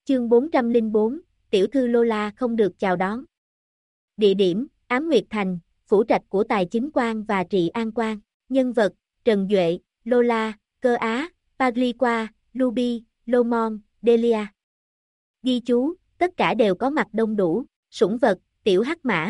Chương 404, Tiểu thư Lola không được chào đón. Địa điểm, Ám Nguyệt Thành, phủ trạch của Tài Chính Quan và Trị An Quan. Nhân vật, Trần Duệ, Lola, Cơ Á, Pagliqua, Ruby, Lomon, Delia. Ghi chú, tất cả đều có mặt đông đủ. Sủng vật, tiểu hắc mã.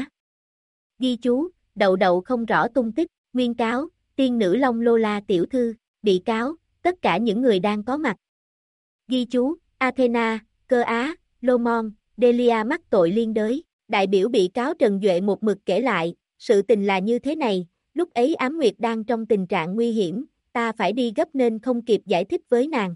Ghi chú, đậu đậu không rõ tung tích. Nguyên cáo, tiên nữ Long Lola tiểu thư. Bị cáo, tất cả những người đang có mặt. Ghi chú, Athena, Cơ Á, Lomon, Delia mắc tội liên đới. Đại biểu bị cáo Trần Duệ một mực kể lại, sự tình là như thế này, lúc ấy Ám Nguyệt đang trong tình trạng nguy hiểm, ta phải đi gấp nên không kịp giải thích với nàng.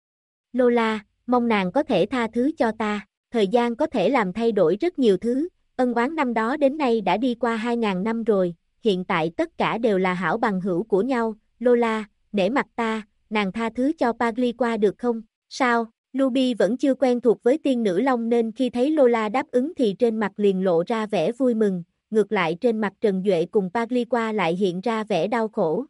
Lola, mong nàng có thể tha thứ cho ta, thời gian có thể làm thay đổi rất nhiều thứ, ân oán năm đó đến nay đã đi qua 2000 năm rồi, hiện tại tất cả đều là hảo bằng hữu của nhau, Lola, nể mặt ta, nàng tha thứ cho Pagliqua được không? Sao? Ruby vẫn chưa quen thuộc với tiên nữ Long nên khi thấy Lola đáp ứng thì trên mặt liền lộ ra vẻ vui mừng, ngược lại trên mặt Trần Duệ cùng Pagliqua lại hiện ra vẻ đau khổ.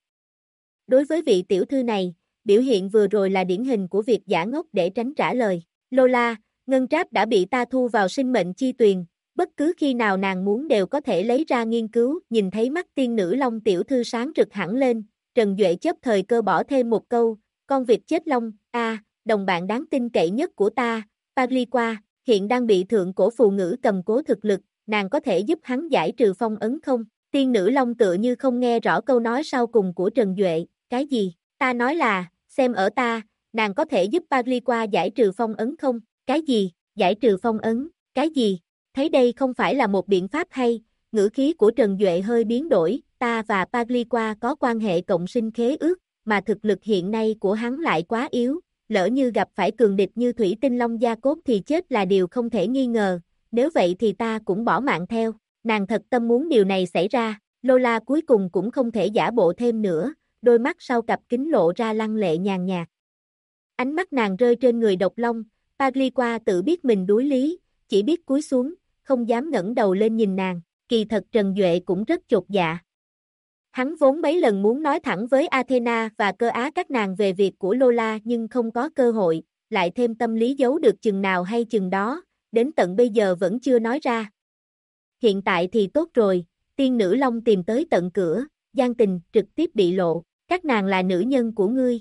Đối với vị tiểu thư này, biểu hiện vừa rồi là điển hình của việc giả ngốc để tránh trả lời. Lola, ngân tráp đã bị ta thu vào sinh mệnh chi tuyền, bất cứ khi nào nàng muốn đều có thể lấy ra nghiên cứu, nhìn thấy mắt tiên nữ Long tiểu thư sáng rực hẳn lên, Trần Duệ chấp thời cơ bỏ thêm một câu, con vịt chết Long, đồng bạn đáng tin cậy nhất của ta, Pagliqua, hiện đang bị thượng cổ phù ngữ cầm cố thực lực, nàng có thể giúp hắn giải trừ phong ấn không? Tiên nữ Long tựa như không nghe rõ câu nói sau cùng của Trần Duệ, cái gì? Ta nói là, xem ở ta, nàng có thể giúp Pagliqua giải trừ phong ấn không? Cái gì? Giải trừ phong ấn? Cái gì? Thấy đây không phải là một biện pháp hay, ngữ khí của Trần Duệ hơi biến đổi, ta và Pagliqua có quan hệ cộng sinh khế ước, mà thực lực hiện nay của hắn lại quá yếu. Lỡ như gặp phải cường địch như Thủy Tinh Long Gia Cốt thì chết là điều không thể nghi ngờ, nếu vậy thì ta cũng bỏ mạng theo, nàng thật tâm muốn điều này xảy ra, Lola cuối cùng cũng không thể giả bộ thêm nữa, đôi mắt sau cặp kính lộ ra lăng lệ nhàn nhạt. Ánh mắt nàng rơi trên người Độc Long, Pagliqua tự biết mình đuối lý, chỉ biết cúi xuống, không dám ngẩng đầu lên nhìn nàng, kỳ thật Trần Duệ cũng rất chột dạ. Hắn vốn mấy lần muốn nói thẳng với Athena và Cơ Á các nàng về việc của Lola nhưng không có cơ hội, lại thêm tâm lý giấu được chừng nào hay chừng đó, đến tận bây giờ vẫn chưa nói ra. Hiện tại thì tốt rồi, tiên nữ Long tìm tới tận cửa, gian tình trực tiếp bị lộ, các nàng là nữ nhân của ngươi.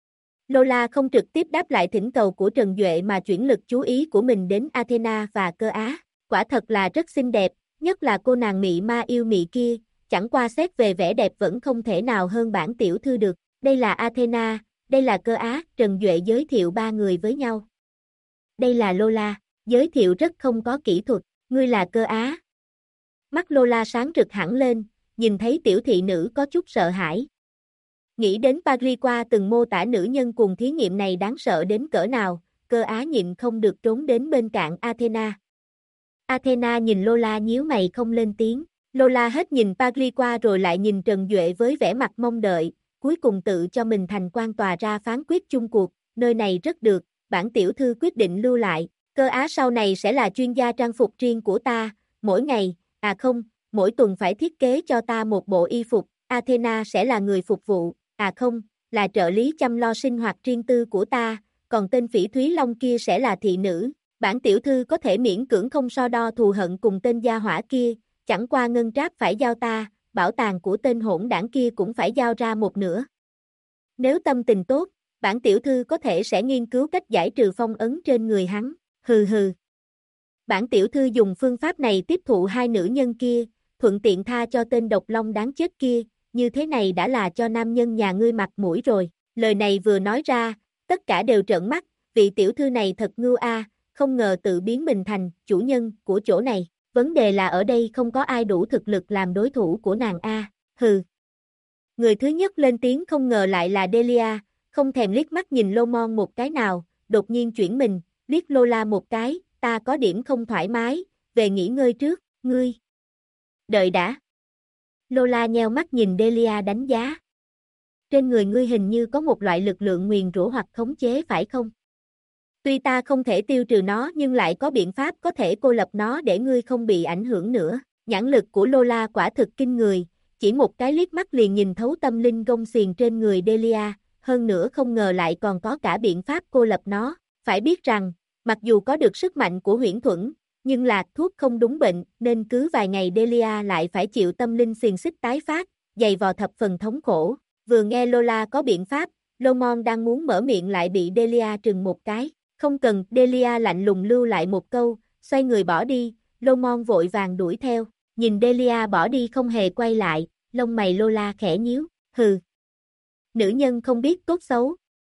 Lola không trực tiếp đáp lại thỉnh cầu của Trần Duệ mà chuyển lực chú ý của mình đến Athena và Cơ Á, quả thật là rất xinh đẹp, nhất là cô nàng mị ma yêu mị kia. Chẳng qua xét về vẻ đẹp vẫn không thể nào hơn bản tiểu thư được. Đây là Athena, đây là Cơ Á, Trần Duệ giới thiệu ba người với nhau. Đây là Lola, giới thiệu rất không có kỹ thuật, ngươi là Cơ Á. Mắt Lola sáng rực hẳn lên, nhìn thấy tiểu thị nữ có chút sợ hãi. Nghĩ đến Pagliqua từng mô tả nữ nhân cùng thí nghiệm này đáng sợ đến cỡ nào, Cơ Á nhịn không được trốn đến bên cạnh Athena. Athena nhìn Lola nhíu mày không lên tiếng. Lola hết nhìn Pagliqua rồi lại nhìn Trần Duệ với vẻ mặt mong đợi, cuối cùng tự cho mình thành quan tòa ra phán quyết chung cuộc, nơi này rất được, bản tiểu thư quyết định lưu lại, Cơ Á sau này sẽ là chuyên gia trang phục riêng của ta, mỗi ngày, mỗi tuần phải thiết kế cho ta một bộ y phục, Athena sẽ là người phục vụ, là trợ lý chăm lo sinh hoạt riêng tư của ta, còn tên Phỉ Thúy Long kia sẽ là thị nữ, bản tiểu thư có thể miễn cưỡng không so đo thù hận cùng tên gia hỏa kia. Chẳng qua ngân tráp phải giao ta, bảo tàng của tên hỗn đảng kia cũng phải giao ra một nửa. Nếu tâm tình tốt, bản tiểu thư có thể sẽ nghiên cứu cách giải trừ phong ấn trên người hắn, hừ hừ. Bản tiểu thư dùng phương pháp này tiếp thụ hai nữ nhân kia, thuận tiện tha cho tên Độc Long đáng chết kia, như thế này đã là cho nam nhân nhà ngươi mặt mũi rồi. Lời này vừa nói ra, tất cả đều trợn mắt, vị tiểu thư này thật ngưu không ngờ tự biến mình thành chủ nhân của chỗ này. Vấn đề là ở đây không có ai đủ thực lực làm đối thủ của nàng hừ. Người thứ nhất lên tiếng không ngờ lại là Delia, không thèm liếc mắt nhìn Lomon một cái nào, đột nhiên chuyển mình, liếc Lola một cái, ta có điểm không thoải mái, về nghỉ ngơi trước, ngươi. Đợi đã. Lola nheo mắt nhìn Delia đánh giá. Trên người ngươi hình như có một loại lực lượng nguyền rủa hoặc khống chế phải không? Tuy ta không thể tiêu trừ nó nhưng lại có biện pháp có thể cô lập nó để ngươi không bị ảnh hưởng nữa. Nhãn lực của Lola quả thực kinh người, chỉ một cái liếc mắt liền nhìn thấu tâm linh gông xiềng trên người Delia, hơn nữa không ngờ lại còn có cả biện pháp cô lập nó. Phải biết rằng, Mặc dù có được sức mạnh của huyễn thuẫn, nhưng là thuốc không đúng bệnh nên cứ vài ngày Delia lại phải chịu tâm linh xiềng xích tái phát, dày vò thập phần thống khổ. Vừa nghe Lola có biện pháp, Lomon đang muốn mở miệng lại bị Delia trừng một cái. Không cần, Delia lạnh lùng lưu lại một câu, xoay người bỏ đi, Lomon vội vàng đuổi theo. Nhìn Delia bỏ đi không hề quay lại, lông mày Lola khẽ nhíu, hừ. Nữ nhân không biết tốt xấu.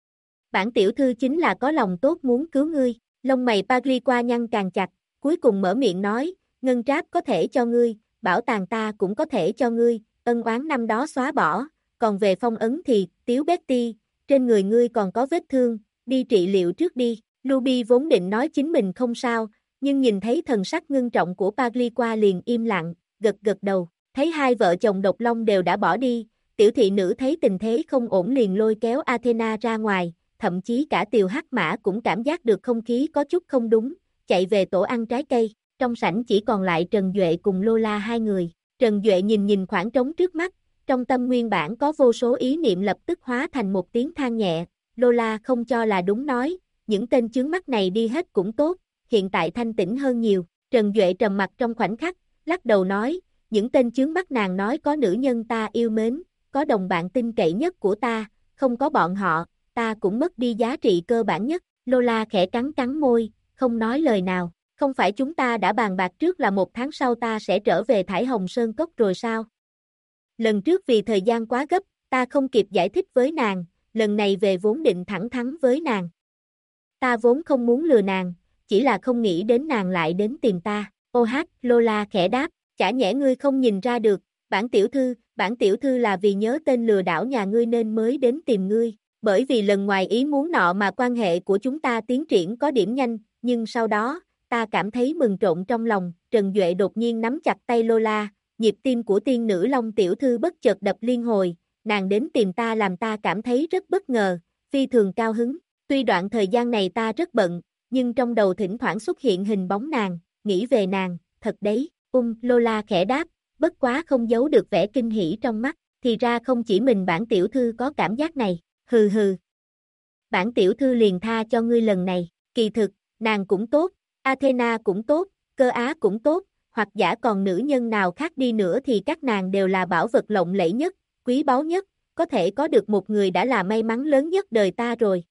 Bản tiểu thư chính là có lòng tốt muốn cứu ngươi. Lông mày Pagliqua nhăn càng chặt, cuối cùng mở miệng nói, ngân tráp có thể cho ngươi, bảo tàng ta cũng có thể cho ngươi, ân oán năm đó xóa bỏ, còn về phong ấn thì, Tiếu Betty, trên người ngươi còn có vết thương, đi trị liệu trước đi. Ruby vốn định nói chính mình không sao, nhưng nhìn thấy thần sắc ngưng trọng của Pagliqua liền im lặng, gật gật đầu, thấy hai vợ chồng độc long đều đã bỏ đi, tiểu thị nữ thấy tình thế không ổn liền lôi kéo Athena ra ngoài, thậm chí cả Tiều Hắc Mã cũng cảm giác được không khí có chút không đúng, chạy về tổ ăn trái cây, trong sảnh chỉ còn lại Trần Duệ cùng Lola hai người. Trần Duệ nhìn khoảng trống trước mắt, trong tâm nguyên bản có vô số ý niệm lập tức hóa thành một tiếng than nhẹ, Lola không cho là đúng nói, những tên chướng mắt này đi hết cũng tốt, hiện tại thanh tĩnh hơn nhiều. Trần Duệ trầm mặt trong khoảnh khắc, lắc đầu nói, những tên chướng mắt nàng nói có nữ nhân ta yêu mến, có đồng bạn tin cậy nhất của ta, không có bọn họ, ta cũng mất đi giá trị cơ bản nhất. Lola khẽ cắn môi, không nói lời nào, không phải chúng ta đã bàn bạc trước là 1 tháng sau ta sẽ trở về Thải Hồng Sơn Cốc rồi sao? Lần trước vì thời gian quá gấp, ta không kịp giải thích với nàng, lần này về vốn định thẳng thắn với nàng. Ta vốn không muốn lừa nàng, chỉ là không nghĩ đến nàng lại đến tìm ta. Ô hát, Lola khẽ đáp, chả nhẽ ngươi không nhìn ra được, bản tiểu thư là vì nhớ tên lừa đảo nhà ngươi nên mới đến tìm ngươi, bởi vì lần ngoài ý muốn nọ mà quan hệ của chúng ta tiến triển có điểm nhanh, nhưng sau đó, ta cảm thấy mừng trộn trong lòng. Trần Duệ đột nhiên nắm chặt tay Lola, nhịp tim của tiên nữ Long tiểu thư bất chợt đập liên hồi, nàng đến tìm ta làm ta cảm thấy rất bất ngờ, phi thường cao hứng. Tuy đoạn thời gian này ta rất bận, nhưng trong đầu thỉnh thoảng xuất hiện hình bóng nàng, nghĩ về nàng, thật đấy, Lola khẽ đáp, bất quá không giấu được vẻ kinh hỉ trong mắt, thì ra không chỉ mình bản tiểu thư có cảm giác này, hừ hừ. Bản tiểu thư liền tha cho ngươi lần này, kỳ thực, nàng cũng tốt, Athena cũng tốt, Cơ Á cũng tốt, hoặc giả còn nữ nhân nào khác đi nữa thì các nàng đều là bảo vật lộng lẫy nhất, quý báu nhất, có thể có được một người đã là may mắn lớn nhất đời ta rồi.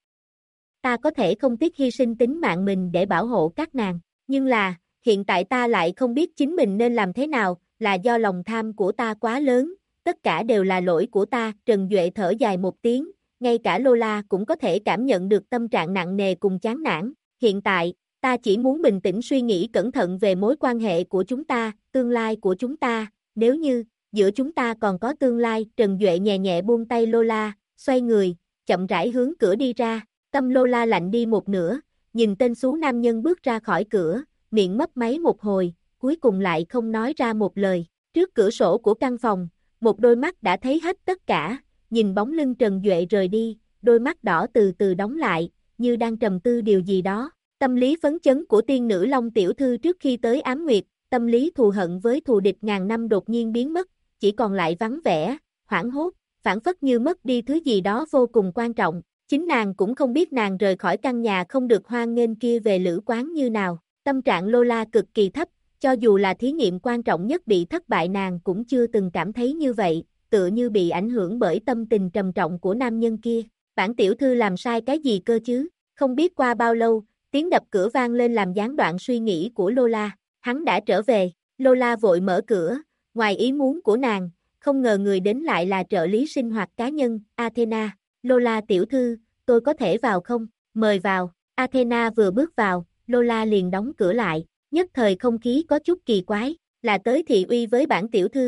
Ta có thể không tiếc hy sinh tính mạng mình để bảo hộ các nàng, nhưng là, hiện tại ta lại không biết chính mình nên làm thế nào, là do lòng tham của ta quá lớn, tất cả đều là lỗi của ta. Trần Duệ thở dài một tiếng, ngay cả Lola cũng có thể cảm nhận được tâm trạng nặng nề cùng chán nản. Hiện tại, ta chỉ muốn bình tĩnh suy nghĩ cẩn thận về mối quan hệ của chúng ta, tương lai của chúng ta, nếu như, giữa chúng ta còn có tương lai. Trần Duệ nhẹ nhẹ buông tay Lola, xoay người, chậm rãi hướng cửa đi ra, tâm Lola lạnh đi một nửa, nhìn tên xú nam nhân bước ra khỏi cửa, miệng mấp máy một hồi, cuối cùng lại không nói ra một lời. Trước cửa sổ của căn phòng, một đôi mắt đã thấy hết tất cả, nhìn bóng lưng Trần Duệ rời đi, đôi mắt đỏ từ từ đóng lại, như đang trầm tư điều gì đó. Tâm lý phấn chấn của tiên nữ Long tiểu thư trước khi tới ám nguyệt, tâm lý thù hận với thù địch ngàn năm đột nhiên biến mất, chỉ còn lại vắng vẻ, hoảng hốt, phảng phất như mất đi thứ gì đó vô cùng quan trọng. Chính nàng cũng không biết nàng rời khỏi căn nhà không được hoan nghênh kia về lữ quán như nào. Tâm trạng Lola cực kỳ thấp, cho dù là thí nghiệm quan trọng nhất bị thất bại nàng cũng chưa từng cảm thấy như vậy, tựa như bị ảnh hưởng bởi tâm tình trầm trọng của nam nhân kia. Bản tiểu thư làm sai cái gì cơ chứ? Không biết qua bao lâu, tiếng đập cửa vang lên làm gián đoạn suy nghĩ của Lola. Hắn đã trở về. Lola vội mở cửa, ngoài ý muốn của nàng, không ngờ người đến lại là trợ lý sinh hoạt cá nhân, Athena. Lola tiểu thư, tôi có thể vào không? Mời vào. Athena vừa bước vào, Lola liền đóng cửa lại, nhất thời không khí có chút kỳ quái, là tới thị uy với bản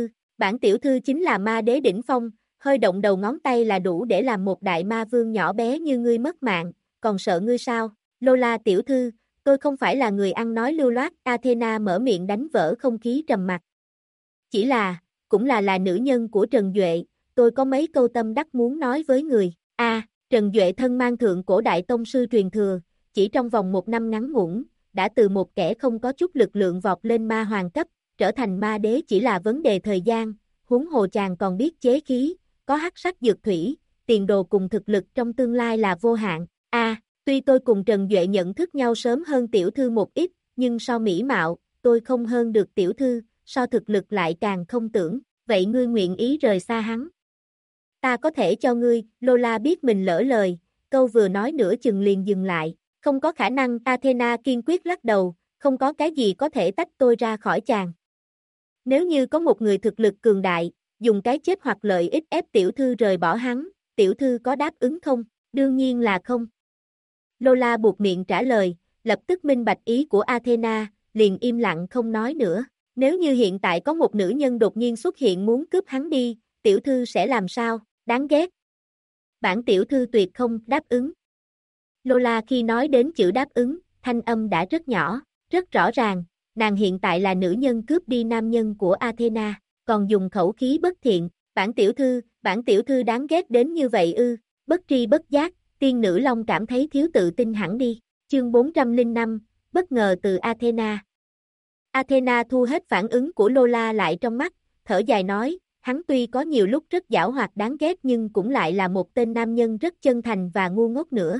tiểu thư chính là ma đế đỉnh phong, hơi động đầu ngón tay là đủ để làm một đại ma vương nhỏ bé như ngươi mất mạng, còn sợ ngươi sao? Lola tiểu thư, tôi không phải là người ăn nói lưu loát, Athena mở miệng đánh vỡ không khí trầm mặc. Chỉ là, cũng là nữ nhân của Trần Duệ, tôi có mấy câu tâm đắc muốn nói với người. Trần Duệ thân mang thượng cổ đại tông sư truyền thừa, chỉ trong vòng 1 năm ngắn ngủn, đã từ một kẻ không có chút lực lượng vọt lên ma hoàng cấp, trở thành ma đế chỉ là vấn đề thời gian, huống hồ chàng còn biết chế khí, có hắc sắc dược thủy, tiền đồ cùng thực lực trong tương lai là vô hạn. Tuy tôi cùng Trần Duệ nhận thức nhau sớm hơn tiểu thư một ít, nhưng so mỹ mạo, tôi không hơn được tiểu thư, so thực lực lại càng không tưởng, vậy ngươi nguyện ý rời xa hắn. Ta có thể cho ngươi, Lola biết mình lỡ lời, câu vừa nói nửa chừng liền dừng lại, không có khả năng, Athena kiên quyết lắc đầu, không có cái gì có thể tách tôi ra khỏi chàng. Nếu như có một người thực lực cường đại, dùng cái chết hoặc lợi ích ép tiểu thư rời bỏ hắn, tiểu thư có đáp ứng không? Đương nhiên là không. Lola buộc miệng trả lời, lập tức minh bạch ý của Athena, liền im lặng không nói nữa. Nếu như hiện tại có một nữ nhân đột nhiên xuất hiện muốn cướp hắn đi, tiểu thư sẽ làm sao? Đáng ghét. Bản tiểu thư tuyệt không đáp ứng. Lola khi nói đến chữ đáp ứng, thanh âm đã rất nhỏ, rất rõ ràng, nàng hiện tại là nữ nhân cướp đi nam nhân của Athena, còn dùng khẩu khí bất thiện, bản tiểu thư đáng ghét đến như vậy ư, bất tri bất giác, tiên nữ Long cảm thấy thiếu tự tin hẳn đi, chương 405, bất ngờ từ Athena. Athena thu hết phản ứng của Lola lại trong mắt, thở dài nói, hắn tuy có nhiều lúc rất giảo hoạt đáng ghét nhưng cũng lại là một tên nam nhân rất chân thành và ngu ngốc nữa.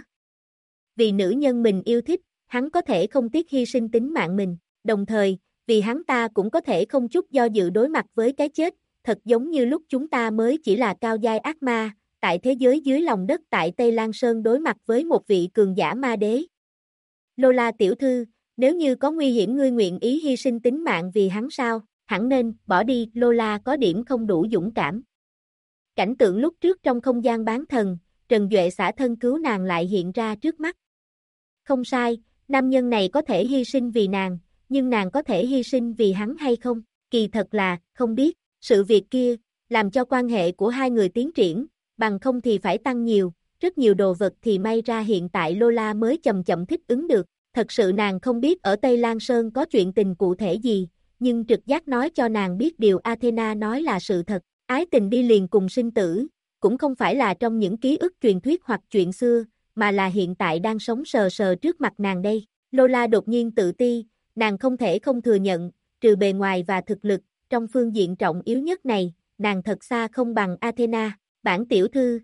Vì nữ nhân mình yêu thích, hắn có thể không tiếc hy sinh tính mạng mình, đồng thời, vì hắn ta cũng có thể không chút do dự đối mặt với cái chết, thật giống như lúc chúng ta mới chỉ là cao giai ác ma, tại thế giới dưới lòng đất tại Tây Lan Sơn đối mặt với một vị cường giả ma đế. Lola tiểu thư, nếu như có nguy hiểm ngươi nguyện ý hy sinh tính mạng vì hắn sao, hẳn nên, bỏ đi, Lola có điểm không đủ dũng cảm. Cảnh tượng lúc trước trong không gian bán thần, Trần Duệ xả thân cứu nàng lại hiện ra trước mắt. Không sai, nam nhân này có thể hy sinh vì nàng, nhưng nàng có thể hy sinh vì hắn hay không? Kỳ thật là, không biết, sự việc kia, làm cho quan hệ của hai người tiến triển, bằng không thì phải tăng nhiều, rất nhiều đồ vật thì may ra hiện tại Lola mới chậm chậm thích ứng được. Thật sự nàng không biết ở Tây Lan Sơn có chuyện tình cụ thể gì, nhưng trực giác nói cho nàng biết điều Athena nói là sự thật, ái tình đi liền cùng sinh tử, cũng không phải là trong những ký ức truyền thuyết hoặc chuyện xưa, mà là hiện tại đang sống sờ sờ trước mặt nàng đây. Lola đột nhiên tự ti, nàng không thể không thừa nhận, trừ bề ngoài và thực lực, trong phương diện trọng yếu nhất này, nàng thật xa không bằng Athena, bản tiểu thư.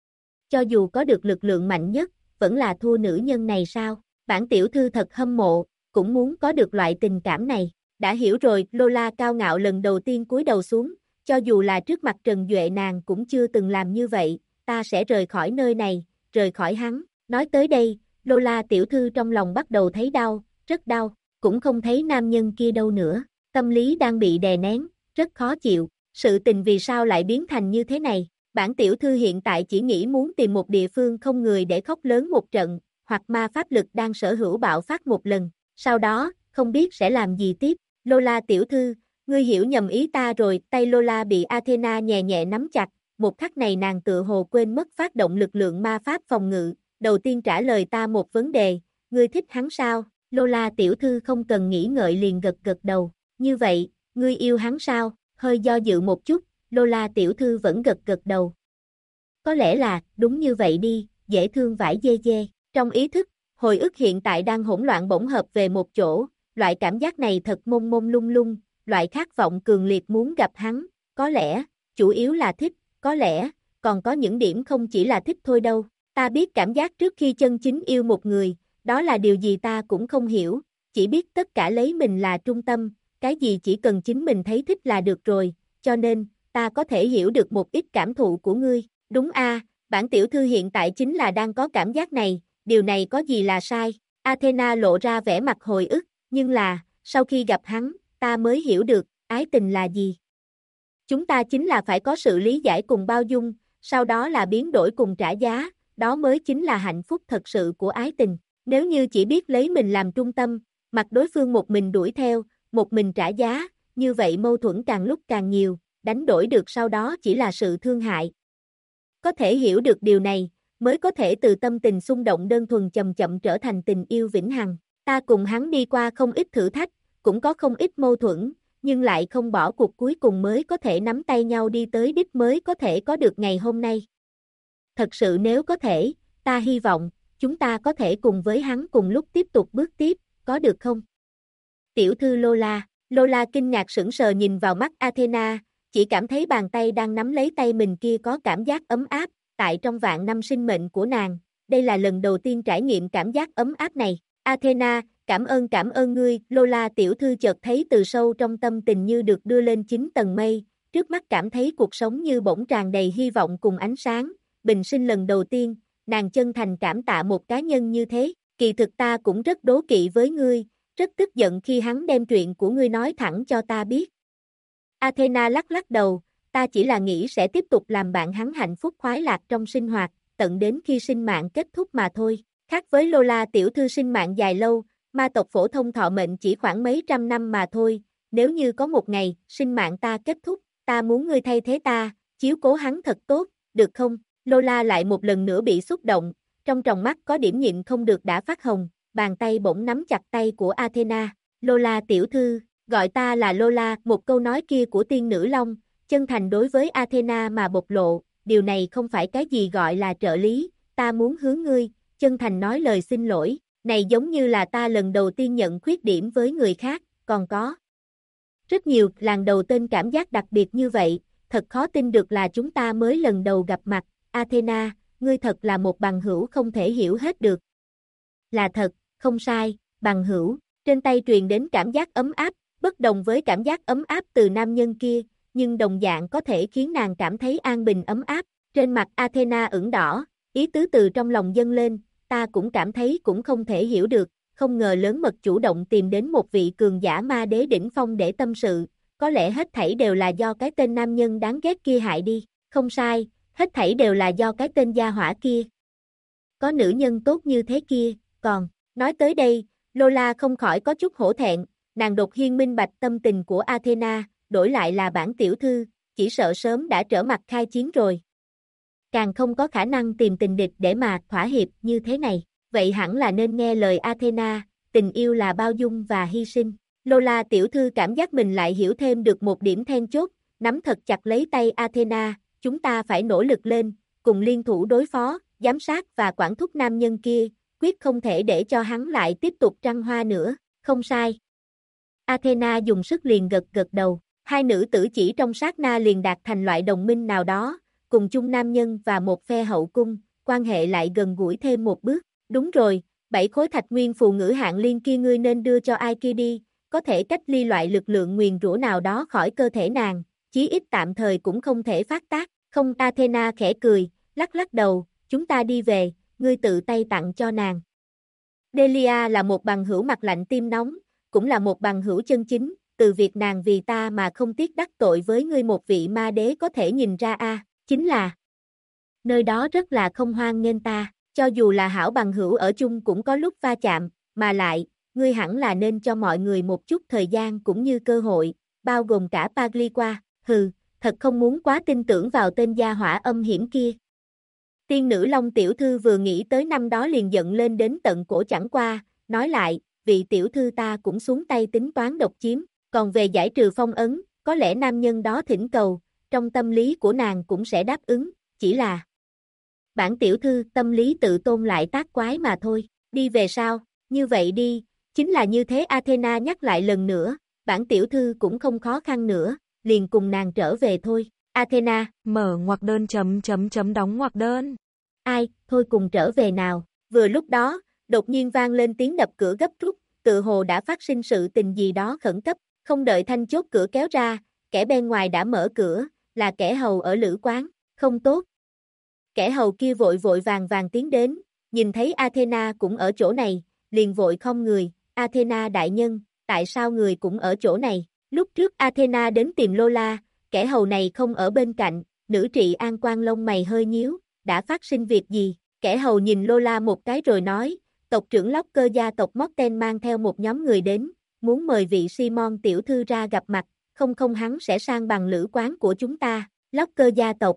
Cho dù có được lực lượng mạnh nhất, vẫn là thua nữ nhân này sao? Bản tiểu thư thật hâm mộ, cũng muốn có được loại tình cảm này. Đã hiểu rồi, Lola cao ngạo lần đầu tiên cúi đầu xuống, cho dù là trước mặt Trần Duệ nàng cũng chưa từng làm như vậy, ta sẽ rời khỏi nơi này, rời khỏi hắn. Nói tới đây, Lola tiểu thư trong lòng bắt đầu thấy đau, rất đau, cũng không thấy nam nhân kia đâu nữa. Tâm lý đang bị đè nén, rất khó chịu, sự tình vì sao lại biến thành như thế này. Bản tiểu thư hiện tại chỉ nghĩ muốn tìm một địa phương không người để khóc lớn một trận, hoặc ma pháp lực đang sở hữu bạo phát một lần, sau đó, không biết sẽ làm gì tiếp. Lola tiểu thư, ngươi hiểu nhầm ý ta rồi, tay Lola bị Athena nhẹ nhẹ nắm chặt, một khắc này nàng tự hồ quên mất phát động lực lượng ma pháp phòng ngự, đầu tiên trả lời ta một vấn đề, ngươi thích hắn sao? Lola tiểu thư không cần nghĩ ngợi liền gật gật đầu, như vậy, ngươi yêu hắn sao? Hơi do dự một chút, Lola tiểu thư vẫn gật gật đầu. Có lẽ là, đúng như vậy đi, dễ thương vải dê dê. Trong ý thức, hồi ức hiện tại đang hỗn loạn bỗng hợp về một chỗ, loại cảm giác này thật mông mông lung lung, loại khát vọng cường liệt muốn gặp hắn, có lẽ, chủ yếu là thích, có lẽ, còn có những điểm không chỉ là thích thôi đâu. Ta biết cảm giác trước khi chân chính yêu một người, đó là điều gì ta cũng không hiểu, chỉ biết tất cả lấy mình là trung tâm, cái gì chỉ cần chính mình thấy thích là được rồi, cho nên, ta có thể hiểu được một ít cảm thụ của ngươi, đúng a, bản tiểu thư hiện tại chính là đang có cảm giác này. Điều này có gì là sai? Athena lộ ra vẻ mặt hồi ức, nhưng là, sau khi gặp hắn, ta mới hiểu được, ái tình là gì. Chúng ta chính là phải có sự lý giải cùng bao dung, sau đó là biến đổi cùng trả giá, đó mới chính là hạnh phúc thật sự của ái tình. Nếu như chỉ biết lấy mình làm trung tâm, mặc đối phương một mình đuổi theo, một mình trả giá, như vậy mâu thuẫn càng lúc càng nhiều, đánh đổi được sau đó chỉ là sự thương hại. Có thể hiểu được điều này, mới có thể từ tâm tình xung động đơn thuần chậm chậm trở thành tình yêu vĩnh hằng. Ta cùng hắn đi qua không ít thử thách, cũng có không ít mâu thuẫn, nhưng lại không bỏ cuộc cuối cùng mới có thể nắm tay nhau đi tới đích mới có thể có được ngày hôm nay. Thật sự nếu có thể, ta hy vọng, chúng ta có thể cùng với hắn cùng lúc tiếp tục bước tiếp, có được không? Tiểu thư Lola, Lola kinh ngạc sững sờ nhìn vào mắt Athena, chỉ cảm thấy bàn tay đang nắm lấy tay mình kia có cảm giác ấm áp, tại trong vạn năm sinh mệnh của nàng, đây là lần đầu tiên trải nghiệm cảm giác ấm áp này. Athena, cảm ơn ngươi, Lola tiểu thư chợt thấy từ sâu trong tâm tình như được đưa lên 9 tầng mây, trước mắt cảm thấy cuộc sống như bỗng tràn đầy hy vọng cùng ánh sáng, bình sinh lần đầu tiên, nàng chân thành cảm tạ một cá nhân như thế, kỳ thực ta cũng rất đố kỵ với ngươi, rất tức giận khi hắn đem chuyện của ngươi nói thẳng cho ta biết. Athena lắc lắc đầu, ta chỉ là nghĩ sẽ tiếp tục làm bạn hắn hạnh phúc khoái lạc trong sinh hoạt, tận đến khi sinh mạng kết thúc mà thôi. Khác với Lola tiểu thư sinh mạng dài lâu, ma tộc phổ thông thọ mệnh chỉ khoảng mấy trăm năm mà thôi, nếu như có một ngày, sinh mạng ta kết thúc, ta muốn ngươi thay thế ta, chiếu cố hắn thật tốt, được không? Lola lại một lần nữa bị xúc động, trong tròng mắt có điểm nhịn không được đã phát hồng, bàn tay bỗng nắm chặt tay của Athena. Lola tiểu thư, gọi ta là Lola, một câu nói kia của tiên nữ Long, chân thành đối với Athena mà bộc lộ, điều này không phải cái gì gọi là trợ lý, ta muốn hướng ngươi, chân thành nói lời xin lỗi, này giống như là ta lần đầu tiên nhận khuyết điểm với người khác, còn có rất nhiều lần đầu tên cảm giác đặc biệt như vậy, thật khó tin được là chúng ta mới lần đầu gặp mặt, Athena, ngươi thật là một bằng hữu không thể hiểu hết được. Là thật, không sai, bằng hữu, trên tay truyền đến cảm giác ấm áp, bất đồng với cảm giác ấm áp từ nam nhân kia, nhưng đồng dạng có thể khiến nàng cảm thấy an bình ấm áp, trên mặt Athena ửng đỏ, ý tứ từ trong lòng dâng lên, ta cũng cảm thấy cũng không thể hiểu được, không ngờ lớn mật chủ động tìm đến một vị cường giả ma đế đỉnh phong để tâm sự, có lẽ hết thảy đều là do cái tên nam nhân đáng ghét kia hại đi, không sai, hết thảy đều là do cái tên gia hỏa kia. Có nữ nhân tốt như thế kia, còn, nói tới đây, Lola không khỏi có chút hổ thẹn, nàng đột nhiên minh bạch tâm tình của Athena, đổi lại là bản tiểu thư, chỉ sợ sớm đã trở mặt khai chiến rồi. Càng không có khả năng tìm tình địch để mà thỏa hiệp như thế này, vậy hẳn là nên nghe lời Athena, tình yêu là bao dung và hy sinh. Lola tiểu thư cảm giác mình lại hiểu thêm được một điểm then chốt, nắm thật chặt lấy tay Athena, chúng ta phải nỗ lực lên, cùng liên thủ đối phó, giám sát và quản thúc nam nhân kia, quyết không thể để cho hắn lại tiếp tục trăng hoa nữa, không sai. Athena dùng sức liền gật gật đầu, hai nữ tử chỉ trong sát na liền đạt thành loại đồng minh nào đó, cùng chung nam nhân và một phe hậu cung, quan hệ lại gần gũi thêm một bước. Đúng rồi, 7 khối thạch nguyên phù ngữ hạng liên kia ngươi nên đưa cho ai kia đi, có thể cách ly loại lực lượng nguyền rủa nào đó khỏi cơ thể nàng, chí ít tạm thời cũng không thể phát tác. Không, Athena khẽ cười, lắc lắc đầu, chúng ta đi về, ngươi tự tay tặng cho nàng. Delia là một bằng hữu mặt lạnh tim nóng, cũng là một bằng hữu chân chính, từ việc nàng vì ta mà không tiếc đắc tội với ngươi một vị ma đế có thể nhìn ra chính là nơi đó rất là không hoan nghênh ta, cho dù là hảo bằng hữu ở chung cũng có lúc va chạm, mà lại, ngươi hẳn là nên cho mọi người một chút thời gian cũng như cơ hội, bao gồm cả Pagliqua, hừ, thật không muốn quá tin tưởng vào tên gia hỏa âm hiểm kia. Tiên nữ Long tiểu thư vừa nghĩ tới năm đó liền giận lên đến tận cổ chẳng qua, nói lại, vị tiểu thư ta cũng xuống tay tính toán độc chiếm, còn về giải trừ phong ấn, có lẽ nam nhân đó thỉnh cầu, trong tâm lý của nàng cũng sẽ đáp ứng, chỉ là bản tiểu thư tâm lý tự tôn lại tác quái mà thôi, đi về sao, như vậy đi, chính là như thế. Athena nhắc lại lần nữa, bản tiểu thư cũng không khó khăn nữa, liền cùng nàng trở về thôi. Athena, mở ngoặc đơn đóng ngoặc đơn. Ai, thôi cùng trở về nào. Vừa lúc đó, đột nhiên vang lên tiếng đập cửa gấp rút, tự hồ đã phát sinh sự tình gì đó khẩn cấp, không đợi thanh chốt cửa kéo ra, kẻ bên ngoài đã mở cửa, là kẻ hầu ở lữ quán, không tốt. Kẻ hầu kia vội vội vàng tiến đến, nhìn thấy Athena cũng ở chỗ này, liền vội không người, Athena đại nhân, tại sao người cũng ở chỗ này? Lúc trước Athena đến tìm Lola, kẻ hầu này không ở bên cạnh, nữ trị an quan lông mày hơi nhíu, đã phát sinh việc gì? Kẻ hầu nhìn Lola một cái rồi nói, tộc trưởng Locker gia tộc Morten mang theo một nhóm người đến, muốn mời vị Simon tiểu thư ra gặp mặt, không hắn sẽ sang bằng lữ quán của chúng ta, Locker gia tộc.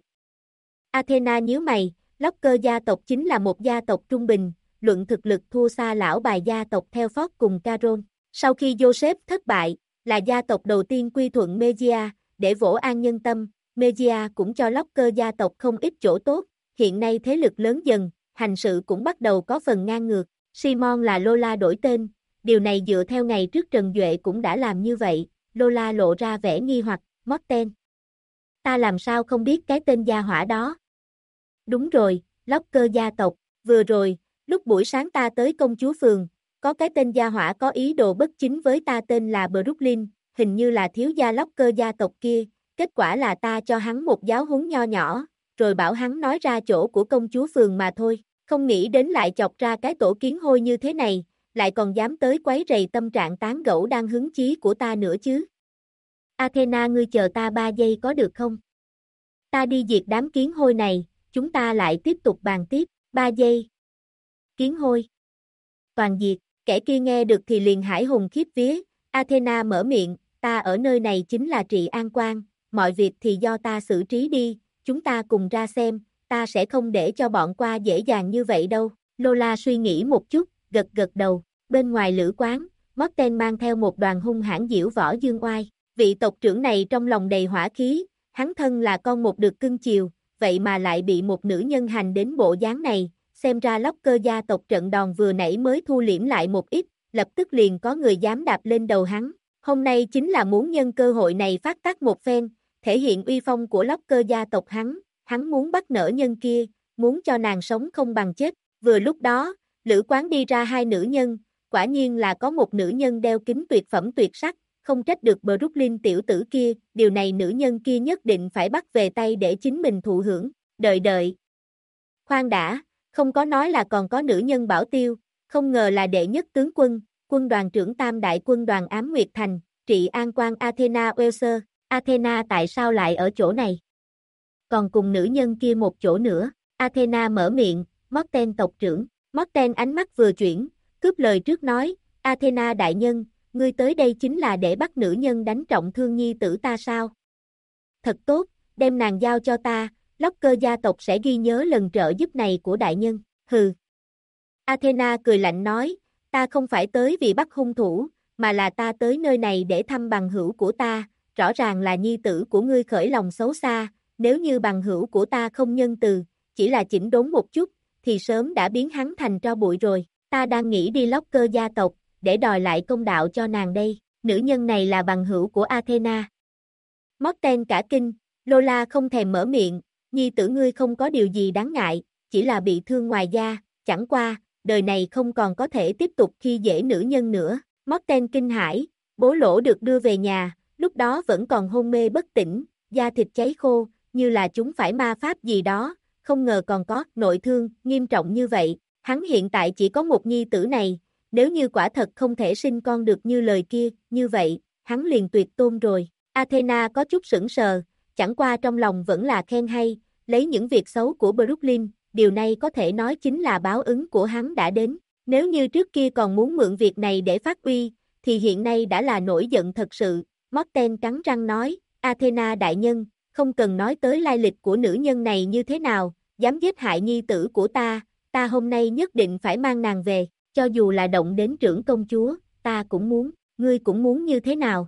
Athena nhíu mày, Locker gia tộc chính là một gia tộc trung bình, luận thực lực thua xa lão bài gia tộc theo Ford cùng Caron. Sau khi Joseph thất bại, là gia tộc đầu tiên quy thuận Megia, để vỗ an nhân tâm, Megia cũng cho Locker gia tộc không ít chỗ tốt, hiện nay thế lực lớn dần, hành sự cũng bắt đầu có phần ngang ngược. Simon là Lola đổi tên, điều này dựa theo ngày trước Trần Duệ cũng đã làm như vậy, Lola lộ ra vẻ nghi hoặc, Morten. Ta làm sao không biết cái tên gia hỏa đó? Đúng rồi, Locker gia tộc, Vừa rồi, lúc buổi sáng ta tới công chúa phường, có cái tên gia hỏa có ý đồ bất chính với ta tên là Brooklyn, hình như là thiếu gia Locker gia tộc kia, kết quả là ta cho hắn một giáo huấn nho nhỏ, rồi bảo hắn nói ra chỗ của công chúa phường mà thôi, không nghĩ đến lại chọc ra cái tổ kiến hôi như thế này, lại còn dám tới quấy rầy tâm trạng tán gẫu đang hứng chí của ta nữa chứ. Athena, ngươi chờ ta 3 giây có được không? Ta đi diệt đám kiến hôi này, chúng ta lại tiếp tục bàn tiếp, 3 giây. Kiến hôi. Toàn diệt, kẻ kia nghe được thì liền hải hùng khiếp vía, Athena mở miệng, ta ở nơi này chính là trị an quan, mọi việc thì do ta xử trí đi, chúng ta cùng ra xem, ta sẽ không để cho bọn qua dễ dàng như vậy đâu. Lola suy nghĩ một chút, gật gật đầu, bên ngoài lữ quán, Morten mang theo một đoàn hung hãn diễu võ dương oai, vị tộc trưởng này trong lòng đầy hỏa khí, hắn thân là con một được cưng chiều, vậy mà lại bị một nữ nhân hành đến bộ dáng này, xem ra Locker gia tộc trận đòn vừa nãy mới thu liễm lại một ít, lập tức liền có người dám đạp lên đầu hắn, hôm nay chính là muốn nhân cơ hội này phát tác một phen, thể hiện uy phong của Locker gia tộc hắn muốn bắt nở nhân kia, muốn cho nàng sống không bằng chết, vừa lúc đó, lữ quán đi ra 2 nữ nhân, quả nhiên là có một nữ nhân đeo kính tuyệt phẩm tuyệt sắc, không trách được Brooklyn tiểu tử kia, điều này nữ nhân kia nhất định phải bắt về tay để chính mình thụ hưởng, đợi. Khoan đã, không có nói là còn có nữ nhân bảo tiêu, không ngờ là đệ nhất tướng quân, quân đoàn trưởng tam đại quân đoàn Ám Nguyệt Thành, trị an quan Athena Welser, Athena tại sao lại ở chỗ này? Còn cùng nữ nhân kia một chỗ nữa, Athena mở miệng, Morten tộc trưởng, Morten ánh mắt vừa chuyển, cướp lời trước nói, Athena đại nhân, ngươi tới đây chính là để bắt nữ nhân đánh trọng thương nhi tử ta sao? Thật tốt, đem nàng giao cho ta, Locker gia tộc sẽ ghi nhớ lần trợ giúp này của đại nhân, hừ. Athena cười lạnh nói, ta không phải tới vì bắt hung thủ, mà là ta tới nơi này để thăm bằng hữu của ta, rõ ràng là nhi tử của ngươi khởi lòng xấu xa, nếu như bằng hữu của ta không nhân từ, chỉ là chỉnh đốn một chút, thì sớm đã biến hắn thành tro bụi rồi, ta đang nghĩ đi Locker gia tộc, để đòi lại công đạo cho nàng đây, nữ nhân này là bằng hữu của Athena. Morten cả kinh, Lola không thèm mở miệng, nhi tử ngươi không có điều gì đáng ngại, chỉ là bị thương ngoài da, chẳng qua, đời này không còn có thể tiếp tục khi dễ nữ nhân nữa. Morten kinh hãi, bố lỗ được đưa về nhà, lúc đó vẫn còn hôn mê bất tỉnh, da thịt cháy khô, như là chúng phải ma pháp gì đó, không ngờ còn có nội thương nghiêm trọng như vậy. Hắn hiện tại chỉ có một nhi tử này, nếu như quả thật không thể sinh con được như lời kia, như vậy, hắn liền tuyệt tôn rồi. Athena có chút sững sờ, chẳng qua trong lòng vẫn là khen hay, lấy những việc xấu của Brooklyn, điều này có thể nói chính là báo ứng của hắn đã đến. Nếu như trước kia còn muốn mượn việc này để phát uy, thì hiện nay đã là nổi giận thật sự. Morten cắn răng nói, Athena đại nhân, không cần nói tới lai lịch của nữ nhân này như thế nào, dám giết hại nhi tử của ta hôm nay nhất định phải mang nàng về, cho dù là động đến trưởng công chúa, ta cũng muốn, ngươi cũng muốn như thế nào?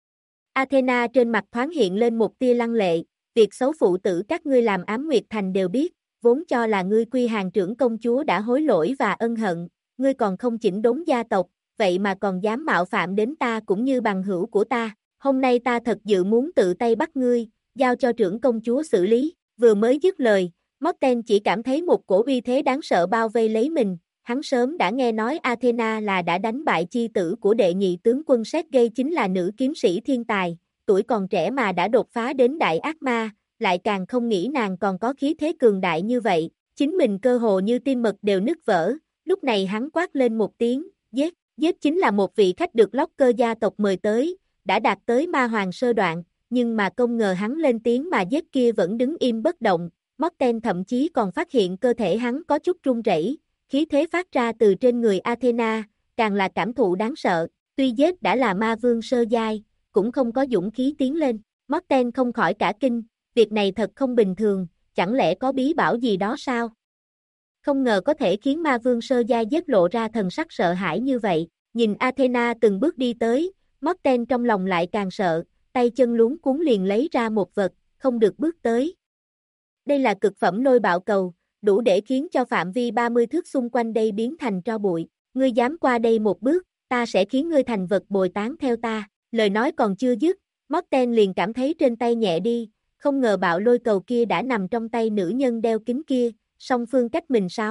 Athena trên mặt thoáng hiện lên một tia lăng lệ, việc xấu phụ tử các ngươi làm Ám Nguyệt Thành đều biết, vốn cho là ngươi quy hàng trưởng công chúa đã hối lỗi và ân hận, ngươi còn không chỉnh đốn gia tộc, vậy mà còn dám mạo phạm đến ta cũng như bằng hữu của ta, hôm nay ta thật dự muốn tự tay bắt ngươi, giao cho trưởng công chúa xử lý, vừa mới dứt lời, Morten chỉ cảm thấy một cổ uy thế đáng sợ bao vây lấy mình, hắn sớm đã nghe nói Athena là đã đánh bại chi tử của đệ nhị tướng quân Sergei chính là nữ kiếm sĩ thiên tài, tuổi còn trẻ mà đã đột phá đến đại ác ma, lại càng không nghĩ nàng còn có khí thế cường đại như vậy, chính mình cơ hồ như tim mật đều nứt vỡ, lúc này hắn quát lên một tiếng, giết chính là một vị khách được Locker gia tộc mời tới, đã đạt tới ma hoàng sơ đoạn, nhưng mà không ngờ hắn lên tiếng mà giết kia vẫn đứng im bất động, Morten thậm chí còn phát hiện cơ thể hắn có chút run rẩy, khí thế phát ra từ trên người Athena, càng là cảm thụ đáng sợ, tuy giết đã là ma vương sơ giai, cũng không có dũng khí tiến lên, Morten không khỏi cả kinh, việc này thật không bình thường, chẳng lẽ có bí bảo gì đó sao? Không ngờ có thể khiến ma vương sơ giai giết lộ ra thần sắc sợ hãi như vậy, nhìn Athena từng bước đi tới, Morten trong lòng lại càng sợ, tay chân luống cuống liền lấy ra một vật, không được bước tới. Đây là cực phẩm lôi bạo cầu, đủ để khiến cho phạm vi 30 thước xung quanh đây biến thành tro bụi, ngươi dám qua đây một bước, ta sẽ khiến ngươi thành vật bồi tán theo ta, lời nói còn chưa dứt, Morten liền cảm thấy trên tay nhẹ đi, không ngờ bạo lôi cầu kia đã nằm trong tay nữ nhân đeo kính kia, song phương cách mình 6,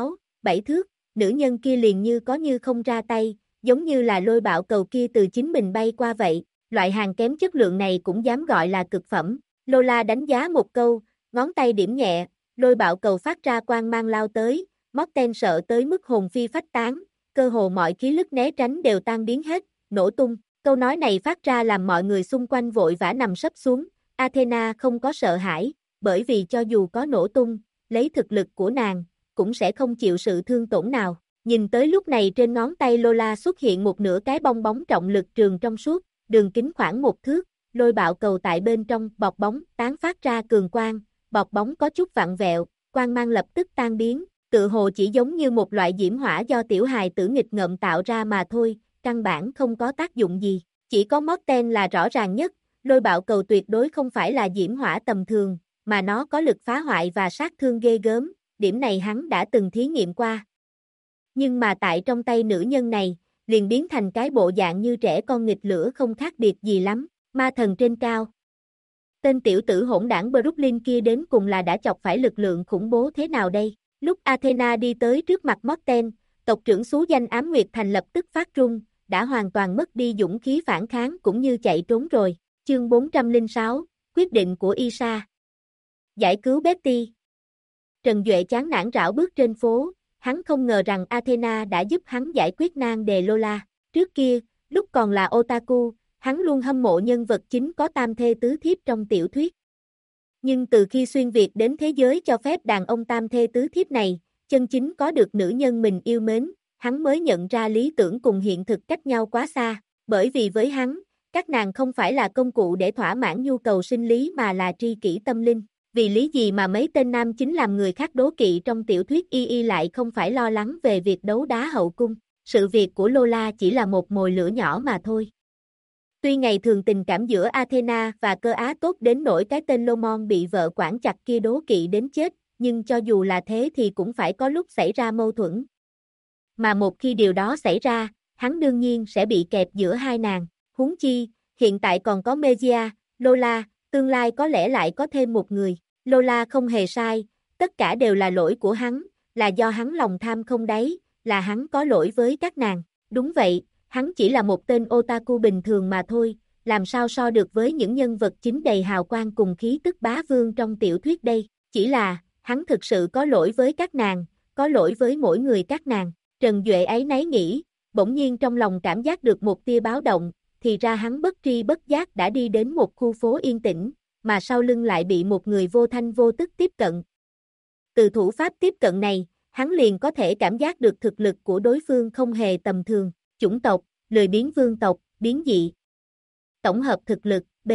7 thước, nữ nhân kia liền như có như không ra tay, giống như là lôi bạo cầu kia từ chính mình bay qua vậy, loại hàng kém chất lượng này cũng dám gọi là cực phẩm. Lola đánh giá một câu, ngón tay điểm nhẹ, lôi bạo cầu phát ra quang mang lao tới, Morten sợ tới mức hồn phi phách tán, cơ hồ mọi khí lực né tránh đều tan biến hết, nổ tung. Câu nói này phát ra làm mọi người xung quanh vội vã nằm sấp xuống, Athena không có sợ hãi, bởi vì cho dù có nổ tung, lấy thực lực của nàng, cũng sẽ không chịu sự thương tổn nào. Nhìn tới lúc này trên ngón tay Lola xuất hiện một nửa cái bong bóng trọng lực trường trong suốt, đường kính khoảng 1 thước, lôi bạo cầu tại bên trong bọt bóng tán phát ra cường quang, bọt bóng có chút vặn vẹo, quang mang lập tức tan biến, tự hồ chỉ giống như một loại diễm hỏa do tiểu hài tử nghịch ngợm tạo ra mà thôi, căn bản không có tác dụng gì. Chỉ có Morten là rõ ràng nhất, lôi bạo cầu tuyệt đối không phải là diễm hỏa tầm thường, mà nó có lực phá hoại và sát thương ghê gớm, điểm này hắn đã từng thí nghiệm qua. Nhưng mà tại trong tay nữ nhân này, liền biến thành cái bộ dạng như trẻ con nghịch lửa không khác biệt gì lắm, ma thần trên cao. Tên tiểu tử hỗn đảng Brooklyn kia đến cùng là đã chọc phải lực lượng khủng bố thế nào đây? Lúc Athena đi tới trước mặt Morten, tộc trưởng xú danh Ám Nguyệt Thành lập tức phát run, đã hoàn toàn mất đi dũng khí phản kháng cũng như chạy trốn rồi. Chương 406, quyết định của Isa. Giải cứu Betty. Trần Duệ chán nản rảo bước trên phố, hắn không ngờ rằng Athena đã giúp hắn giải quyết nan đề Lola. Trước kia, lúc còn là otaku, hắn luôn hâm mộ nhân vật chính có tam thê tứ thiếp trong tiểu thuyết. Nhưng từ khi xuyên Việt đến thế giới cho phép đàn ông tam thê tứ thiếp này, chân chính có được nữ nhân mình yêu mến, hắn mới nhận ra lý tưởng cùng hiện thực cách nhau quá xa, bởi vì với hắn, các nàng không phải là công cụ để thỏa mãn nhu cầu sinh lý mà là tri kỷ tâm linh. Vì lý gì mà mấy tên nam chính làm người khác đố kỵ trong tiểu thuyết y lại không phải lo lắng về việc đấu đá hậu cung, sự việc của Lola chỉ là một mồi lửa nhỏ mà thôi. Tuy ngày thường tình cảm giữa Athena và Cơ Á tốt đến nỗi cái tên Lomon bị vợ quản chặt kia đố kỵ đến chết, nhưng cho dù là thế thì cũng phải có lúc xảy ra mâu thuẫn. Mà một khi điều đó xảy ra, hắn đương nhiên sẽ bị kẹp giữa hai nàng. Huống chi, hiện tại còn có Mejia, Lola, tương lai có lẽ lại có thêm một người. Lola không hề sai, tất cả đều là lỗi của hắn, là do hắn lòng tham không đáy, là hắn có lỗi với các nàng. Đúng vậy, hắn chỉ là một tên otaku bình thường mà thôi, làm sao so được với những nhân vật chính đầy hào quang cùng khí tức bá vương trong tiểu thuyết đây. Chỉ là, hắn thực sự có lỗi với các nàng, có lỗi với mỗi người các nàng. Trần Duệ áy náy nghĩ, bỗng nhiên trong lòng cảm giác được một tia báo động, thì ra hắn bất tri bất giác đã đi đến một khu phố yên tĩnh, mà sau lưng lại bị một người vô thanh vô tức tiếp cận. Từ thủ pháp tiếp cận này, hắn liền có thể cảm giác được thực lực của đối phương không hề tầm thường. Chủng tộc, lười biếng vương tộc, biến dị. Tổng hợp thực lực, B.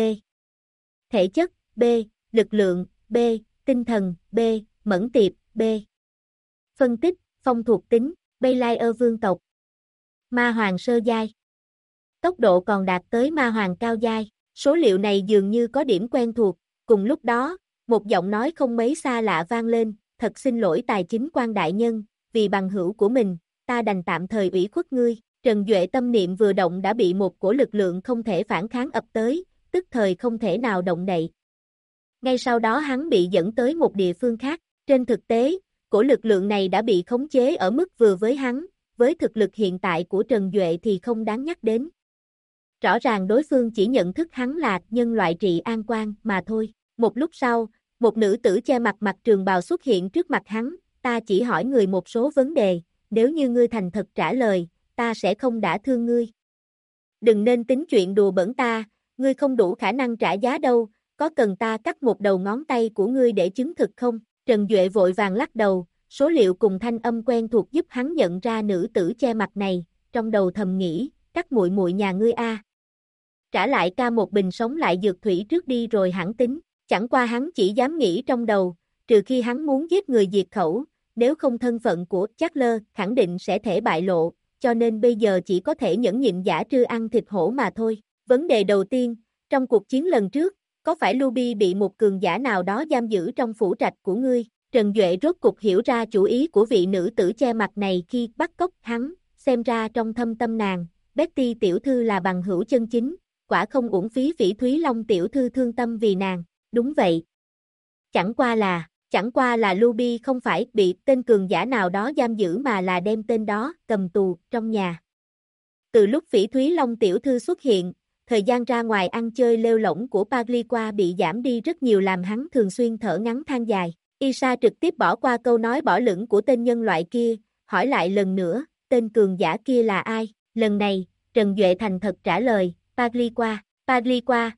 Thể chất, B. Lực lượng, B. Tinh thần, B. Mẫn tiệp, B. Phân tích, phong thuộc tính, Baylayer vương tộc. Ma hoàng sơ giai. Tốc độ còn đạt tới ma hoàng cao giai. Số liệu này dường như có điểm quen thuộc. Cùng lúc đó, một giọng nói không mấy xa lạ vang lên, thật xin lỗi tài chính quan đại nhân, vì bằng hữu của mình, ta đành tạm thời ủy khuất ngươi. Trần Duệ tâm niệm vừa động đã bị một cổ lực lượng không thể phản kháng ập tới, tức thời không thể nào động đậy. Ngay sau đó hắn bị dẫn tới một địa phương khác. Trên thực tế, cổ lực lượng này đã bị khống chế ở mức vừa với hắn, với thực lực hiện tại của Trần Duệ thì không đáng nhắc đến. Rõ ràng đối phương chỉ nhận thức hắn là nhân loại trị an quan mà thôi. Một lúc sau, một nữ tử che mặt mặc trường bào xuất hiện trước mặt hắn, ta chỉ hỏi người một số vấn đề, nếu như ngươi thành thật trả lời, ta sẽ không đả thương ngươi. Đừng nên tính chuyện đùa bỡn ta, ngươi không đủ khả năng trả giá đâu, có cần ta cắt một đầu ngón tay của ngươi để chứng thực không? Trần Duệ vội vàng lắc đầu, số liệu cùng thanh âm quen thuộc giúp hắn nhận ra nữ tử che mặt này, trong đầu thầm nghĩ, cắt muội muội nhà ngươi a. Trả lại ca một bình sống lại dược thủy trước đi rồi hẳn tính, chẳng qua hắn chỉ dám nghĩ trong đầu, trừ khi hắn muốn giết người diệt khẩu, nếu không thân phận của Chatler khẳng định sẽ thể bại lộ, cho nên bây giờ chỉ có thể nhẫn nhịn giả trư ăn thịt hổ mà thôi. Vấn đề đầu tiên, trong cuộc chiến lần trước, có phải Luby bị một cường giả nào đó giam giữ trong phủ trạch của ngươi? Trần Duệ rốt cục hiểu ra chủ ý của vị nữ tử che mặt này khi bắt cóc hắn, xem ra trong thâm tâm nàng, Betty tiểu thư là bằng hữu chân chính, quả không uổng phí Phỉ Thúy Long tiểu thư thương tâm vì nàng, đúng vậy. Chẳng qua là, Chẳng qua là Ruby không phải bị tên cường giả nào đó giam giữ mà là đem tên đó cầm tù trong nhà. Từ lúc Phỉ Thúy Long tiểu thư xuất hiện, thời gian ra ngoài ăn chơi lêu lổng của Pagliqua bị giảm đi rất nhiều làm hắn thường xuyên thở ngắn than dài. Isa trực tiếp bỏ qua câu nói bỏ lửng của tên nhân loại kia, hỏi lại lần nữa, tên cường giả kia là ai? Lần này, Trần Duệ thành thật trả lời, Pagliqua. Pagliqua.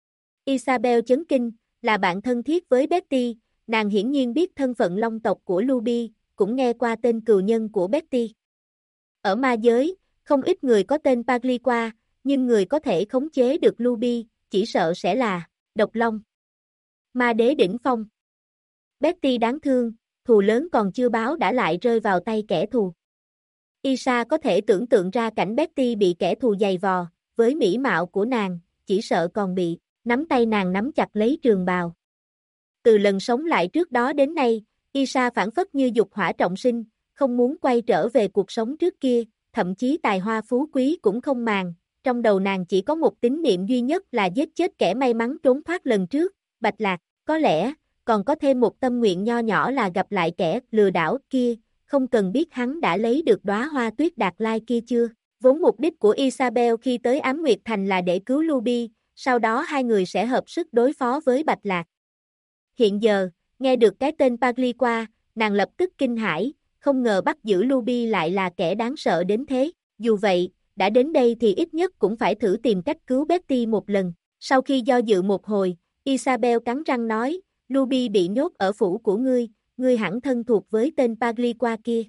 Isabel chấn kinh, là bạn thân thiết với Betty, nàng hiển nhiên biết thân phận long tộc của Ruby, cũng nghe qua tên cừu nhân của Betty. Ở ma giới, không ít người có tên Pagliqua, nhưng người có thể khống chế được Ruby, chỉ sợ sẽ là Độc Long. Ma đế đỉnh phong. Betty đáng thương, thù lớn còn chưa báo đã lại rơi vào tay kẻ thù. Isa có thể tưởng tượng ra cảnh Betty bị kẻ thù giày vò, với mỹ mạo của nàng, chỉ sợ còn bị nắm tay nàng nắm chặt lấy trường bào. Từ lần sống lại trước đó đến nay, Isa phản phất như dục hỏa trọng sinh, không muốn quay trở về cuộc sống trước kia, thậm chí tài hoa phú quý cũng không màng, trong đầu nàng chỉ có một tín niệm duy nhất là giết chết kẻ may mắn trốn thoát lần trước, Bạch Lạc, có lẽ, còn có thêm một tâm nguyện nho nhỏ là gặp lại kẻ lừa đảo kia, không cần biết hắn đã lấy được đóa hoa tuyết đạt lai kia chưa. Vốn mục đích của Isabel khi tới Ám Nguyệt Thành là để cứu Ruby, sau đó hai người sẽ hợp sức đối phó với Bạch Lạc. Hiện giờ, nghe được cái tên Pagliqua, nàng lập tức kinh hãi, không ngờ bắt giữ Ruby lại là kẻ đáng sợ đến thế. Dù vậy, đã đến đây thì ít nhất cũng phải thử tìm cách cứu Betty một lần. Sau khi do dự một hồi, Isabel cắn răng nói, Ruby bị nhốt ở phủ của ngươi hẳn thân thuộc với tên Pagliqua kia.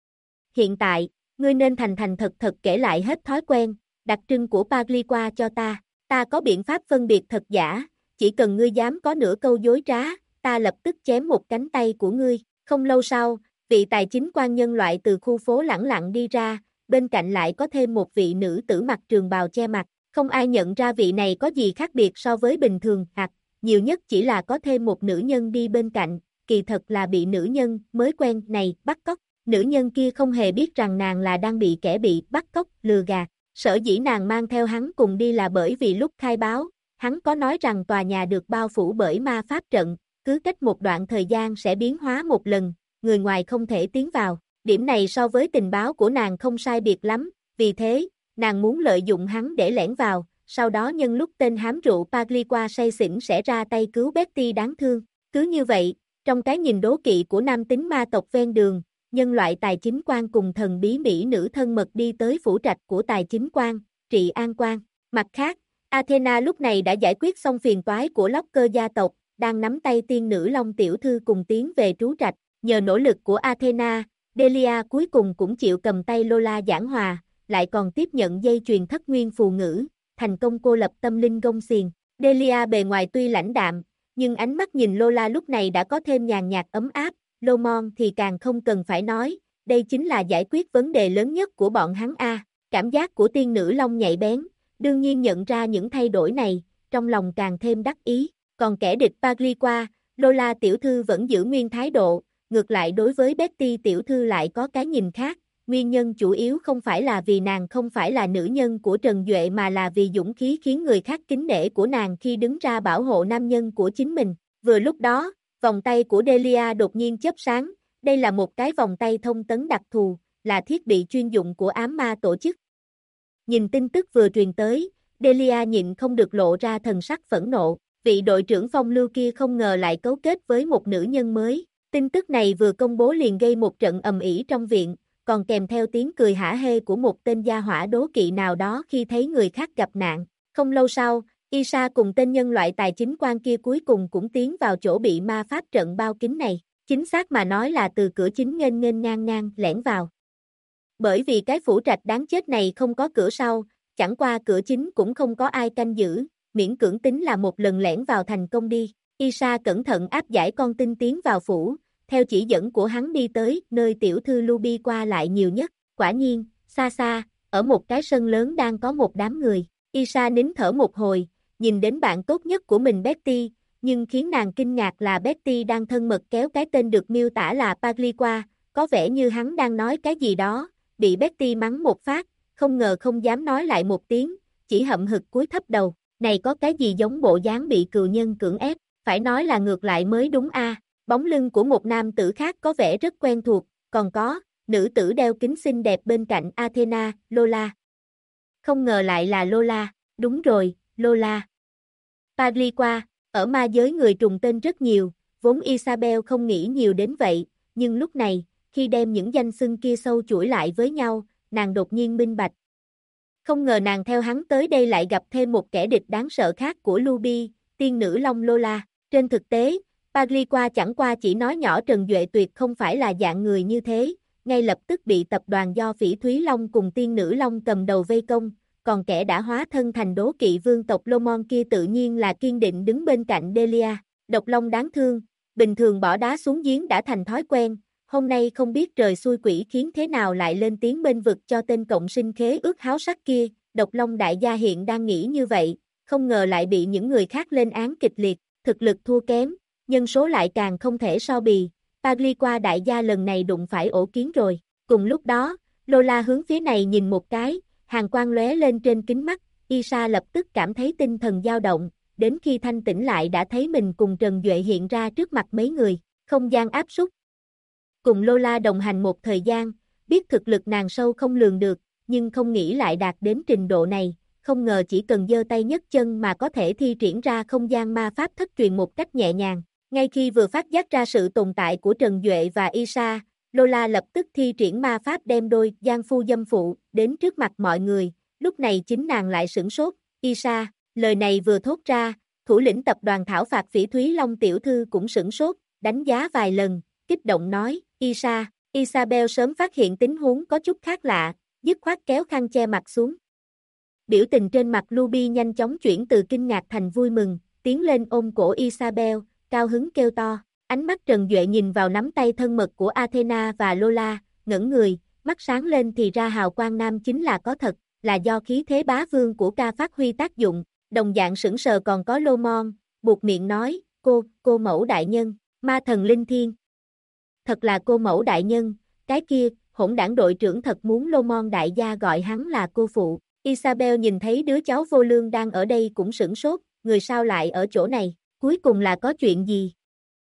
Hiện tại, ngươi nên thành thành thật thật kể lại hết thói quen, đặc trưng của Pagliqua cho ta có biện pháp phân biệt thật giả, chỉ cần ngươi dám có nửa câu dối trá, ta lập tức chém một cánh tay của ngươi. Không lâu sau, vị tài chính quan nhân loại từ khu phố lẳng lặng đi ra, bên cạnh lại có thêm một vị nữ tử mặc trường bào che mặt, không ai nhận ra vị này có gì khác biệt so với bình thường, hoặc nhiều nhất chỉ là có thêm một nữ nhân đi bên cạnh, kỳ thật là bị nữ nhân mới quen này bắt cóc. Nữ nhân kia không hề biết rằng nàng là đang bị kẻ bị bắt cóc, lừa gạt. Sở dĩ nàng mang theo hắn cùng đi là bởi vì lúc khai báo, hắn có nói rằng tòa nhà được bao phủ bởi ma pháp trận, cứ cách một đoạn thời gian sẽ biến hóa một lần, người ngoài không thể tiến vào. Điểm này so với tình báo của nàng không sai biệt lắm, vì thế, nàng muốn lợi dụng hắn để lẻn vào, sau đó nhân lúc tên hám rượu Pagliqua say xỉn sẽ ra tay cứu Betty đáng thương. Cứ như vậy, trong cái nhìn đố kỵ của nam tính ma tộc ven đường, nhân loại tài chính quan cùng thần bí mỹ nữ thân mật đi tới phủ trạch của tài chính quan, Trị An quan. Mặt khác, Athena lúc này đã giải quyết xong phiền toái của Locker gia tộc, đang nắm tay tiên nữ Long tiểu thư cùng tiến về trú trạch. Nhờ nỗ lực của Athena, Delia cuối cùng cũng chịu cầm tay Lola giảng hòa, lại còn tiếp nhận dây chuyền thất nguyên phù ngữ, thành công cô lập tâm linh gông xiềng. Delia bề ngoài tuy lãnh đạm, nhưng ánh mắt nhìn Lola lúc này đã có thêm nhàn nhạt ấm áp. Lomon thì càng không cần phải nói, đây chính là giải quyết vấn đề lớn nhất của bọn hắn a. Cảm giác của tiên nữ Long nhạy bén, đương nhiên nhận ra những thay đổi này, trong lòng càng thêm đắc ý. Còn kẻ địch Pagliqua, Lola tiểu thư vẫn giữ nguyên thái độ, ngược lại đối với Betty tiểu thư lại có cái nhìn khác. Nguyên nhân chủ yếu không phải là vì nàng không phải là nữ nhân của Trần Duệ mà là vì dũng khí khiến người khác kính nể của nàng khi đứng ra bảo hộ nam nhân của chính mình. Vừa lúc đó, vòng tay của Delia đột nhiên chớp sáng, đây là một cái vòng tay thông tấn đặc thù, là thiết bị chuyên dụng của ám ma tổ chức. Nhìn tin tức vừa truyền tới, Delia nhịn không được lộ ra thần sắc phẫn nộ, vị đội trưởng phong lưu kia không ngờ lại cấu kết với một nữ nhân mới. Tin tức này vừa công bố liền gây một trận ầm ĩ trong viện, còn kèm theo tiếng cười hả hê của một tên gia hỏa đố kỵ nào đó khi thấy người khác gặp nạn. Không lâu sau, Isa cùng tên nhân loại tài chính quan kia cuối cùng cũng tiến vào chỗ bị ma pháp trận bao kín này. Chính xác mà nói là từ cửa chính nghênh nghênh ngang ngang lẻn vào. Bởi vì cái phủ trạch đáng chết này không có cửa sau, chẳng qua cửa chính cũng không có ai canh giữ, miễn cưỡng tính là một lần lẻn vào thành công đi. Isa cẩn thận áp giải con tin tiến vào phủ, theo chỉ dẫn của hắn đi tới nơi tiểu thư Ruby qua lại nhiều nhất. Quả nhiên, xa xa, ở một cái sân lớn đang có một đám người. Isa nín thở một hồi, nhìn đến bạn tốt nhất của mình Betty, nhưng khiến nàng kinh ngạc là Betty đang thân mật kéo cái tên được miêu tả là Pagliqua, có vẻ như hắn đang nói cái gì đó, bị Betty mắng một phát, không ngờ không dám nói lại một tiếng, chỉ hậm hực cúi thấp đầu. Này có cái gì giống bộ dáng bị cừu nhân cưỡng ép, phải nói là ngược lại mới đúng a. Bóng lưng của một nam tử khác có vẻ rất quen thuộc, còn có, nữ tử đeo kính xinh đẹp bên cạnh Athena, Lola. Không ngờ lại là Lola, đúng rồi, Lola. Pagliqua, ở ma giới người trùng tên rất nhiều, vốn Isabel không nghĩ nhiều đến vậy, nhưng lúc này, khi đem những danh xưng kia sâu chuỗi lại với nhau, nàng đột nhiên minh bạch. Không ngờ nàng theo hắn tới đây lại gặp thêm một kẻ địch đáng sợ khác của Luby, tiên nữ Long Lola. Trên thực tế, Pagliqua chẳng qua chỉ nói nhỏ Trần Duệ tuyệt không phải là dạng người như thế, ngay lập tức bị tập đoàn do Phỉ Thúy Long cùng tiên nữ Long cầm đầu vây công, còn kẻ đã hóa thân thành đố kỵ vương tộc Lomon kia tự nhiên là kiên định đứng bên cạnh Delia. Độc Long đáng thương, bình thường bỏ đá xuống giếng đã thành thói quen, hôm nay không biết trời xui quỷ khiến thế nào lại lên tiếng bên vực cho tên cộng sinh khế ước háo sắc kia. Độc Long đại gia hiện đang nghĩ như vậy, không ngờ lại bị những người khác lên án kịch liệt, thực lực thua kém, nhân số lại càng không thể so bì. Pagliqua đại gia lần này đụng phải ổ kiến rồi. Cùng lúc đó, Lola hướng phía này nhìn một cái, hàn quang lóe lên trên kính mắt, Isa lập tức cảm thấy tinh thần dao động, đến khi thanh tỉnh lại đã thấy mình cùng Trần Duệ hiện ra trước mặt mấy người, không gian áp súc. Cùng Lola đồng hành một thời gian, biết thực lực nàng sâu không lường được, nhưng không nghĩ lại đạt đến trình độ này, không ngờ chỉ cần giơ tay nhấc chân mà có thể thi triển ra không gian ma pháp thất truyền một cách nhẹ nhàng. Ngay khi vừa phát giác ra sự tồn tại của Trần Duệ và Isa, Lola lập tức thi triển ma pháp đem đôi gian phu dâm phụ đến trước mặt mọi người, lúc này chính nàng lại sửng sốt. Isa, lời này vừa thốt ra, thủ lĩnh tập đoàn thảo phạt Phỉ Thúy Long tiểu thư cũng sửng sốt, đánh giá vài lần, kích động nói, Isa. Isabel sớm phát hiện tình huống có chút khác lạ, dứt khoát kéo khăn che mặt xuống. Biểu tình trên mặt Luby nhanh chóng chuyển từ kinh ngạc thành vui mừng, tiến lên ôm cổ Isabel, cao hứng kêu to. Ánh mắt Trần Duệ nhìn vào nắm tay thân mật của Athena và Lola, ngẩn người, mắt sáng lên thì ra hào quang nam chính là có thật, là do khí thế bá vương của ca phát huy tác dụng. Đồng dạng sững sờ còn có Lomon, buột miệng nói, cô mẫu đại nhân, ma thần linh thiên. Thật là cô mẫu đại nhân, cái kia, hỗn đảng đội trưởng thật muốn Lomon đại gia gọi hắn là cô phụ. Isabel nhìn thấy đứa cháu vô lương đang ở đây cũng sửng sốt, người sao lại ở chỗ này, cuối cùng là có chuyện gì?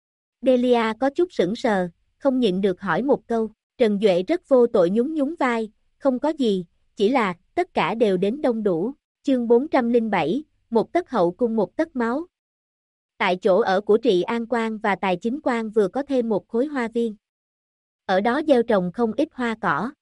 Delia có chút sững sờ, không nhịn được hỏi một câu, Trần Duệ rất vô tội nhún nhún vai, không có gì, chỉ là, tất cả đều đến đông đủ. Chương 407, một tấc hậu cung một tấc máu. Tại chỗ ở của Trị An Quan và Tài Chính Quan vừa có thêm một khối hoa viên. Ở đó gieo trồng không ít hoa cỏ.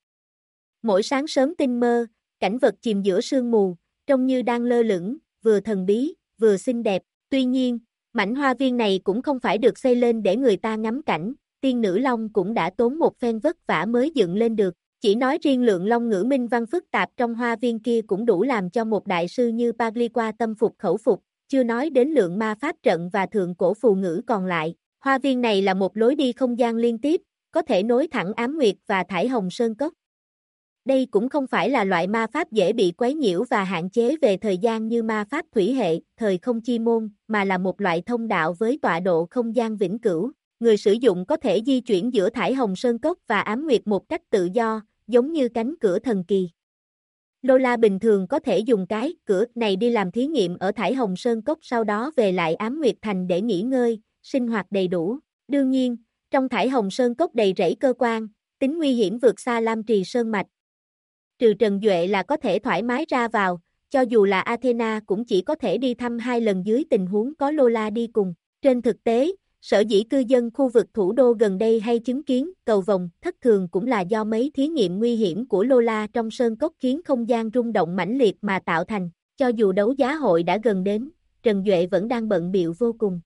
Mỗi sáng sớm tinh mơ, cảnh vật chìm giữa sương mù, trông như đang lơ lửng, vừa thần bí, vừa xinh đẹp. Tuy nhiên, mảnh hoa viên này cũng không phải được xây lên để người ta ngắm cảnh, tiên nữ Long cũng đã tốn một phen vất vả mới dựng lên được. Chỉ nói riêng lượng long ngữ minh văn phức tạp trong hoa viên kia cũng đủ làm cho một đại sư như Pagliqua tâm phục khẩu phục, chưa nói đến lượng ma pháp trận và thượng cổ phù ngữ còn lại. Hoa viên này là một lối đi không gian liên tiếp, có thể nối thẳng Ám Nguyệt và Thải Hồng Sơn Cốc. Đây cũng không phải là loại ma pháp dễ bị quấy nhiễu và hạn chế về thời gian như ma pháp thủy hệ, thời không chi môn, mà là một loại thông đạo với tọa độ không gian vĩnh cửu. Người sử dụng có thể di chuyển giữa Thải Hồng Sơn Cốc và Ám Nguyệt một cách tự do, giống như cánh cửa thần kỳ. Lola bình thường có thể dùng cái cửa này đi làm thí nghiệm ở Thải Hồng Sơn Cốc, sau đó về lại Ám Nguyệt Thành để nghỉ ngơi, sinh hoạt đầy đủ. Đương nhiên, trong Thải Hồng Sơn Cốc đầy rẫy cơ quan, tính nguy hiểm vượt xa Lam Trì Sơn Mạch. Trừ Trần Duệ là có thể thoải mái ra vào, cho dù là Athena cũng chỉ có thể đi thăm 2 lần dưới tình huống có Lola đi cùng. Trên thực tế, sở dĩ cư dân khu vực thủ đô gần đây hay chứng kiến cầu vồng thất thường cũng là do mấy thí nghiệm nguy hiểm của Lola trong Sơn Cốc khiến không gian rung động mãnh liệt mà tạo thành. Cho dù đấu giá hội đã gần đến, Trần Duệ vẫn đang bận bịu vô cùng.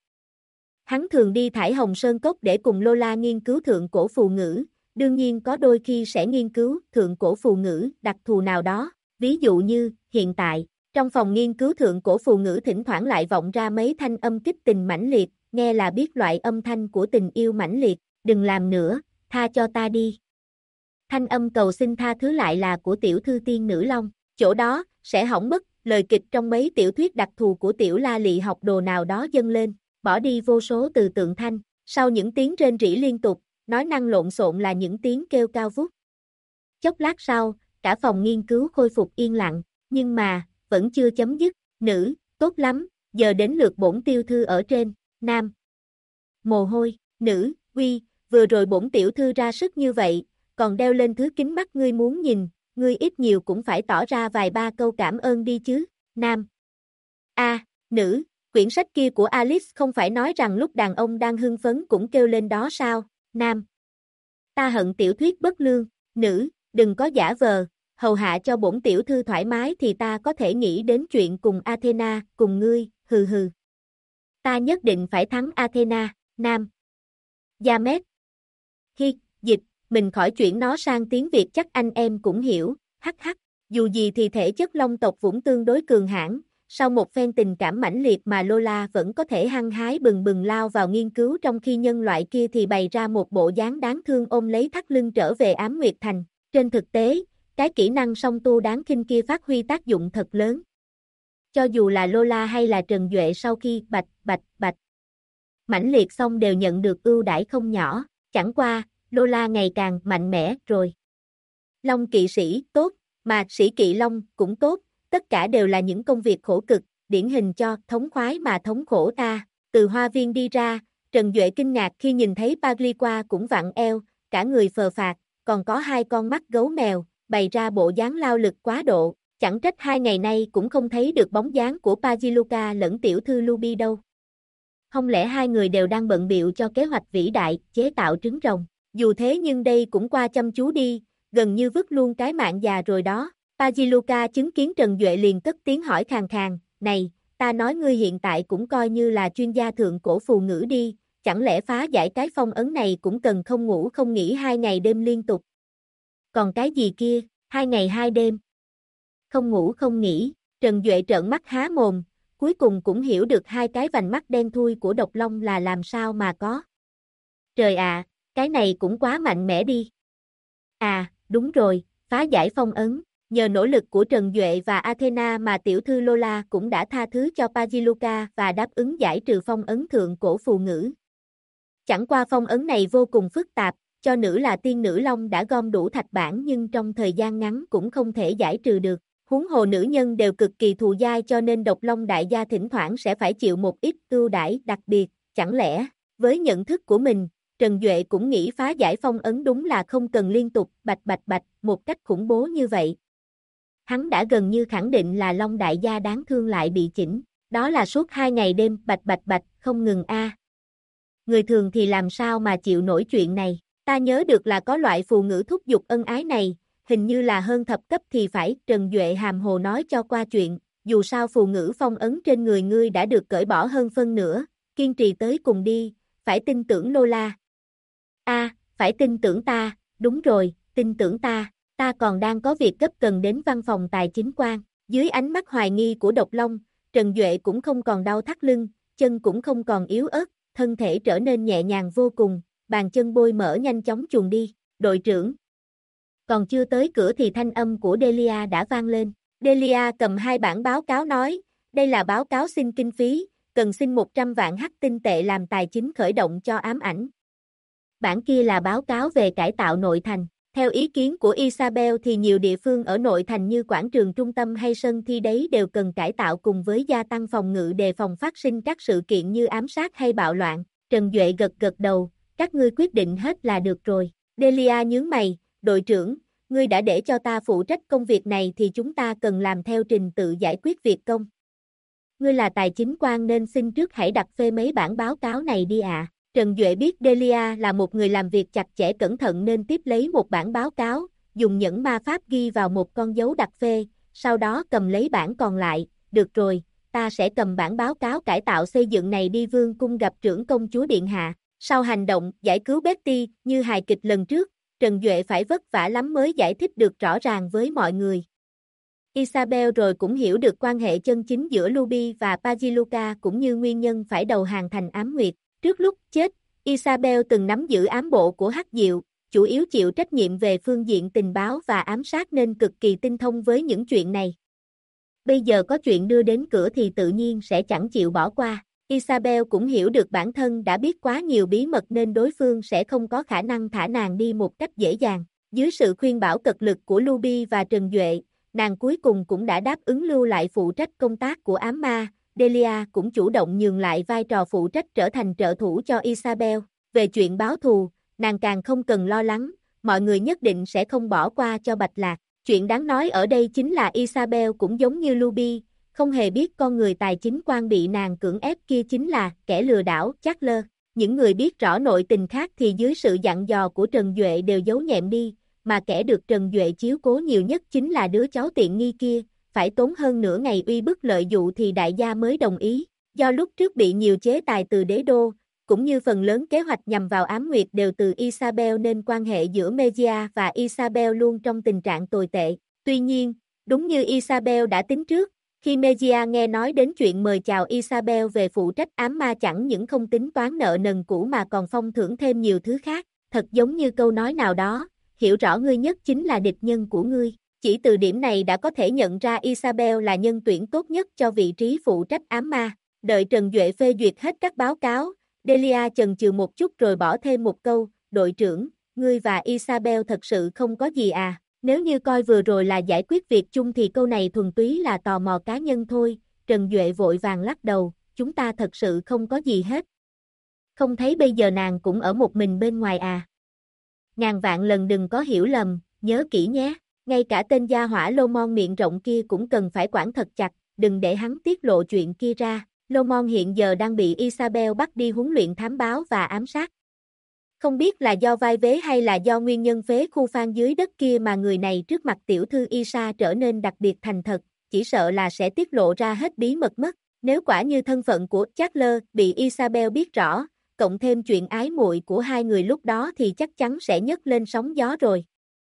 Hắn thường đi Thải Hồng Sơn Cốc để cùng Lola nghiên cứu thượng cổ phù ngữ, đương nhiên có đôi khi sẽ nghiên cứu thượng cổ phù ngữ đặc thù nào đó, ví dụ như, hiện tại, trong phòng nghiên cứu thượng cổ phù ngữ thỉnh thoảng lại vọng ra mấy thanh âm kích tình mãnh liệt, nghe là biết loại âm thanh của tình yêu mãnh liệt, đừng làm nữa, tha cho ta đi. Thanh âm cầu xin tha thứ lại là của tiểu thư tiên nữ Long, chỗ đó, sẽ hỏng mất, lời kịch trong mấy tiểu thuyết đặc thù của tiểu la lị học đồ nào đó dâng lên, bỏ đi vô số từ tượng thanh, sau những tiếng rên rỉ liên tục, nói năng lộn xộn là những tiếng kêu cao vút. Chốc lát sau, cả phòng nghiên cứu khôi phục yên lặng, nhưng mà, vẫn chưa chấm dứt, nữ, tốt lắm, giờ đến lượt bổn tiêu thư ở trên, nam. Mồ hôi, Nữ, uy, vừa rồi bổn tiểu thư ra sức như vậy, còn đeo lên thứ kính mắt ngươi muốn nhìn, ngươi ít nhiều cũng phải tỏ ra vài ba câu cảm ơn đi chứ. Nam. Nữ, quyển sách kia của Alice không phải nói rằng lúc đàn ông đang hưng phấn cũng kêu lên đó sao? Nam. Ta hận tiểu thuyết bất lương. Nữ, đừng có giả vờ, hầu hạ cho bổn tiểu thư thoải mái thì ta có thể nghĩ đến chuyện cùng Athena, cùng ngươi, hừ hừ. Ta nhất định phải thắng Athena. Nam. Giamet. Dịch, mình khỏi chuyển nó sang tiếng Việt chắc anh em cũng hiểu, hắc hắc. Dù gì thì thể chất long tộc Vũng tương đối cường hãn, sau một phen tình cảm mãnh liệt mà Lola vẫn có thể hăng hái bừng bừng lao vào nghiên cứu trong khi nhân loại kia thì bày ra một bộ dáng đáng thương ôm lấy thắt lưng trở về Ám Nguyệt Thành. Trên thực tế, cái kỹ năng song tu đáng khinh kia phát huy tác dụng thật lớn. Cho dù là Lola hay là Trần Duệ sau khi bạch mãnh liệt xong đều nhận được ưu đãi không nhỏ, chẳng qua, Lola ngày càng mạnh mẽ rồi. Long kỵ sĩ, tốt, mà sĩ kỵ long cũng tốt, tất cả đều là những công việc khổ cực, điển hình cho thống khoái mà thống khổ ta. Từ hoa viên đi ra, Trần Duệ kinh ngạc khi nhìn thấy Pagliqua cũng vặn eo, cả người phờ phạc, còn có hai con mắt gấu mèo, bày ra bộ dáng lao lực quá độ, chẳng trách 2 ngày nay cũng không thấy được bóng dáng của Pagliqua lẫn tiểu thư Luby đâu. Không lẽ hai người đều đang bận bịu cho kế hoạch vĩ đại, chế tạo trứng rồng? Dù thế nhưng đây cũng qua chăm chú đi, gần như vứt luôn cái mạng già rồi đó. Pagliqua chứng kiến Trần Duệ liền cất tiếng hỏi khàn khàn, này, ta nói ngươi hiện tại cũng coi như là chuyên gia thượng cổ phù ngữ đi, chẳng lẽ phá giải cái phong ấn này cũng cần không ngủ không nghỉ 2 ngày đêm liên tục? Còn cái gì kia, 2 ngày 2 đêm? Không ngủ không nghỉ, Trần Duệ trợn mắt há mồm, cuối cùng cũng hiểu được hai cái vành mắt đen thui của độc long là làm sao mà có. Trời ạ, cái này cũng quá mạnh mẽ đi. À, đúng rồi, phá giải phong ấn. Nhờ nỗ lực của Trần Duệ và Athena mà tiểu thư Lola cũng đã tha thứ cho Pagliqua và đáp ứng giải trừ phong ấn thượng cổ phù ngữ. Chẳng qua phong ấn này vô cùng phức tạp, cho nữ là tiên nữ long đã gom đủ thạch bản nhưng trong thời gian ngắn cũng không thể giải trừ được. Huống hồ nữ nhân đều cực kỳ thù dai cho nên độc long đại gia thỉnh thoảng sẽ phải chịu một ít ưu đãi đặc biệt, chẳng lẽ, với nhận thức của mình, Trần Duệ cũng nghĩ phá giải phong ấn đúng là không cần liên tục bạch một cách khủng bố như vậy. Hắn đã gần như khẳng định là long đại gia đáng thương lại bị chỉnh, đó là suốt 2 ngày đêm bạch không ngừng a. Người thường thì làm sao mà chịu nổi chuyện này, ta nhớ được là có loại phù ngữ thúc giục ân ái này, hình như là hơn thập cấp thì phải. Trần Duệ hàm hồ nói cho qua chuyện, dù sao phù ngữ phong ấn trên người ngươi đã được cởi bỏ hơn phân nửa, kiên trì tới cùng đi, phải tin tưởng Lola. Phải tin tưởng ta, đúng rồi, tin tưởng ta còn đang có việc gấp cần đến văn phòng tài chính quan. Dưới ánh mắt hoài nghi của độc long, Trần Duệ cũng không còn đau thắt lưng, chân cũng không còn yếu ớt, thân thể trở nên nhẹ nhàng vô cùng, bàn chân bôi mở nhanh chóng chuồn đi. Đội trưởng. Còn chưa tới cửa thì thanh âm của Delia đã vang lên. Delia cầm 2 bản báo cáo nói, đây là báo cáo xin kinh phí, cần xin 100 vạn hắc tinh tệ làm tài chính khởi động cho ám ảnh. Bản kia là báo cáo về cải tạo nội thành. Theo ý kiến của Isabel thì nhiều địa phương ở nội thành như quảng trường trung tâm hay sân thi đấu đều cần cải tạo cùng với gia tăng phòng ngự đề phòng phát sinh các sự kiện như ám sát hay bạo loạn. Trần Duệ gật đầu, các ngươi quyết định hết là được rồi. Delia nhướng mày, đội trưởng, ngươi đã để cho ta phụ trách công việc này thì chúng ta cần làm theo trình tự giải quyết việc công. Ngươi là tài chính quan nên xin trước hãy đặt phê mấy bản báo cáo này đi ạ. Trần Duệ biết Delia là một người làm việc chặt chẽ cẩn thận nên tiếp lấy một bản báo cáo, dùng nhẫn ma pháp ghi vào một con dấu đặt phê, sau đó cầm lấy bản còn lại. Được rồi, ta sẽ cầm bản báo cáo cải tạo xây dựng này đi vương cung gặp trưởng công chúa điện hạ. Sau hành động giải cứu Betty như hài kịch lần trước, Trần Duệ phải vất vả lắm mới giải thích được rõ ràng với mọi người. Isabel rồi cũng hiểu được quan hệ chân chính giữa Luby và Pagliqua cũng như nguyên nhân phải đầu hàng thành ám nguyệt. Trước lúc chết, Isabel từng nắm giữ ám bộ của Hắc Diệu, chủ yếu chịu trách nhiệm về phương diện tình báo và ám sát nên cực kỳ tinh thông với những chuyện này. Bây giờ có chuyện đưa đến cửa thì tự nhiên sẽ chẳng chịu bỏ qua. Isabel cũng hiểu được bản thân đã biết quá nhiều bí mật nên đối phương sẽ không có khả năng thả nàng đi một cách dễ dàng. Dưới sự khuyên bảo cật lực của Luby và Trần Duệ, nàng cuối cùng cũng đã đáp ứng lưu lại phụ trách công tác của ám ma. Delia cũng chủ động nhường lại vai trò phụ trách trở thành trợ thủ cho Isabel. về chuyện báo thù, nàng càng không cần lo lắng, mọi người nhất định sẽ không bỏ qua cho Bạch Lạc. Chuyện đáng nói ở đây chính là Isabel cũng giống như Ruby, không hề biết con người tài chính quan bị nàng cưỡng ép kia chính là kẻ lừa đảo, Charles. Những người biết rõ nội tình khác thì dưới sự dặn dò của Trần Duệ đều giấu nhẹm đi, mà kẻ được Trần Duệ chiếu cố nhiều nhất chính là đứa cháu tiện nghi kia, phải tốn hơn nửa ngày uy bức lợi dụ thì đại gia mới đồng ý. Do lúc trước bị nhiều chế tài từ đế đô, cũng như phần lớn kế hoạch nhằm vào Ám Nguyệt đều từ Isabel nên quan hệ giữa Mejia và Isabel luôn trong tình trạng tồi tệ. Tuy nhiên, đúng như Isabel đã tính trước, khi Mejia nghe nói đến chuyện mời chào Isabel về phụ trách ám ma chẳng những không tính toán nợ nần cũ mà còn phong thưởng thêm nhiều thứ khác, thật giống như câu nói nào đó, hiểu rõ ngươi nhất chính là địch nhân của ngươi. Chỉ từ điểm này đã có thể nhận ra Isabel là nhân tuyển tốt nhất cho vị trí phụ trách ám ma. Đợi Trần Duệ phê duyệt hết các báo cáo, Delia chần chừ một chút rồi bỏ thêm một câu, đội trưởng, ngươi và Isabel thật sự không có gì à? Nếu như coi vừa rồi là giải quyết việc chung thì câu này thuần túy là tò mò cá nhân thôi. Trần Duệ vội vàng lắc đầu, chúng ta thật sự không có gì hết. Không thấy bây giờ nàng cũng ở một mình bên ngoài à? Ngàn vạn lần đừng có hiểu lầm, nhớ kỹ nhé. Ngay cả tên gia hỏa Lô Mon miệng rộng kia cũng cần phải quản thật chặt, đừng để hắn tiết lộ chuyện kia ra. Lô Mon hiện giờ đang bị Isabel bắt đi huấn luyện thám báo và ám sát. Không biết là do vai vế hay là do nguyên nhân phế khu phan dưới đất kia mà người này trước mặt tiểu thư Isa trở nên đặc biệt thành thật, chỉ sợ là sẽ tiết lộ ra hết bí mật mất. Nếu quả như thân phận của Charles bị Isabel biết rõ, cộng thêm chuyện ái muội của hai người lúc đó thì chắc chắn sẽ nhấc lên sóng gió rồi.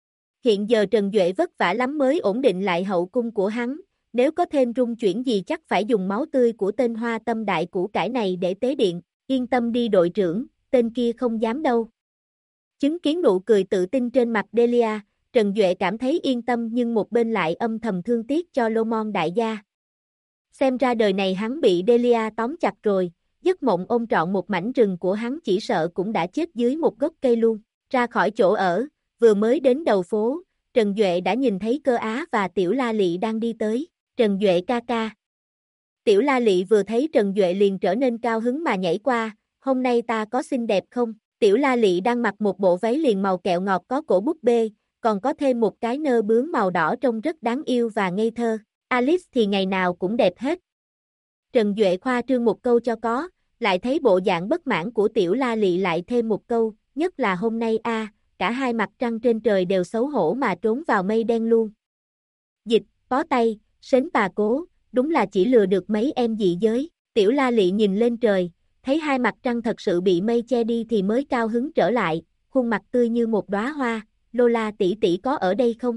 Hiện giờ Trần Duệ vất vả lắm mới ổn định lại hậu cung của hắn, nếu có thêm rung chuyển gì chắc phải dùng máu tươi của tên hoa tâm đại củ cải này để tế điện. Yên tâm đi đội trưởng, tên kia không dám đâu. Chứng kiến nụ cười tự tin trên mặt Delia, Trần Duệ cảm thấy yên tâm nhưng một bên lại âm thầm thương tiếc cho Lô Mon đại gia. Xem ra đời này hắn bị Delia tóm chặt rồi, giấc mộng ôm trọn một mảnh rừng của hắn chỉ sợ cũng đã chết dưới một gốc cây luôn. Ra khỏi chỗ ở, vừa mới đến đầu phố, Trần Duệ đã nhìn thấy Cơ Á và Tiểu La Lị đang đi tới. Trần Duệ ca ca. Tiểu La Lị vừa thấy Trần Duệ liền trở nên cao hứng mà nhảy qua, hôm nay ta có xinh đẹp không? Tiểu La Lị đang mặc một bộ váy liền màu kẹo ngọt có cổ búp bê, còn có thêm một cái nơ bướm màu đỏ trông rất đáng yêu và ngây thơ. Alice thì ngày nào cũng đẹp hết. Trần Duệ khoa trương một câu cho có, lại thấy bộ dạng bất mãn của Tiểu La Lị lại thêm một câu, nhất là hôm nay cả hai mặt trăng trên trời đều xấu hổ mà trốn vào mây đen luôn. Dịch, bó tay, sến bà cố, đúng là chỉ lừa được mấy em dị giới. Tiểu La Lị nhìn lên trời, thấy hai mặt trăng thật sự bị mây che đi thì mới cao hứng trở lại, khuôn mặt tươi như một đóa hoa. Lola tỷ tỷ có ở đây không?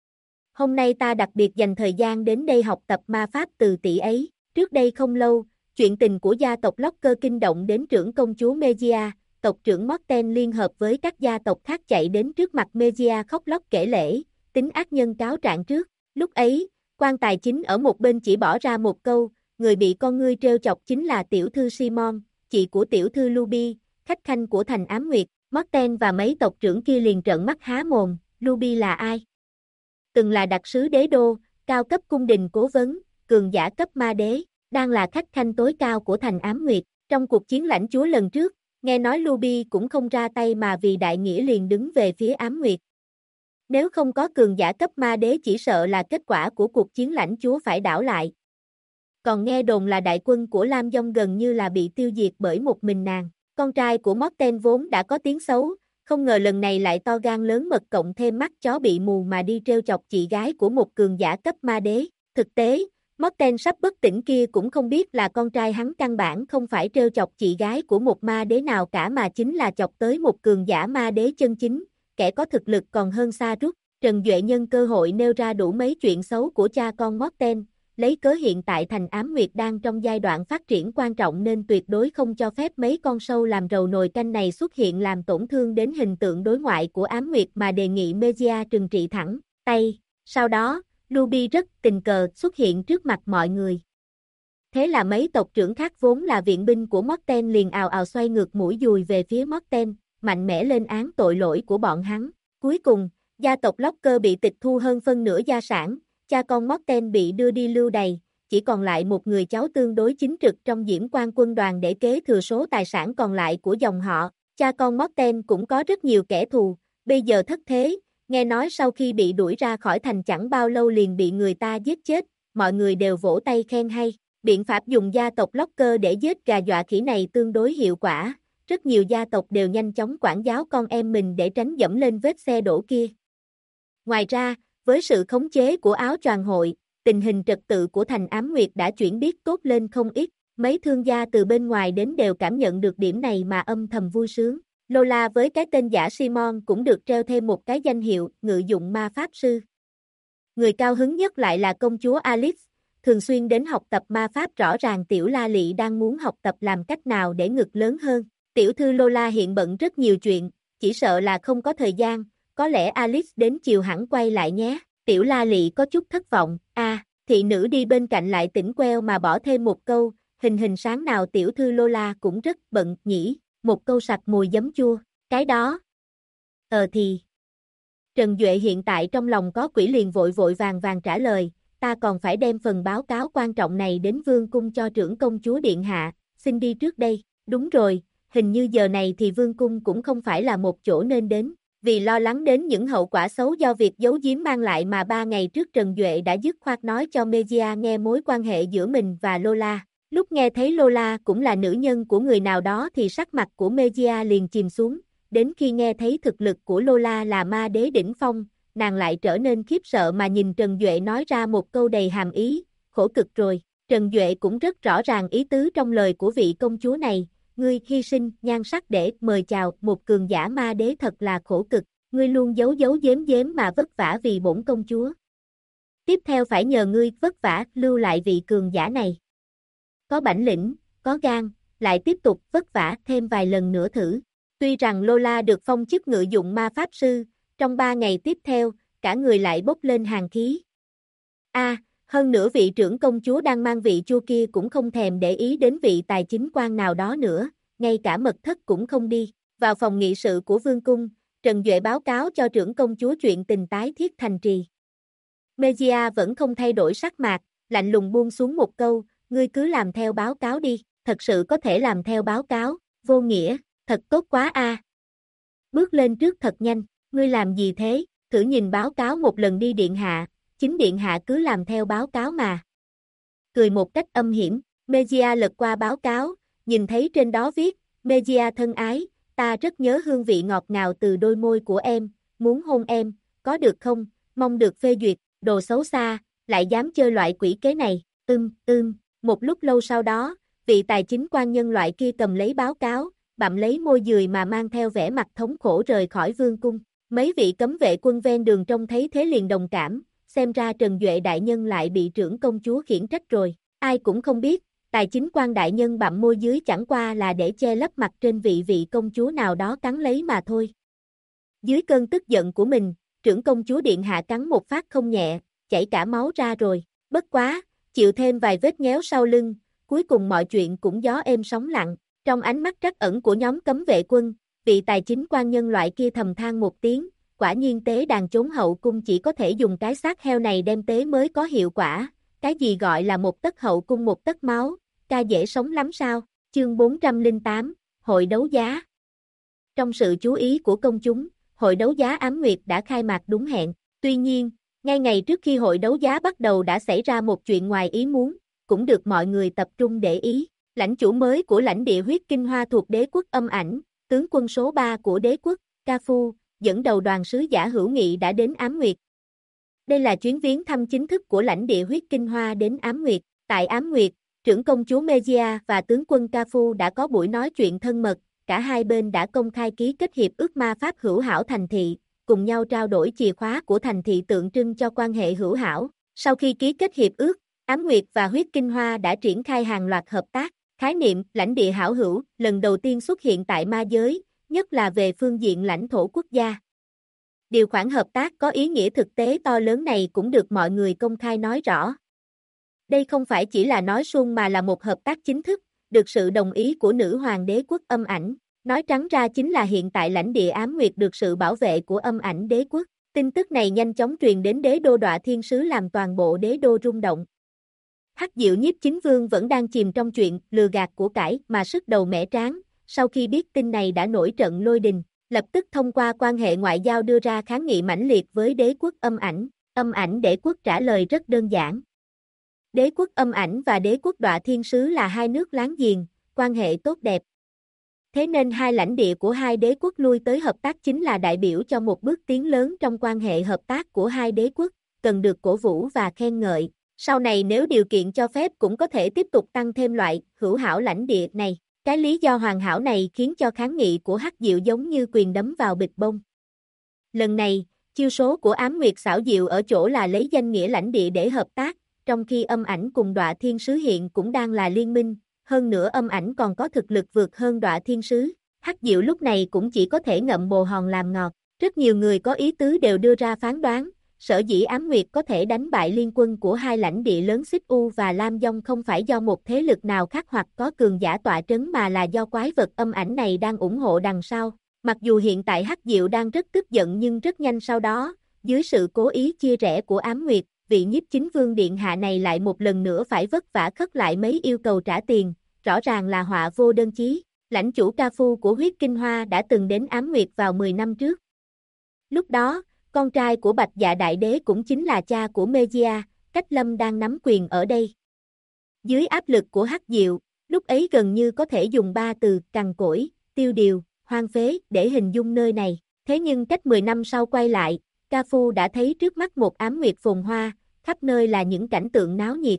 Hôm nay ta đặc biệt dành thời gian đến đây học tập ma pháp từ tỷ ấy. Trước đây không lâu, chuyện tình của gia tộc Locker kinh động đến trưởng công chúa Mejia, tộc trưởng Morten liên hợp với các gia tộc khác chạy đến trước mặt Mejia khóc lóc kể lể, tính ác nhân cáo trạng trước. Lúc ấy, quan tài chính ở một bên chỉ bỏ ra một câu, người bị con ngươi trêu chọc chính là tiểu thư Simon, chị của tiểu thư Ruby, khách khanh của thành Ám Nguyệt. Morten và mấy tộc trưởng kia liền trợn mắt há mồm, Ruby là ai? Từng là đặc sứ đế đô, cao cấp cung đình cố vấn, cường giả cấp ma đế, đang là khách khanh tối cao của thành Ám Nguyệt. Trong cuộc chiến lãnh chúa lần trước, nghe nói Ruby cũng không ra tay mà vì đại nghĩa liền đứng về phía Ám Nguyệt. Nếu không có cường giả cấp ma đế chỉ sợ là kết quả của cuộc chiến lãnh chúa phải đảo lại. Còn nghe đồn là đại quân của Lam Dông gần như là bị tiêu diệt bởi một mình nàng. Con trai của Morten vốn đã có tiếng xấu, không ngờ lần này lại to gan lớn mật cộng thêm mắt chó bị mù mà đi trêu chọc chị gái của một cường giả cấp ma đế. Thực tế, Morten sắp bất tỉnh kia cũng không biết là con trai hắn căn bản không phải trêu chọc chị gái của một ma đế nào cả mà chính là chọc tới một cường giả ma đế chân chính, kẻ có thực lực còn hơn xa rút. Trần Duệ nhân cơ hội nêu ra đủ mấy chuyện xấu của cha con Morten, lấy cớ hiện tại thành Ám Nguyệt đang trong giai đoạn phát triển quan trọng nên tuyệt đối không cho phép mấy con sâu làm rầu nồi canh này xuất hiện làm tổn thương đến hình tượng đối ngoại của Ám Nguyệt mà đề nghị Mejia trừng trị thẳng tay. Sau đó, Ruby rất tình cờ xuất hiện trước mặt mọi người. Thế là mấy tộc trưởng khác vốn là viện binh của Morten liền ào ào xoay ngược mũi dùi về phía Morten, mạnh mẽ lên án tội lỗi của bọn hắn. Cuối cùng, gia tộc Locker bị tịch thu hơn phân nửa gia sản, cha con Morten bị đưa đi lưu đày, chỉ còn lại một người cháu tương đối chính trực trong Diễm Quan quân đoàn để kế thừa số tài sản còn lại của dòng họ. cha con Morten cũng có rất nhiều kẻ thù, bây giờ thất thế, nghe nói sau khi bị đuổi ra khỏi thành chẳng bao lâu liền bị người ta giết chết, mọi người đều vỗ tay khen hay. Biện pháp dùng gia tộc Locker để giết gà dọa khỉ này tương đối hiệu quả, rất nhiều gia tộc đều nhanh chóng quản giáo con em mình để tránh dẫm lên vết xe đổ kia. Ngoài ra, với sự khống chế của áo choàng hội, tình hình trật tự của thành Ám Nguyệt đã chuyển biến tốt lên không ít, mấy thương gia từ bên ngoài đến đều cảm nhận được điểm này mà âm thầm vui sướng. Lola với cái tên giả Simon cũng được treo thêm một cái danh hiệu ngự dụng ma pháp sư. Người cao hứng nhất lại là công chúa Alice, thường xuyên đến học tập ma pháp, rõ ràng tiểu La Lị đang muốn học tập làm cách nào để ngực lớn hơn. Tiểu thư Lola hiện bận rất nhiều chuyện, chỉ sợ là không có thời gian, có lẽ Alice đến chiều hẳn quay lại nhé. Tiểu La Lị có chút thất vọng, thị nữ đi bên cạnh lại tỉnh queo mà bỏ thêm một câu, hình sáng nào tiểu thư Lola cũng rất bận nhỉ, một câu sặc mùi giấm chua, cái đó. Thì. Trần Duệ hiện tại trong lòng có quỷ liền vội vội vàng trả lời, ta còn phải đem phần báo cáo quan trọng này đến vương cung cho trưởng công chúa điện hạ, xin đi trước đây. Đúng rồi, hình như giờ này thì vương cung cũng không phải là một chỗ nên đến, vì lo lắng đến những hậu quả xấu do việc giấu giếm mang lại mà 3 ngày trước Trần Duệ đã dứt khoát nói cho Megia nghe mối quan hệ giữa mình và Lola. Lúc nghe thấy Lola cũng là nữ nhân của người nào đó thì sắc mặt của Megia liền chìm xuống, đến khi nghe thấy thực lực của Lola là ma đế đỉnh phong, nàng lại trở nên khiếp sợ mà nhìn Trần Duệ nói ra một câu đầy hàm ý, khổ cực rồi. Trần Duệ cũng rất rõ ràng ý tứ trong lời của vị công chúa này, ngươi hy sinh nhan sắc để mời chào một cường giả ma đế thật là khổ cực, ngươi luôn giấu giếm mà vất vả vì bổn công chúa. Tiếp theo phải nhờ ngươi vất vả lưu lại vị cường giả này. Có bản lĩnh, có gan, lại tiếp tục vất vả thêm vài lần nữa thử. Tuy rằng Lola được phong chức ngự dụng ma pháp sư, trong 3 ngày tiếp theo, cả người lại bốc lên hàn khí. Hơn nữa vị trưởng công chúa đang mang vị chua kia cũng không thèm để ý đến vị tài chính quan nào đó nữa, ngay cả mật thất cũng không đi. Vào phòng nghị sự của vương cung, Trần Duệ báo cáo cho trưởng công chúa chuyện tình tái thiết thành trì. Megia vẫn không thay đổi sắc mặt, lạnh lùng buông xuống một câu, ngươi cứ làm theo báo cáo đi, thật sự có thể làm theo báo cáo, vô nghĩa, thật tốt quá Bước lên trước thật nhanh, ngươi làm gì thế, thử nhìn báo cáo một lần đi điện hạ, chính điện hạ cứ làm theo báo cáo mà. Cười một cách âm hiểm, Megia lật qua báo cáo, nhìn thấy trên đó viết, Megia thân ái, ta rất nhớ hương vị ngọt ngào từ đôi môi của em, muốn hôn em, có được không, mong được phê duyệt, đồ xấu xa, lại dám chơi loại quỷ kế này, một lúc lâu sau đó, vị tài chính quan nhân loại kia cầm lấy báo cáo, bặm lấy môi dười mà mang theo vẻ mặt thống khổ rời khỏi vương cung. Mấy vị cấm vệ quân ven đường trông thấy thế liền đồng cảm, xem ra Trần Duệ đại nhân lại bị trưởng công chúa khiển trách rồi. Ai cũng không biết, tài chính quan đại nhân bặm môi dưới chẳng qua là để che lấp mặt trên vị công chúa nào đó cắn lấy mà thôi. Dưới cơn tức giận của mình, trưởng công chúa điện hạ cắn một phát không nhẹ, chảy cả máu ra rồi. Bất quá, chịu thêm vài vết nhéo sau lưng, cuối cùng mọi chuyện cũng gió êm sóng lặng. Trong ánh mắt trắc ẩn của nhóm cấm vệ quân, vị tài chính quan nhân loại kia thầm than một tiếng, quả nhiên tế đàn chốn hậu cung chỉ có thể dùng cái xác heo này đem tế mới có hiệu quả, cái gì gọi là một tấc hậu cung một tấc máu, ca dễ sống lắm sao, chương 408, hội đấu giá. Trong sự chú ý của công chúng, hội đấu giá Ám Nguyệt đã khai mạc đúng hẹn, tuy nhiên, ngay ngày trước khi hội đấu giá bắt đầu đã xảy ra một chuyện ngoài ý muốn, cũng được mọi người tập trung để ý. Lãnh chủ mới của lãnh địa huyết kinh hoa thuộc đế quốc Âm Ảnh, tướng quân số 3 của đế quốc, Ca Phu, dẫn đầu đoàn sứ giả hữu nghị đã đến Ám Nguyệt. Đây là chuyến viếng thăm chính thức của lãnh địa huyết kinh hoa đến Ám Nguyệt. Tại Ám Nguyệt, trưởng công chúa Megia và tướng quân Ca Phu đã có buổi nói chuyện thân mật, cả hai bên đã công khai ký kết hiệp ước ma pháp hữu hảo thành thị, cùng nhau trao đổi chìa khóa của thành thị tượng trưng cho quan hệ hữu hảo. Sau khi ký kết hiệp ước, Ám Nguyệt và huyết kinh hoa đã triển khai hàng loạt hợp tác. Khái niệm lãnh địa hảo hữu lần đầu tiên xuất hiện tại ma giới, nhất là về phương diện lãnh thổ quốc gia. Điều khoản hợp tác có ý nghĩa thực tế to lớn này cũng được mọi người công khai nói rõ. Đây không phải chỉ là nói suông mà là một hợp tác chính thức, được sự đồng ý của nữ hoàng đế quốc Âm Ảnh. Nói trắng ra chính là hiện tại lãnh địa Ám Nguyệt được sự bảo vệ của Âm Ảnh đế quốc. Tin tức này nhanh chóng truyền đến đế đô Đọa Thiên Sứ làm toàn bộ đế đô rung động. Hắc Diệu Nhiếp Chính Vương vẫn đang chìm trong chuyện lừa gạt của cải mà sứt đầu mẻ trán, sau khi biết tin này đã nổi trận lôi đình, lập tức thông qua quan hệ ngoại giao đưa ra kháng nghị mãnh liệt với đế quốc Âm Ảnh. Âm Ảnh đế quốc trả lời rất đơn giản. Đế quốc Âm Ảnh và đế quốc Đọa Thiên Sứ là hai nước láng giềng, quan hệ tốt đẹp. Thế nên hai lãnh địa của hai đế quốc lui tới hợp tác chính là đại biểu cho một bước tiến lớn trong quan hệ hợp tác của hai đế quốc, cần được cổ vũ và khen ngợi. Sau này nếu điều kiện cho phép cũng có thể tiếp tục tăng thêm loại hữu hảo lãnh địa này. Cái lý do hoàn hảo này khiến cho kháng nghị của Hắc Diệu giống như quyền đấm vào bịch bông. Lần này, chiêu số của Ám Nguyệt xảo diệu ở chỗ là lấy danh nghĩa lãnh địa để hợp tác, trong khi Âm Ảnh cùng Đọa Thiên Sứ hiện cũng đang là liên minh, hơn nữa Âm Ảnh còn có thực lực vượt hơn Đọa Thiên Sứ. Hắc Diệu lúc này cũng chỉ có thể ngậm bồ hòn làm ngọt. Rất nhiều người có ý tứ đều đưa ra phán đoán, sở dĩ Ám Nguyệt có thể đánh bại liên quân của hai lãnh địa lớn Xích U và Lam Dông không phải do một thế lực nào khác hoặc có cường giả tọa trấn mà là do quái vật Âm Ảnh này đang ủng hộ đằng sau. Mặc dù hiện tại Hắc Diệu đang rất tức giận nhưng rất nhanh sau đó, dưới sự cố ý chia rẽ của Ám Nguyệt, vị nhiếp chính vương điện hạ này lại một lần nữa phải vất vả khất lại mấy yêu cầu trả tiền, rõ ràng là họa vô đơn chí. Lãnh chủ Ca Phu của huyết kinh hoa đã từng đến Ám Nguyệt vào 10 năm trước. Lúc đó, con trai của Bạch Dạ Đại Đế cũng chính là cha của Megia, Cách Lâm đang nắm quyền ở đây. Dưới áp lực của Hắc Diệu, lúc ấy gần như có thể dùng 3 từ cằn cỗi, tiêu điều, hoang phế để hình dung nơi này. Thế nhưng cách 10 năm sau quay lại, Ca Phu đã thấy trước mắt một Ám Nguyệt phồn hoa, khắp nơi là những cảnh tượng náo nhiệt.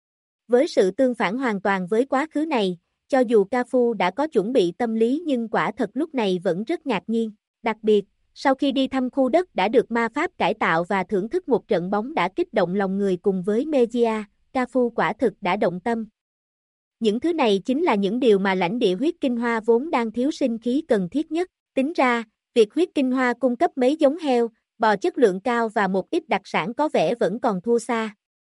Với sự tương phản hoàn toàn với quá khứ này, cho dù Ca Phu đã có chuẩn bị tâm lý nhưng quả thật lúc này vẫn rất ngạc nhiên. Đặc biệt, sau khi đi thăm khu đất đã được ma pháp cải tạo và thưởng thức một trận bóng đã kích động lòng người cùng với Megia, Ca Phu quả thực đã động tâm. Những thứ này chính là những điều mà lãnh địa huyết kinh hoa vốn đang thiếu sinh khí cần thiết nhất. Tính ra, việc huyết kinh hoa cung cấp mấy giống heo, bò chất lượng cao và một ít đặc sản có vẻ vẫn còn thua xa.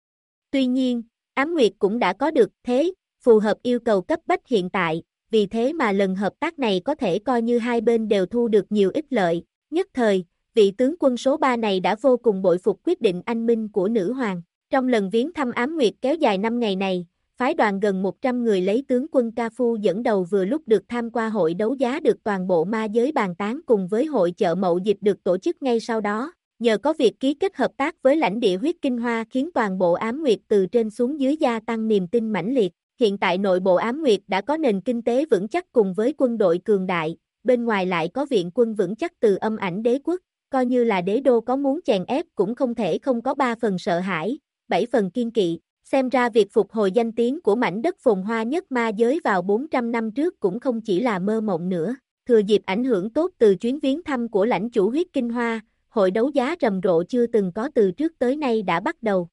Tuy nhiên, Ám Nguyệt cũng đã có được thế, phù hợp yêu cầu cấp bách hiện tại, vì thế mà lần hợp tác này có thể coi như hai bên đều thu được nhiều ích lợi. Nhất thời, vị tướng quân số 3 này đã vô cùng bội phục quyết định anh minh của nữ hoàng. Trong lần viếng thăm Ám Nguyệt kéo dài 5 ngày này, phái đoàn gần 100 người lấy tướng quân Ca Phu dẫn đầu vừa lúc được tham qua hội đấu giá được toàn bộ ma giới bàn tán cùng với hội chợ mậu dịch được tổ chức ngay sau đó. Nhờ có việc ký kết hợp tác với lãnh địa huyết kinh hoa khiến toàn bộ Ám Nguyệt từ trên xuống dưới gia tăng niềm tin mãnh liệt. Hiện tại nội bộ Ám Nguyệt đã có nền kinh tế vững chắc cùng với quân đội cường đại, bên ngoài lại có viện quân vững chắc từ Âm Ảnh đế quốc, coi như là đế đô có muốn chèn ép cũng không thể không có 3 phần sợ hãi, 7 phần kiên kỵ. Xem ra việc phục hồi danh tiếng của mảnh đất phồn hoa nhất ma giới vào 400 năm trước cũng không chỉ là mơ mộng nữa. Thừa dịp ảnh hưởng tốt từ chuyến viếng thăm của lãnh chủ huyết kinh hoa, hội đấu giá rầm rộ chưa từng có từ trước tới nay đã bắt đầu.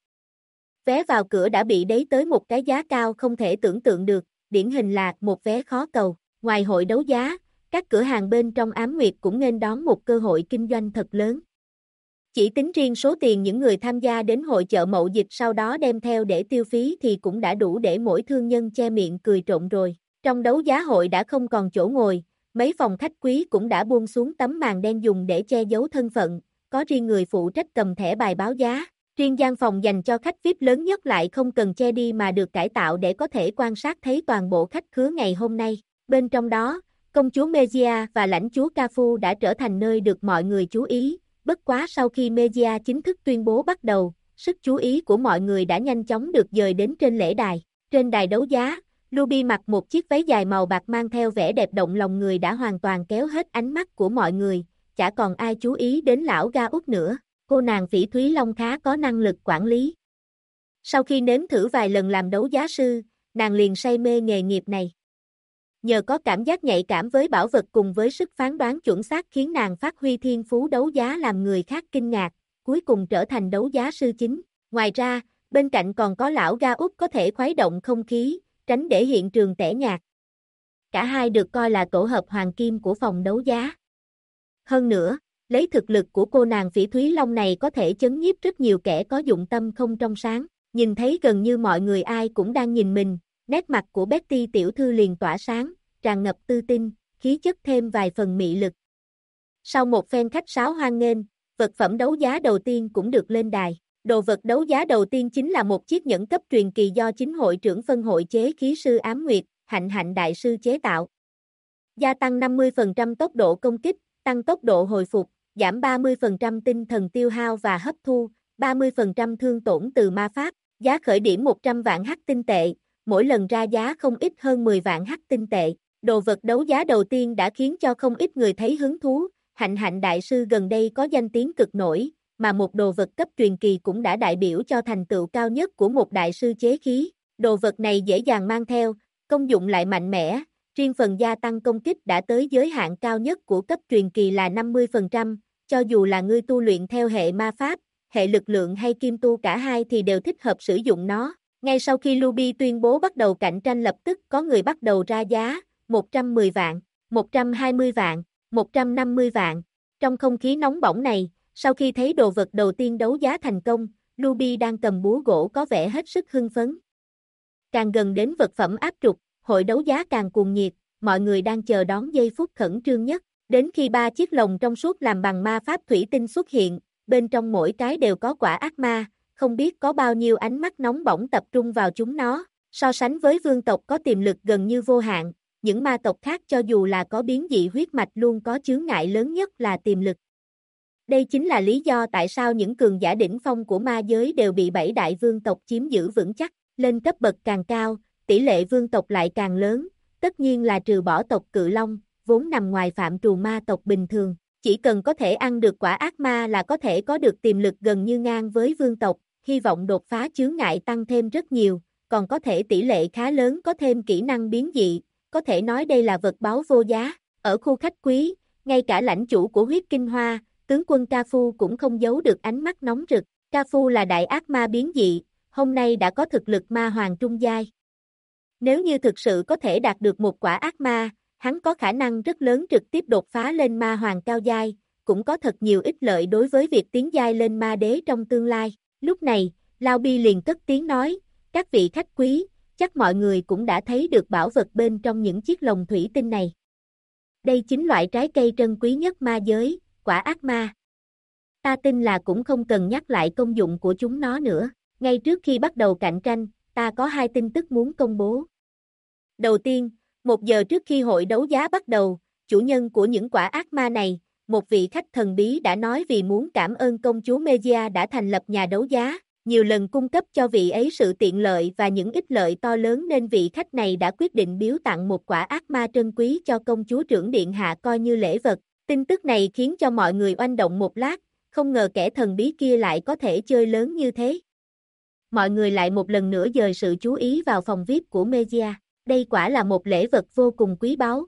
Vé vào cửa đã bị đẩy tới một cái giá cao không thể tưởng tượng được, điển hình là một vé khó cầu. Ngoài hội đấu giá, các cửa hàng bên trong Ám Nguyệt cũng nghênh đón một cơ hội kinh doanh thật lớn. Chỉ tính riêng số tiền những người tham gia đến hội chợ mậu dịch sau đó đem theo để tiêu phí thì cũng đã đủ để mỗi thương nhân che miệng cười trộn rồi. Trong đấu giá hội đã không còn chỗ ngồi, mấy phòng khách quý cũng đã buông xuống tấm màn đen dùng để che giấu thân phận, có riêng người phụ trách cầm thẻ bài báo giá. Riêng gian phòng dành cho khách VIP lớn nhất lại không cần che đi mà được cải tạo để có thể quan sát thấy toàn bộ khách khứa ngày hôm nay. Bên trong đó, công chúa Megia và lãnh chúa Ca Phu đã trở thành nơi được mọi người chú ý. Bất quá sau khi Megia chính thức tuyên bố bắt đầu, sức chú ý của mọi người đã nhanh chóng được dời đến trên lễ đài. Trên đài đấu giá, Ruby mặc một chiếc váy dài màu bạc mang theo vẻ đẹp động lòng người đã hoàn toàn kéo hết ánh mắt của mọi người, chả còn ai chú ý đến lão Ga Út nữa. Cô nàng Phỉ Thúy Long khá có năng lực quản lý. Sau khi nếm thử vài lần làm đấu giá sư, nàng liền say mê nghề nghiệp này. Nhờ có cảm giác nhạy cảm với bảo vật cùng với sức phán đoán chuẩn xác khiến nàng phát huy thiên phú đấu giá làm người khác kinh ngạc, cuối cùng trở thành đấu giá sư chính. Ngoài ra, bên cạnh còn có lão Ga Út có thể khuấy động không khí, tránh để hiện trường tẻ nhạt. Cả hai được coi là tổ hợp hoàng kim của phòng đấu giá. Hơn nữa, lấy thực lực của cô nàng Phỉ Thúy Long này có thể chấn nhiếp rất nhiều kẻ có dụng tâm không trong sáng. Nhìn thấy gần như mọi người ai cũng đang nhìn mình, nét mặt của Betty tiểu thư liền tỏa sáng, tràn ngập tự tin, khí chất thêm vài phần mị lực. Sau một phen khách sáo hoan nghênh, vật phẩm đấu giá đầu tiên cũng được lên đài. Đồ vật đấu giá đầu tiên chính là một chiếc nhẫn cấp truyền kỳ do chính hội trưởng phân hội chế khí sư Ám Nguyệt, Hạnh Hạnh đại sư chế tạo. Gia tăng 50% tốc độ công kích, tăng tốc độ hồi phục, giảm 30% tinh thần tiêu hao và hấp thu, 30% thương tổn từ ma pháp, giá khởi điểm 100 vạn hắc tinh tệ, mỗi lần ra giá không ít hơn 10 vạn hắc tinh tệ. Đồ vật đấu giá đầu tiên đã khiến cho không ít người thấy hứng thú, Hạnh Hạnh đại sư gần đây có danh tiếng cực nổi, mà một đồ vật cấp truyền kỳ cũng đã đại biểu cho thành tựu cao nhất của một đại sư chế khí. Đồ vật này dễ dàng mang theo, công dụng lại mạnh mẽ, riêng phần gia tăng công kích đã tới giới hạn cao nhất của cấp truyền kỳ là 50%, cho dù là ngươi tu luyện theo hệ ma pháp, hệ lực lượng hay kim tu cả hai thì đều thích hợp sử dụng nó. Ngay sau khi Ruby tuyên bố bắt đầu cạnh tranh lập tức có người bắt đầu ra giá, 110 vạn, 120 vạn, 150 vạn. Trong không khí nóng bỏng này, sau khi thấy đồ vật đầu tiên đấu giá thành công, Ruby đang cầm búa gỗ có vẻ hết sức hưng phấn. Càng gần đến vật phẩm áp trục, hội đấu giá càng cuồng nhiệt, mọi người đang chờ đón giây phút khẩn trương nhất. Đến khi 3 chiếc lồng trong suốt làm bằng ma pháp thủy tinh xuất hiện, bên trong mỗi cái đều có quả ác ma, không biết có bao nhiêu ánh mắt nóng bỏng tập trung vào chúng nó. So sánh với vương tộc có tiềm lực gần như vô hạn, những ma tộc khác cho dù là có biến dị huyết mạch luôn có chướng ngại lớn nhất là tiềm lực. Đây chính là lý do tại sao những cường giả đỉnh phong của ma giới đều bị 7 đại vương tộc chiếm giữ vững chắc, lên cấp bậc càng cao, tỷ lệ vương tộc lại càng lớn, tất nhiên là trừ bỏ tộc Cự Long, vốn nằm ngoài phạm trù ma tộc bình thường, chỉ cần có thể ăn được quả ác ma là có thể có được tiềm lực gần như ngang với vương tộc, hy vọng đột phá chướng ngại tăng thêm rất nhiều, còn có thể tỷ lệ khá lớn có thêm kỹ năng biến dị, có thể nói đây là vật báu vô giá. Ở khu khách quý, ngay cả lãnh chủ của huyết kinh hoa, tướng quân Cafu cũng không giấu được ánh mắt nóng rực. Cafu là đại ác ma biến dị, hôm nay đã có thực lực ma hoàng trung giai. Nếu như thực sự có thể đạt được một quả ác ma, hắn có khả năng rất lớn trực tiếp đột phá lên ma hoàng cao giai, cũng có thật nhiều ích lợi đối với việc tiến giai lên ma đế trong tương lai. Lúc này, Lao Bi liền cất tiếng nói, các vị khách quý, chắc mọi người cũng đã thấy được bảo vật bên trong những chiếc lồng thủy tinh này. Đây chính loại trái cây trân quý nhất ma giới, quả ác ma. Ta tin là cũng không cần nhắc lại công dụng của chúng nó nữa. Ngay trước khi bắt đầu cạnh tranh, ta có 2 tin tức muốn công bố. Đầu tiên, 1 giờ trước khi hội đấu giá bắt đầu, chủ nhân của những quả ác ma này, một vị khách thần bí đã nói vì muốn cảm ơn công chúa Megia đã thành lập nhà đấu giá, nhiều lần cung cấp cho vị ấy sự tiện lợi và những ích lợi to lớn nên vị khách này đã quyết định biếu tặng một quả ác ma trân quý cho công chúa trưởng điện hạ coi như lễ vật. Tin tức này khiến cho mọi người oanh động một lát, không ngờ kẻ thần bí kia lại có thể chơi lớn như thế. Mọi người lại một lần nữa dời sự chú ý vào phòng VIP của Megia. Đây quả là một lễ vật vô cùng quý báu.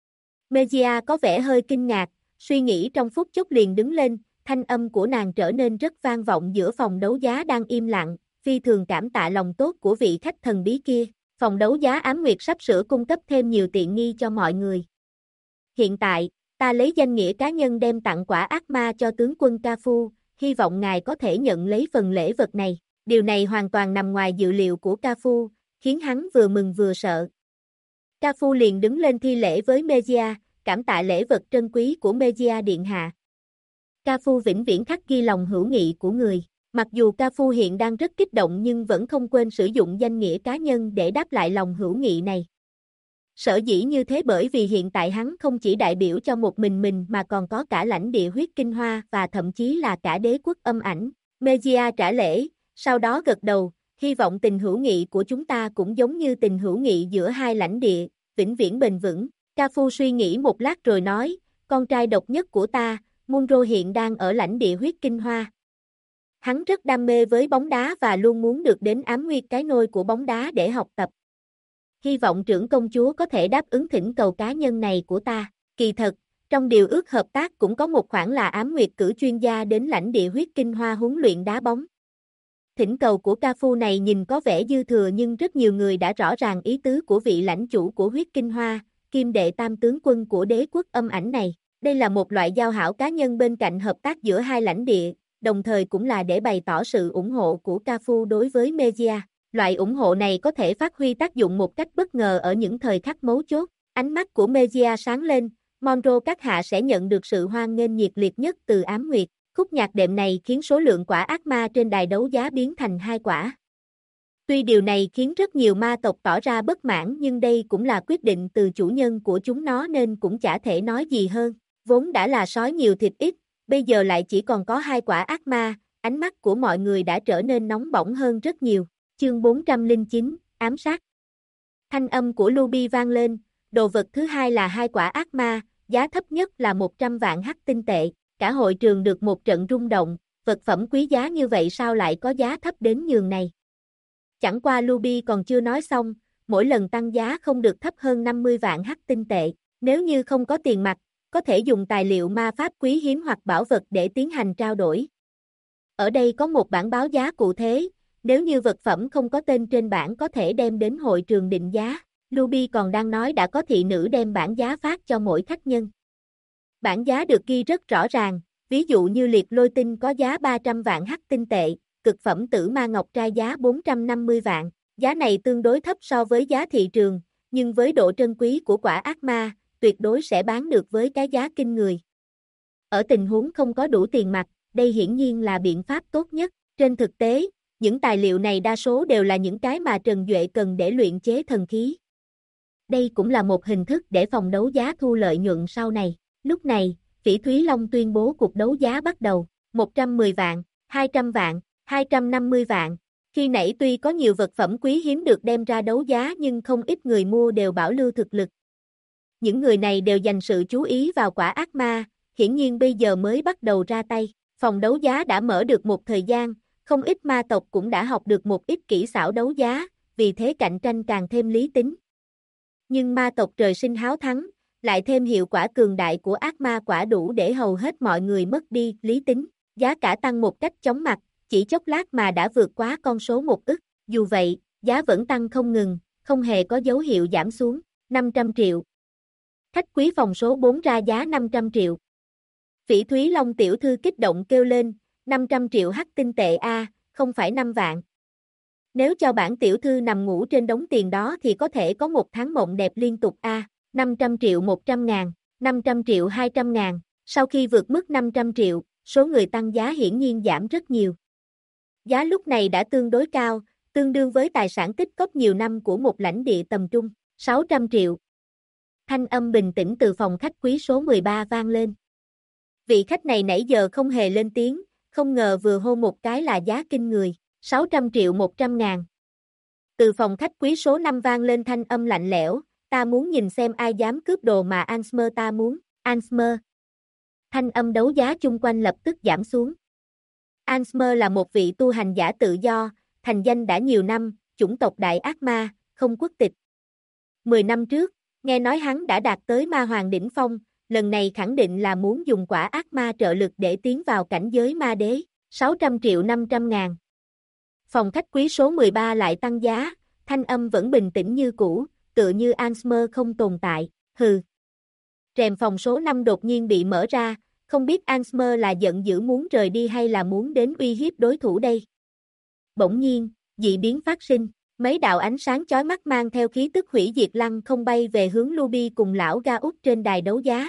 Megia có vẻ hơi kinh ngạc, suy nghĩ trong phút chốc liền đứng lên, thanh âm của nàng trở nên rất vang vọng giữa phòng đấu giá đang im lặng, phi thường cảm tạ lòng tốt của vị khách thần bí kia. Phòng đấu giá Ám Nguyệt sắp sửa cung cấp thêm nhiều tiện nghi cho mọi người. Hiện tại, ta lấy danh nghĩa cá nhân đem tặng quả ác ma cho tướng quân Cafu, hy vọng ngài có thể nhận lấy phần lễ vật này. Điều này hoàn toàn nằm ngoài dự liệu của Cafu, khiến hắn vừa mừng vừa sợ. Cafu liền đứng lên thi lễ với Megia, cảm tạ lễ vật trân quý của Megia điện hạ. Cafu vĩnh viễn khắc ghi lòng hữu nghị của người. Mặc dù Cafu hiện đang rất kích động nhưng vẫn không quên sử dụng danh nghĩa cá nhân để đáp lại lòng hữu nghị này. Sở dĩ như thế bởi vì hiện tại hắn không chỉ đại biểu cho một mình mà còn có cả lãnh địa huyết kinh hoa và thậm chí là cả đế quốc âm ảnh. Megia trả lễ, sau đó gật đầu, hy vọng tình hữu nghị của chúng ta cũng giống như tình hữu nghị giữa hai lãnh địa, vĩnh viễn bền vững. Cafu suy nghĩ một lát rồi nói, con trai độc nhất của ta, Munro hiện đang ở lãnh địa huyết kinh hoa. Hắn rất đam mê với bóng đá và luôn muốn được đến Ám Nguyệt cái nôi của bóng đá để học tập. Hy vọng trưởng công chúa có thể đáp ứng thỉnh cầu cá nhân này của ta. Kỳ thật, trong điều ước hợp tác cũng có một khoản là Ám Nguyệt cử chuyên gia đến lãnh địa huyết kinh hoa huấn luyện đá bóng. Thỉnh cầu của Cafu này nhìn có vẻ dư thừa nhưng rất nhiều người đã rõ ràng ý tứ của vị lãnh chủ của huyết kinh hoa, kim đệ tam tướng quân của đế quốc âm ảnh này. Đây là một loại giao hảo cá nhân bên cạnh hợp tác giữa hai lãnh địa, đồng thời cũng là để bày tỏ sự ủng hộ của Cafu đối với Megia. Loại ủng hộ này có thể phát huy tác dụng một cách bất ngờ ở những thời khắc mấu chốt. Ánh mắt của Megia sáng lên, Monroe các hạ sẽ nhận được sự hoan nghênh nhiệt liệt nhất từ Ám Nguyệt. Khúc nhạc đệm này khiến số lượng quả ác ma trên đài đấu giá biến thành 2 quả. Tuy điều này khiến rất nhiều ma tộc tỏ ra bất mãn nhưng đây cũng là quyết định từ chủ nhân của chúng nó nên cũng chả thể nói gì hơn. Vốn đã là sói nhiều thịt ít, bây giờ lại chỉ còn có 2 quả ác ma, ánh mắt của mọi người đã trở nên nóng bỏng hơn rất nhiều. Chương 409, ám sát. Thanh âm của Luby vang lên, đồ vật thứ hai là 2 quả ác ma, giá thấp nhất là 100 vạn hắc tinh tệ. Cả hội trường được một trận rung động, vật phẩm quý giá như vậy sao lại có giá thấp đến nhường này. Chẳng qua Luby còn chưa nói xong, mỗi lần tăng giá không được thấp hơn 50 vạn hắc tinh tệ. Nếu như không có tiền mặt, có thể dùng tài liệu ma pháp quý hiếm hoặc bảo vật để tiến hành trao đổi. Ở đây có một bảng báo giá cụ thể, nếu như vật phẩm không có tên trên bảng có thể đem đến hội trường định giá. Luby còn đang nói đã có thị nữ đem bảng giá phát cho mỗi khách nhân. Bảng giá được ghi rất rõ ràng, ví dụ như liệt lôi tinh có giá 300 vạn hắc tinh tệ, cực phẩm tử ma ngọc trai giá 450 vạn. Giá này tương đối thấp so với giá thị trường, nhưng với độ trân quý của quả ác ma, tuyệt đối sẽ bán được với cái giá kinh người. Ở tình huống không có đủ tiền mặt, đây hiển nhiên là biện pháp tốt nhất. Trên thực tế, những tài liệu này đa số đều là những cái mà Trần Duệ cần để luyện chế thần khí. Đây cũng là một hình thức để phòng đấu giá thu lợi nhuận sau này. Lúc này, Phỉ Thúy Long tuyên bố cuộc đấu giá bắt đầu, 110 vạn, 200 vạn, 250 vạn. Khi nãy tuy có nhiều vật phẩm quý hiếm được đem ra đấu giá nhưng không ít người mua đều bảo lưu thực lực. Những người này đều dành sự chú ý vào quả ác ma, hiển nhiên bây giờ mới bắt đầu ra tay. Phòng đấu giá đã mở được một thời gian, không ít ma tộc cũng đã học được một ít kỹ xảo đấu giá, vì thế cạnh tranh càng thêm lý tính. Nhưng ma tộc trời sinh háo thắng, lại thêm hiệu quả cường đại của ác ma quả đủ để hầu hết mọi người mất đi lý tính. Giá cả tăng một cách chóng mặt, chỉ chốc lát mà đã vượt quá con số 1 ức. Dù vậy, giá vẫn tăng không ngừng, không hề có dấu hiệu giảm xuống. 500 triệu. Khách quý phòng số 4 ra giá 500 triệu. Phỉ Thúy Long tiểu thư kích động kêu lên, 500 triệu hắc tinh tệ a, không phải 5 vạn. Nếu cho bản tiểu thư nằm ngủ trên đống tiền đó thì có thể có một tháng mộng đẹp liên tục a. 500 triệu 100 ngàn, 500 triệu 200 ngàn. Sau khi vượt mức 500 triệu, số người tăng giá hiển nhiên giảm rất nhiều. Giá lúc này đã tương đối cao, tương đương với tài sản tích cóp nhiều năm của một lãnh địa tầm trung. 600 triệu. Thanh âm bình tĩnh từ phòng khách quý số 13 vang lên. Vị khách này nãy giờ không hề lên tiếng, không ngờ vừa hô một cái là giá kinh người. 600 triệu 100 ngàn. Từ phòng khách quý số 5 vang lên thanh âm lạnh lẽo, ta muốn nhìn xem ai dám cướp đồ mà Ansmer ta muốn. Ansmer. Thanh âm đấu giá chung quanh lập tức giảm xuống. Ansmer là một vị tu hành giả tự do, thành danh đã nhiều năm, chủng tộc đại ác ma, không quốc tịch. 10 năm trước, nghe nói hắn đã đạt tới ma hoàng đỉnh phong, lần này khẳng định là muốn dùng quả ác ma trợ lực để tiến vào cảnh giới ma đế. 600 triệu 500 ngàn. Phòng khách quý số 13 lại tăng giá, thanh âm vẫn bình tĩnh như cũ, tựa như Ansmer không tồn tại. Hừ. Rèm phòng số 5 đột nhiên bị mở ra, không biết Ansmer là giận dữ muốn rời đi hay là muốn đến uy hiếp đối thủ đây. Bỗng nhiên, dị biến phát sinh, mấy đạo ánh sáng chói mắt mang theo khí tức hủy diệt lăng không bay về hướng Luby cùng lão Ga út trên đài đấu giá.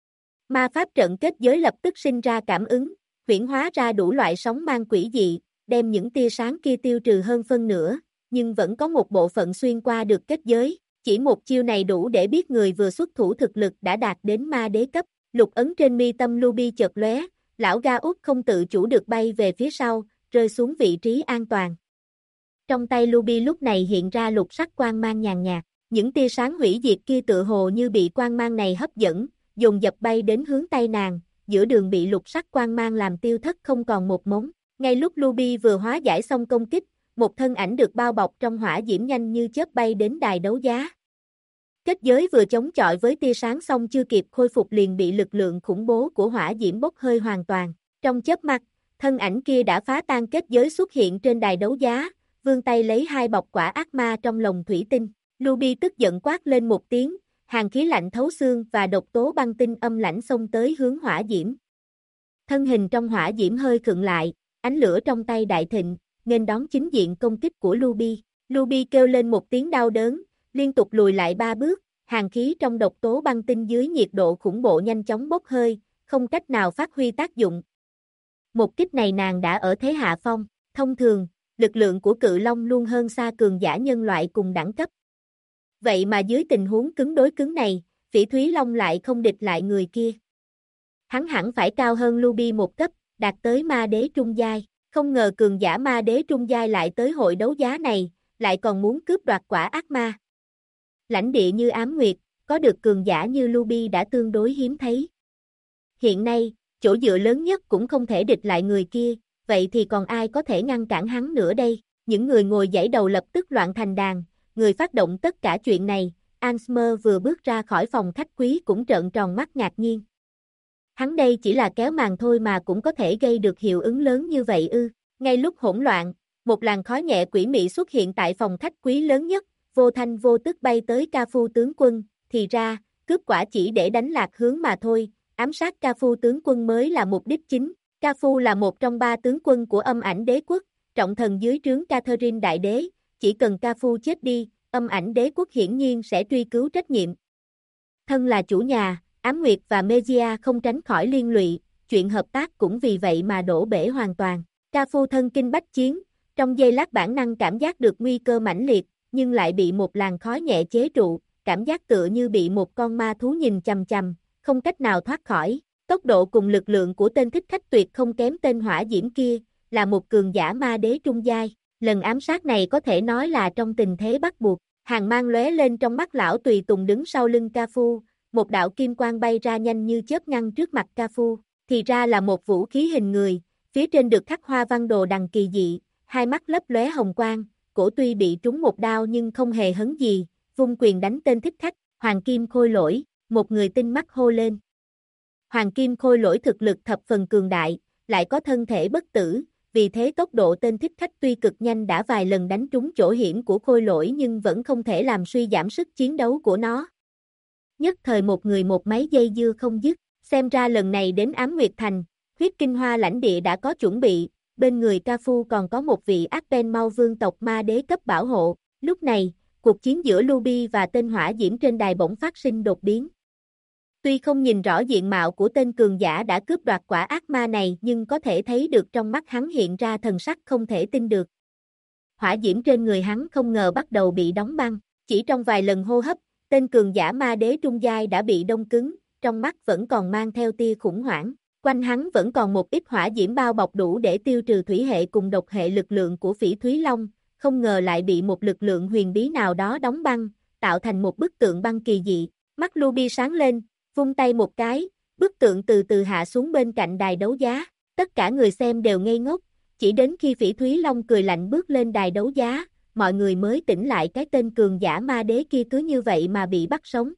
Ma pháp trận kết giới lập tức sinh ra cảm ứng, huyễn hóa ra đủ loại sóng mang quỷ dị, đem những tia sáng kia tiêu trừ hơn phân nửa, nhưng vẫn có một bộ phận xuyên qua được kết giới. Chỉ một chiêu này đủ để biết người vừa xuất thủ thực lực đã đạt đến ma đế cấp. Lục ấn trên mi tâm Luby chợt lóe, lão Ga út không tự chủ được bay về phía sau, rơi xuống vị trí an toàn. Trong tay Luby lúc này hiện ra lục sắc quang mang nhàn nhạt, những tia sáng hủy diệt kia tựa hồ như bị quang mang này hấp dẫn, dồn dập bay đến hướng tay nàng, giữa đường bị lục sắc quang mang làm tiêu thất không còn một mống. Ngay lúc Luby vừa hóa giải xong công kích, một thân ảnh được bao bọc trong hỏa diễm nhanh như chớp bay đến đài đấu giá. Kết giới vừa chống chọi với tia sáng xong chưa kịp khôi phục liền bị lực lượng khủng bố của hỏa diễm bốc hơi hoàn toàn. Trong chớp mắt, thân ảnh kia đã phá tan kết giới xuất hiện trên đài đấu giá, vươn tay lấy 2 bọc quả ác ma trong lồng thủy tinh. Luby tức giận quát lên một tiếng, hàn khí lạnh thấu xương và độc tố băng tinh âm lãnh xông tới hướng hỏa diễm. Thân hình trong hỏa diễm hơi khựng lại, ánh lửa trong tay đại thịnh, nghênh đón chính diện công kích của Luby. Luby kêu lên một tiếng đau đớn, liên tục lùi lại 3 bước, hàn khí trong độc tố băng tinh dưới nhiệt độ khủng bố nhanh chóng bốc hơi, không cách nào phát huy tác dụng. Một kích này nàng đã ở thế hạ phong, thông thường, lực lượng của cự long luôn hơn xa cường giả nhân loại cùng đẳng cấp. Vậy mà dưới tình huống cứng đối cứng này, Phỉ Thúy Long lại không địch lại người kia. Hắn hẳn phải cao hơn Luby một cấp, đạt tới ma đế trung giai. Không ngờ cường giả ma đế trung giai lại tới hội đấu giá này, lại còn muốn cướp đoạt quả ác ma. Lãnh địa như Ám Nguyệt, có được cường giả như Luby đã tương đối hiếm thấy. Hiện nay, chỗ dựa lớn nhất cũng không thể địch lại người kia, vậy thì còn ai có thể ngăn cản hắn nữa đây? Những người ngồi dãy đầu lập tức loạn thành đàn, người phát động tất cả chuyện này, Ansmer vừa bước ra khỏi phòng khách quý cũng trợn tròn mắt ngạc nhiên. Hắn đây chỉ là kéo màn thôi mà cũng có thể gây được hiệu ứng lớn như vậy ư? Ngay lúc hỗn loạn, một làn khói nhẹ quỷ mị xuất hiện tại phòng khách quý lớn nhất, vô thanh vô tức bay tới Ca Phu tướng quân, thì ra, cướp quả chỉ để đánh lạc hướng mà thôi, ám sát Ca Phu tướng quân mới là mục đích chính. Ca Phu là một trong 3 tướng quân của Âm Ảnh Đế Quốc, trọng thần dưới trướng Catherine Đại Đế, chỉ cần Ca Phu chết đi, Âm Ảnh Đế Quốc hiển nhiên sẽ truy cứu trách nhiệm. Thân là chủ nhà, Ám Nguyệt và Mejia không tránh khỏi liên lụy, chuyện hợp tác cũng vì vậy mà đổ bể hoàn toàn. Ca Phu thân kinh bách chiến, trong giây lát bản năng cảm giác được nguy cơ mãnh liệt, nhưng lại bị một làn khói nhẹ chế trụ, cảm giác tựa như bị một con ma thú nhìn chằm chằm, không cách nào thoát khỏi. Tốc độ cùng lực lượng của tên thích khách tuyệt không kém tên hỏa diễm kia, là một cường giả ma đế trung giai. Lần ám sát này có thể nói là trong tình thế bắt buộc. Hàng mang lóe lên trong mắt lão tùy tùng đứng sau lưng Ca Phu, một đạo kim quang bay ra nhanh như chớp ngăn trước mặt Ca Phu, thì ra là một vũ khí hình người, phía trên được khắc hoa văn đồ đằng kỳ dị, hai mắt lấp lóe hồng quang, cổ tuy bị trúng một đao nhưng không hề hấn gì, vung quyền đánh tên thích khách. Hoàng Kim Khôi Lỗi, một người tinh mắt hô lên. Hoàng Kim Khôi Lỗi thực lực thập phần cường đại, lại có thân thể bất tử, vì thế tốc độ tên thích khách tuy cực nhanh đã vài lần đánh trúng chỗ hiểm của Khôi Lỗi nhưng vẫn không thể làm suy giảm sức chiến đấu của nó. Nhất thời một người một máy dây dưa không dứt, xem ra lần này đến Ám Nguyệt Thành, huyết kinh hoa lãnh địa đã có chuẩn bị, bên người Ca Phu còn có một vị Arpen Mau vương tộc ma đế cấp bảo hộ. Lúc này, cuộc chiến giữa Luby và tên hỏa diễm trên đài bỗng phát sinh đột biến. Tuy không nhìn rõ diện mạo của tên cường giả đã cướp đoạt quả ác ma này nhưng có thể thấy được trong mắt hắn hiện ra thần sắc không thể tin được. Hỏa diễm trên người hắn không ngờ bắt đầu bị đóng băng, chỉ trong vài lần hô hấp, tên cường giả ma đế trung giai đã bị đông cứng, trong mắt vẫn còn mang theo tia khủng hoảng. Quanh hắn vẫn còn một ít hỏa diễm bao bọc đủ để tiêu trừ thủy hệ cùng độc hệ lực lượng của Phỉ Thúy Long, không ngờ lại bị một lực lượng huyền bí nào đó đóng băng, tạo thành một bức tượng băng kỳ dị. Mắt Luby sáng lên, vung tay một cái, bức tượng từ từ hạ xuống bên cạnh đài đấu giá. Tất cả người xem đều ngây ngốc, chỉ đến khi Phỉ Thúy Long cười lạnh bước lên đài đấu giá, mọi người mới tỉnh lại cái tên cường giả ma đế kia cứ như vậy mà bị bắt sống.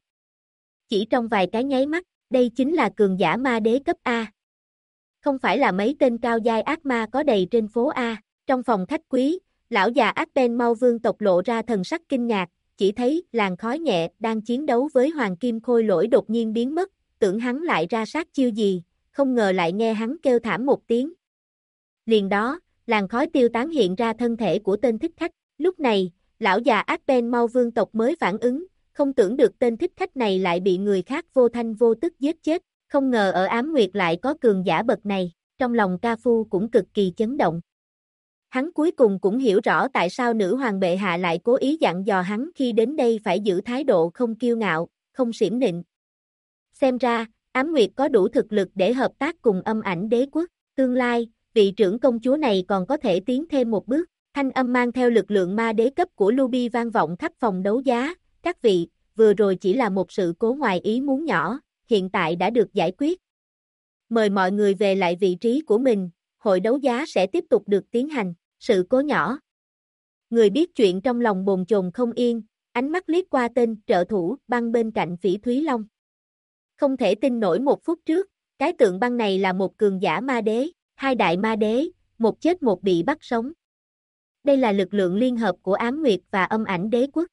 Chỉ trong vài cái nháy mắt, đây chính là cường giả ma đế cấp A. Không phải là mấy tên cao giai ác ma có đầy trên phố A. Trong phòng khách quý, lão già Arpen Mau vương tộc lộ ra thần sắc kinh ngạc, chỉ thấy làn khói nhẹ đang chiến đấu với Hoàng Kim Khôi Lỗi đột nhiên biến mất, tưởng hắn lại ra sát chiêu gì, không ngờ lại nghe hắn kêu thảm một tiếng. Liền đó, làn khói tiêu tán hiện ra thân thể của tên thích khách. Lúc này, lão già Arpen Mau vương tộc mới phản ứng, không tưởng được tên thích khách này lại bị người khác vô thanh vô tức giết chết, không ngờ ở Ám Nguyệt lại có cường giả bậc này, trong lòng Ca Phu cũng cực kỳ chấn động. Hắn cuối cùng cũng hiểu rõ tại sao nữ hoàng bệ hạ lại cố ý dặn dò hắn khi đến đây phải giữ thái độ không kiêu ngạo, không xiểm nịnh. Xem ra, Ám Nguyệt có đủ thực lực để hợp tác cùng Âm Ảnh Đế Quốc, tương lai, vị trưởng công chúa này còn có thể tiến thêm một bước. Thanh âm mang theo lực lượng ma đế cấp của Luby vang vọng khắp phòng đấu giá. Các vị, vừa rồi chỉ là một sự cố ngoài ý muốn nhỏ, hiện tại đã được giải quyết. Mời mọi người về lại vị trí của mình, hội đấu giá sẽ tiếp tục được tiến hành. Sự cố nhỏ. Người biết chuyện trong lòng bồn chồn không yên, ánh mắt liếc qua tên trợ thủ băng bên cạnh Phỉ Thúy Long. Không thể tin nổi một phút trước, cái tượng băng này là một cường giả ma đế, hai đại ma đế, một chết một bị bắt sống. Đây là lực lượng liên hợp của Ám Nguyệt và Âm Ảnh Đế Quốc.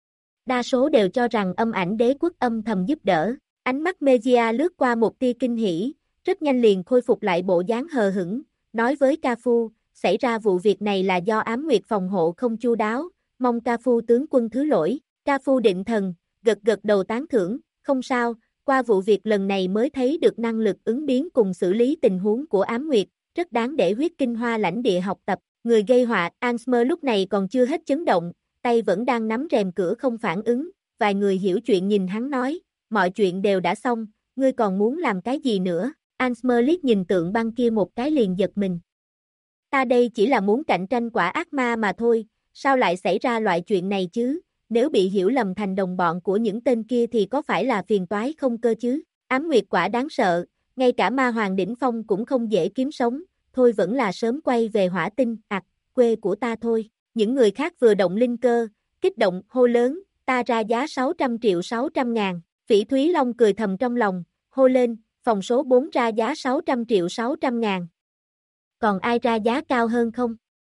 Đa số đều cho rằng Âm Ảnh Đế Quốc âm thầm giúp đỡ. Ánh mắt Mejia lướt qua một tia kinh hỉ, rất nhanh liền khôi phục lại bộ dáng hờ hững, nói với Ca Phu, xảy ra vụ việc này là do Ám Nguyệt phòng hộ không chu đáo, mong Ca Phu tướng quân thứ lỗi. Ca Phu định thần, gật gật đầu tán thưởng, không sao, qua vụ việc lần này mới thấy được năng lực ứng biến cùng xử lý tình huống của Ám Nguyệt, rất đáng để huyết kinh hoa lãnh địa học tập. Người gây họa, Ansmer lúc này còn chưa hết chấn động, tay vẫn đang nắm rèm cửa không phản ứng, vài người hiểu chuyện nhìn hắn nói, mọi chuyện đều đã xong, ngươi còn muốn làm cái gì nữa? Ansmer liếc nhìn tượng băng kia một cái liền giật mình. Ta đây chỉ là muốn cạnh tranh quả ác ma mà thôi, sao lại xảy ra loại chuyện này chứ? Nếu bị hiểu lầm thành đồng bọn của những tên kia thì có phải là phiền toái không cơ chứ? Ám nguyệt quả đáng sợ, ngay cả ma hoàng đỉnh phong cũng không dễ kiếm sống, thôi vẫn là sớm quay về Hỏa Tinh, quê của ta thôi. Những người khác vừa động linh cơ, kích động, hô lớn, ta ra giá 600 triệu 600 ngàn. Phỉ Thúy Long cười thầm trong lòng, hô lên, phòng số 4 ra giá 600 triệu 600 ngàn. Còn ai ra giá cao hơn không?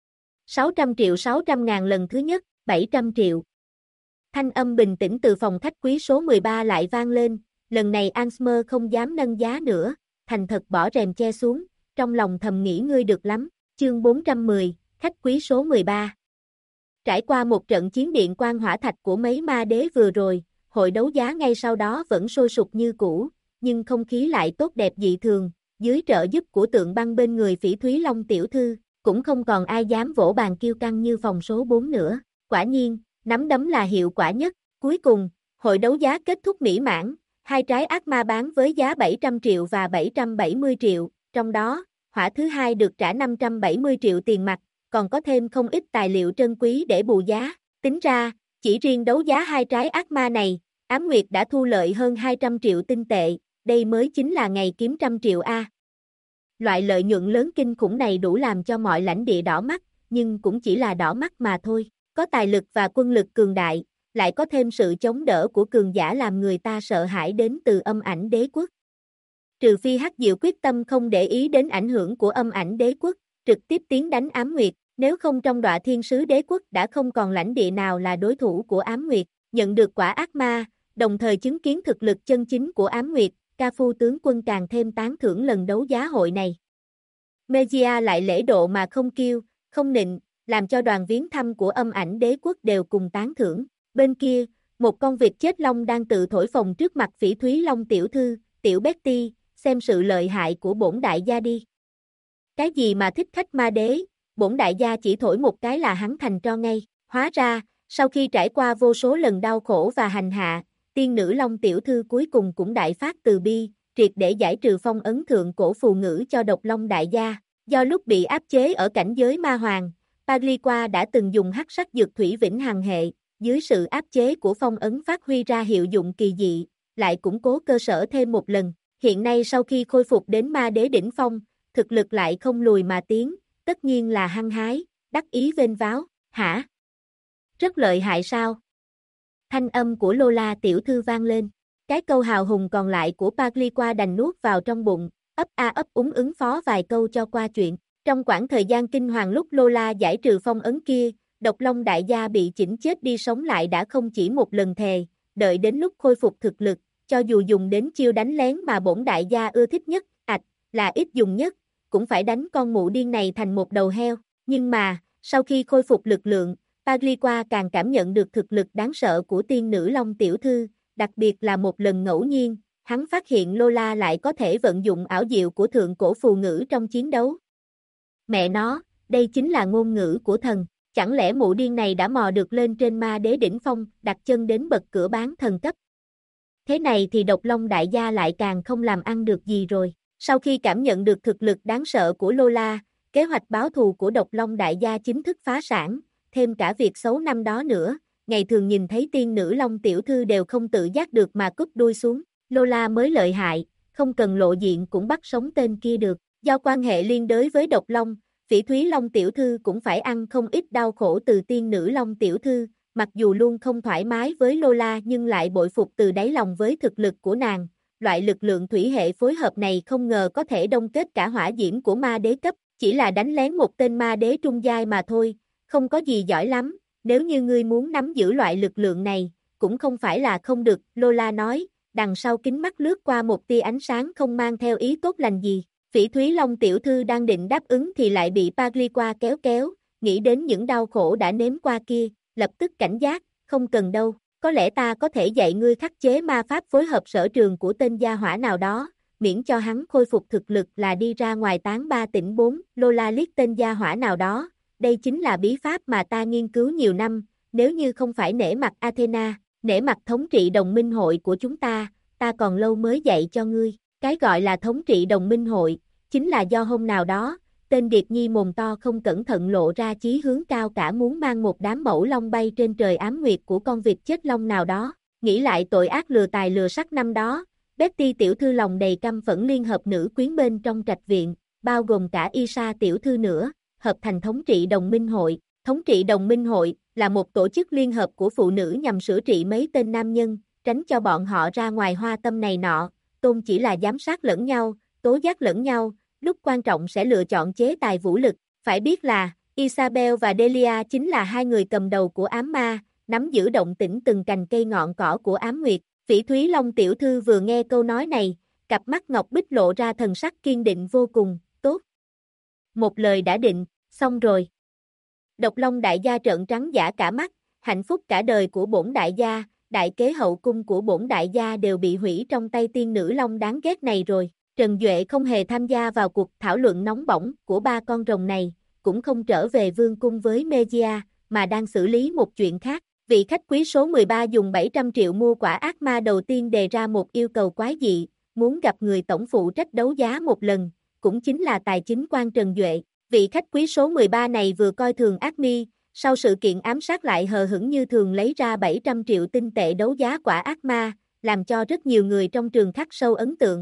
600 triệu 600 ngàn lần thứ nhất, 700 triệu. Thanh âm bình tĩnh từ phòng khách quý số 13 lại vang lên, lần này Ansmer không dám nâng giá nữa, thành thật bỏ rèm che xuống, trong lòng thầm nghĩ ngươi được lắm, chương 410, khách quý số 13. Trải qua một trận chiến điện quang hỏa thạch của mấy ma đế vừa rồi, hội đấu giá ngay sau đó vẫn sôi sục như cũ, nhưng không khí lại tốt đẹp dị thường, dưới trợ giúp của tượng băng bên người Phỉ Thúy Long tiểu thư, cũng không còn ai dám vỗ bàn kiêu căng như phòng số 4 nữa. Quả nhiên, nắm đấm là hiệu quả nhất. Cuối cùng, hội đấu giá kết thúc mỹ mãn, hai trái ác ma bán với giá 700 triệu và 770 triệu, trong đó, hỏa thứ hai được trả 570 triệu tiền mặt, còn có thêm không ít tài liệu trân quý để bù giá. Tính ra, chỉ riêng đấu giá hai trái ác ma này, Ám Nguyệt đã thu lợi hơn 200 triệu tinh tệ, đây mới chính là ngày kiếm trăm triệu A. Loại lợi nhuận lớn kinh khủng này đủ làm cho mọi lãnh địa đỏ mắt, nhưng cũng chỉ là đỏ mắt mà thôi. Có tài lực và quân lực cường đại, lại có thêm sự chống đỡ của cường giả làm người ta sợ hãi đến từ Âm Ảnh Đế Quốc. Trừ phi Hắc Diệu quyết tâm không để ý đến ảnh hưởng của Âm Ảnh Đế Quốc, trực tiếp tiến đánh Ám Nguyệt, nếu không trong Đọa Thiên Sứ Đế Quốc đã không còn lãnh địa nào là đối thủ của Ám Nguyệt. Nhận được quả ác ma, đồng thời chứng kiến thực lực chân chính của Ám Nguyệt, Ca Phu tướng quân càng thêm tán thưởng lần đấu giá hội này. Megia lại lễ độ mà không kiêu, không nịnh, làm cho đoàn viếng thăm của Âm Ảnh Đế Quốc đều cùng tán thưởng. Bên kia, một con vịt chết long đang tự thổi phồng trước mặt Phỉ Thúy Long tiểu thư, tiểu Betty, xem sự lợi hại của bổn đại gia đi. Cái gì mà thích khách ma đế, bổn đại gia chỉ thổi một cái là hắn thành tro ngay. Hóa ra, sau khi trải qua vô số lần đau khổ và hành hạ, tiên nữ Long tiểu thư cuối cùng cũng đại phát từ bi, triệt để giải trừ phong ấn thượng cổ phù ngữ cho Độc Long đại gia. Do lúc bị áp chế ở cảnh giới ma hoàng, Pagliqua đã từng dùng hắc sắc dược thủy vĩnh hằng hệ, dưới sự áp chế của phong ấn phát huy ra hiệu dụng kỳ dị, lại củng cố cơ sở thêm một lần. Hiện nay sau khi khôi phục đến ma đế đỉnh phong, thực lực lại không lùi mà tiến, tất nhiên là hăng hái, đắc ý vênh váo. Hả? Rất lợi hại sao? Thanh âm của Lola tiểu thư vang lên. Cái câu hào hùng còn lại của Pagliqua đành nuốt vào trong bụng, ấp a ấp úng ứng phó vài câu cho qua chuyện. Trong khoảng thời gian kinh hoàng lúc Lola giải trừ phong ấn kia, Độc Long đại gia bị chỉnh chết đi sống lại đã không chỉ một lần thề, đợi đến lúc khôi phục thực lực, cho dù dùng đến chiêu đánh lén mà bổn đại gia ưa thích nhất, là ít dùng nhất, cũng phải đánh con mụ điên này thành một đầu heo. Nhưng mà, sau khi khôi phục lực lượng, Pagliqua càng cảm nhận được thực lực đáng sợ của tiên nữ Long tiểu thư, đặc biệt là một lần ngẫu nhiên, hắn phát hiện Lola lại có thể vận dụng ảo diệu của thượng cổ phù ngữ trong chiến đấu. Mẹ nó, đây chính là ngôn ngữ của thần, chẳng lẽ mụ điên này đã mò được lên trên ma đế đỉnh phong, đặt chân đến bậc cửa bán thần cấp. Thế này thì Độc Long đại gia lại càng không làm ăn được gì rồi. Sau khi cảm nhận được thực lực đáng sợ của Lola, kế hoạch báo thù của Độc Long đại gia chính thức phá sản, thêm cả việc xấu năm đó nữa, ngày thường nhìn thấy tiên nữ Long tiểu thư đều không tự giác được mà cúp đuôi xuống. Lola mới lợi hại, không cần lộ diện cũng bắt sống tên kia được. Do quan hệ liên đới với Độc Long, Phỉ Thúy Long tiểu thư cũng phải ăn không ít đau khổ từ tiên nữ Long tiểu thư, mặc dù luôn không thoải mái với Lola nhưng lại bội phục từ đáy lòng với thực lực của nàng. Loại lực lượng thủy hệ phối hợp này không ngờ có thể đông kết cả hỏa diễm của ma đế cấp, chỉ là đánh lén một tên ma đế trung giai mà thôi, không có gì giỏi lắm, nếu như ngươi muốn nắm giữ loại lực lượng này, cũng không phải là không được, Lola nói, đằng sau kính mắt lướt qua một tia ánh sáng không mang theo ý tốt lành gì. Phỉ Thúy Long tiểu thư đang định đáp ứng thì lại bị Pagliqua kéo kéo, nghĩ đến những đau khổ đã nếm qua kia, lập tức cảnh giác, không cần đâu, có lẽ ta có thể dạy ngươi khắc chế ma pháp phối hợp sở trường của tên gia hỏa nào đó, miễn cho hắn khôi phục thực lực là đi ra ngoài tán 3 tỉnh 4, Lola liếc tên gia hỏa nào đó, đây chính là bí pháp mà ta nghiên cứu nhiều năm, nếu như không phải nể mặt Athena, nể mặt thống trị đồng minh hội của chúng ta còn lâu mới dạy cho ngươi. Cái gọi là thống trị đồng minh hội, chính là do hôm nào đó, tên Điệp Nhi mồm to không cẩn thận lộ ra chí hướng cao cả muốn mang một đám mẫu long bay trên trời ám nguyệt của con vịt chết long nào đó. Nghĩ lại tội ác lừa tài lừa sắc năm đó, Betty tiểu thư lòng đầy căm phẫn liên hợp nữ quyến bên trong trạch viện, bao gồm cả Isa tiểu thư nữa, hợp thành thống trị đồng minh hội. Thống trị đồng minh hội là một tổ chức liên hợp của phụ nữ nhằm sửa trị mấy tên nam nhân, tránh cho bọn họ ra ngoài hoa tâm này nọ, tôn chỉ là giám sát lẫn nhau, tố giác lẫn nhau, lúc quan trọng sẽ lựa chọn chế tài vũ lực. Phải biết là, Isabel và Delia chính là hai người cầm đầu của ám ma, nắm giữ động tĩnh từng cành cây ngọn cỏ của ám nguyệt. Phỉ Thúy Long tiểu thư vừa nghe câu nói này, cặp mắt ngọc bích lộ ra thần sắc kiên định vô cùng, tốt. Một lời đã định, xong rồi. Độc Long đại gia trợn trắng dã cả mắt, hạnh phúc cả đời của bổn đại gia, đại kế hậu cung của bổn đại gia đều bị hủy trong tay tiên nữ long đáng ghét này rồi. Trần Duệ không hề tham gia vào cuộc thảo luận nóng bỏng của ba con rồng này, cũng không trở về vương cung với Megia, mà đang xử lý một chuyện khác. Vị khách quý số 13 dùng 700 triệu mua quả ác ma đầu tiên đề ra một yêu cầu quái dị, muốn gặp người tổng phụ trách đấu giá một lần, cũng chính là tài chính quan Trần Duệ. Vị khách quý số 13 này vừa coi thường ác mi, sau sự kiện ám sát lại hờ hững như thường lấy ra 700 triệu tinh tệ đấu giá quả ác ma, làm cho rất nhiều người trong trường khắc sâu ấn tượng.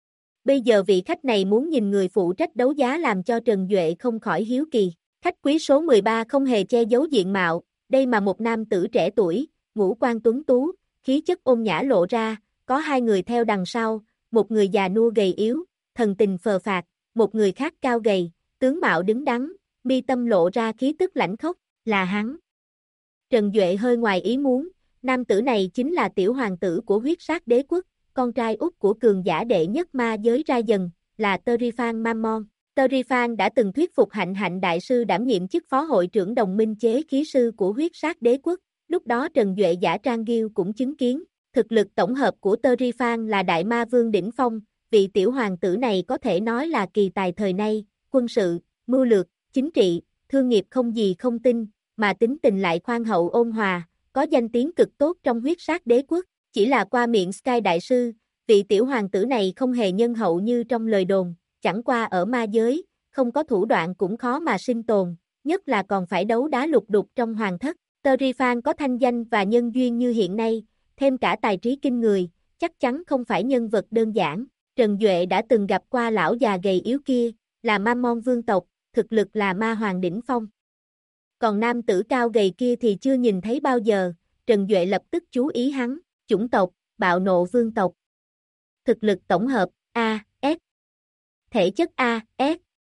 Bây giờ vị khách này muốn nhìn người phụ trách đấu giá làm cho Trần Duệ không khỏi hiếu kỳ. Khách quý số 13 không hề che giấu diện mạo, đây mà một nam tử trẻ tuổi, ngũ quan tuấn tú, khí chất ôn nhã lộ ra, có hai người theo đằng sau, một người già nua gầy yếu, thần tình phờ phạc, một người khác cao gầy, tướng mạo đứng đắn, mi tâm lộ ra khí tức lãnh khốc, là hắn. Trần Duệ hơi ngoài ý muốn, nam tử này chính là tiểu hoàng tử của huyết sát đế quốc, con trai út của cường giả đệ nhất ma giới ra dần, là Terifan Mammon. Terifan đã từng thuyết phục Hạnh Hạnh đại sư đảm nhiệm chức phó hội trưởng đồng minh chế khí sư của huyết sát đế quốc, lúc đó Trần Duệ giả trang Gil cũng chứng kiến, thực lực tổng hợp của Terifan là đại ma vương đỉnh phong, vị tiểu hoàng tử này có thể nói là kỳ tài thời nay, quân sự, mưu lược, chính trị, thương nghiệp không gì không tin, mà tính tình lại khoan hậu ôn hòa, có danh tiếng cực tốt trong huyết sát đế quốc, chỉ là qua miệng Sky đại sư, vị tiểu hoàng tử này không hề nhân hậu như trong lời đồn, chẳng qua ở ma giới, không có thủ đoạn cũng khó mà sinh tồn, nhất là còn phải đấu đá lục đục trong hoàng thất. Terifan có thanh danh và nhân duyên như hiện nay, thêm cả tài trí kinh người, chắc chắn không phải nhân vật đơn giản. Trần Duệ đã từng gặp qua lão già gầy yếu kia, là Mammon vương tộc, thực lực là ma hoàng đỉnh phong. Còn nam tử cao gầy kia thì chưa nhìn thấy bao giờ, Trần Duệ lập tức chú ý hắn, chủng tộc, bạo nộ vương tộc. Thực lực tổng hợp, A, S. Thể chất A, S.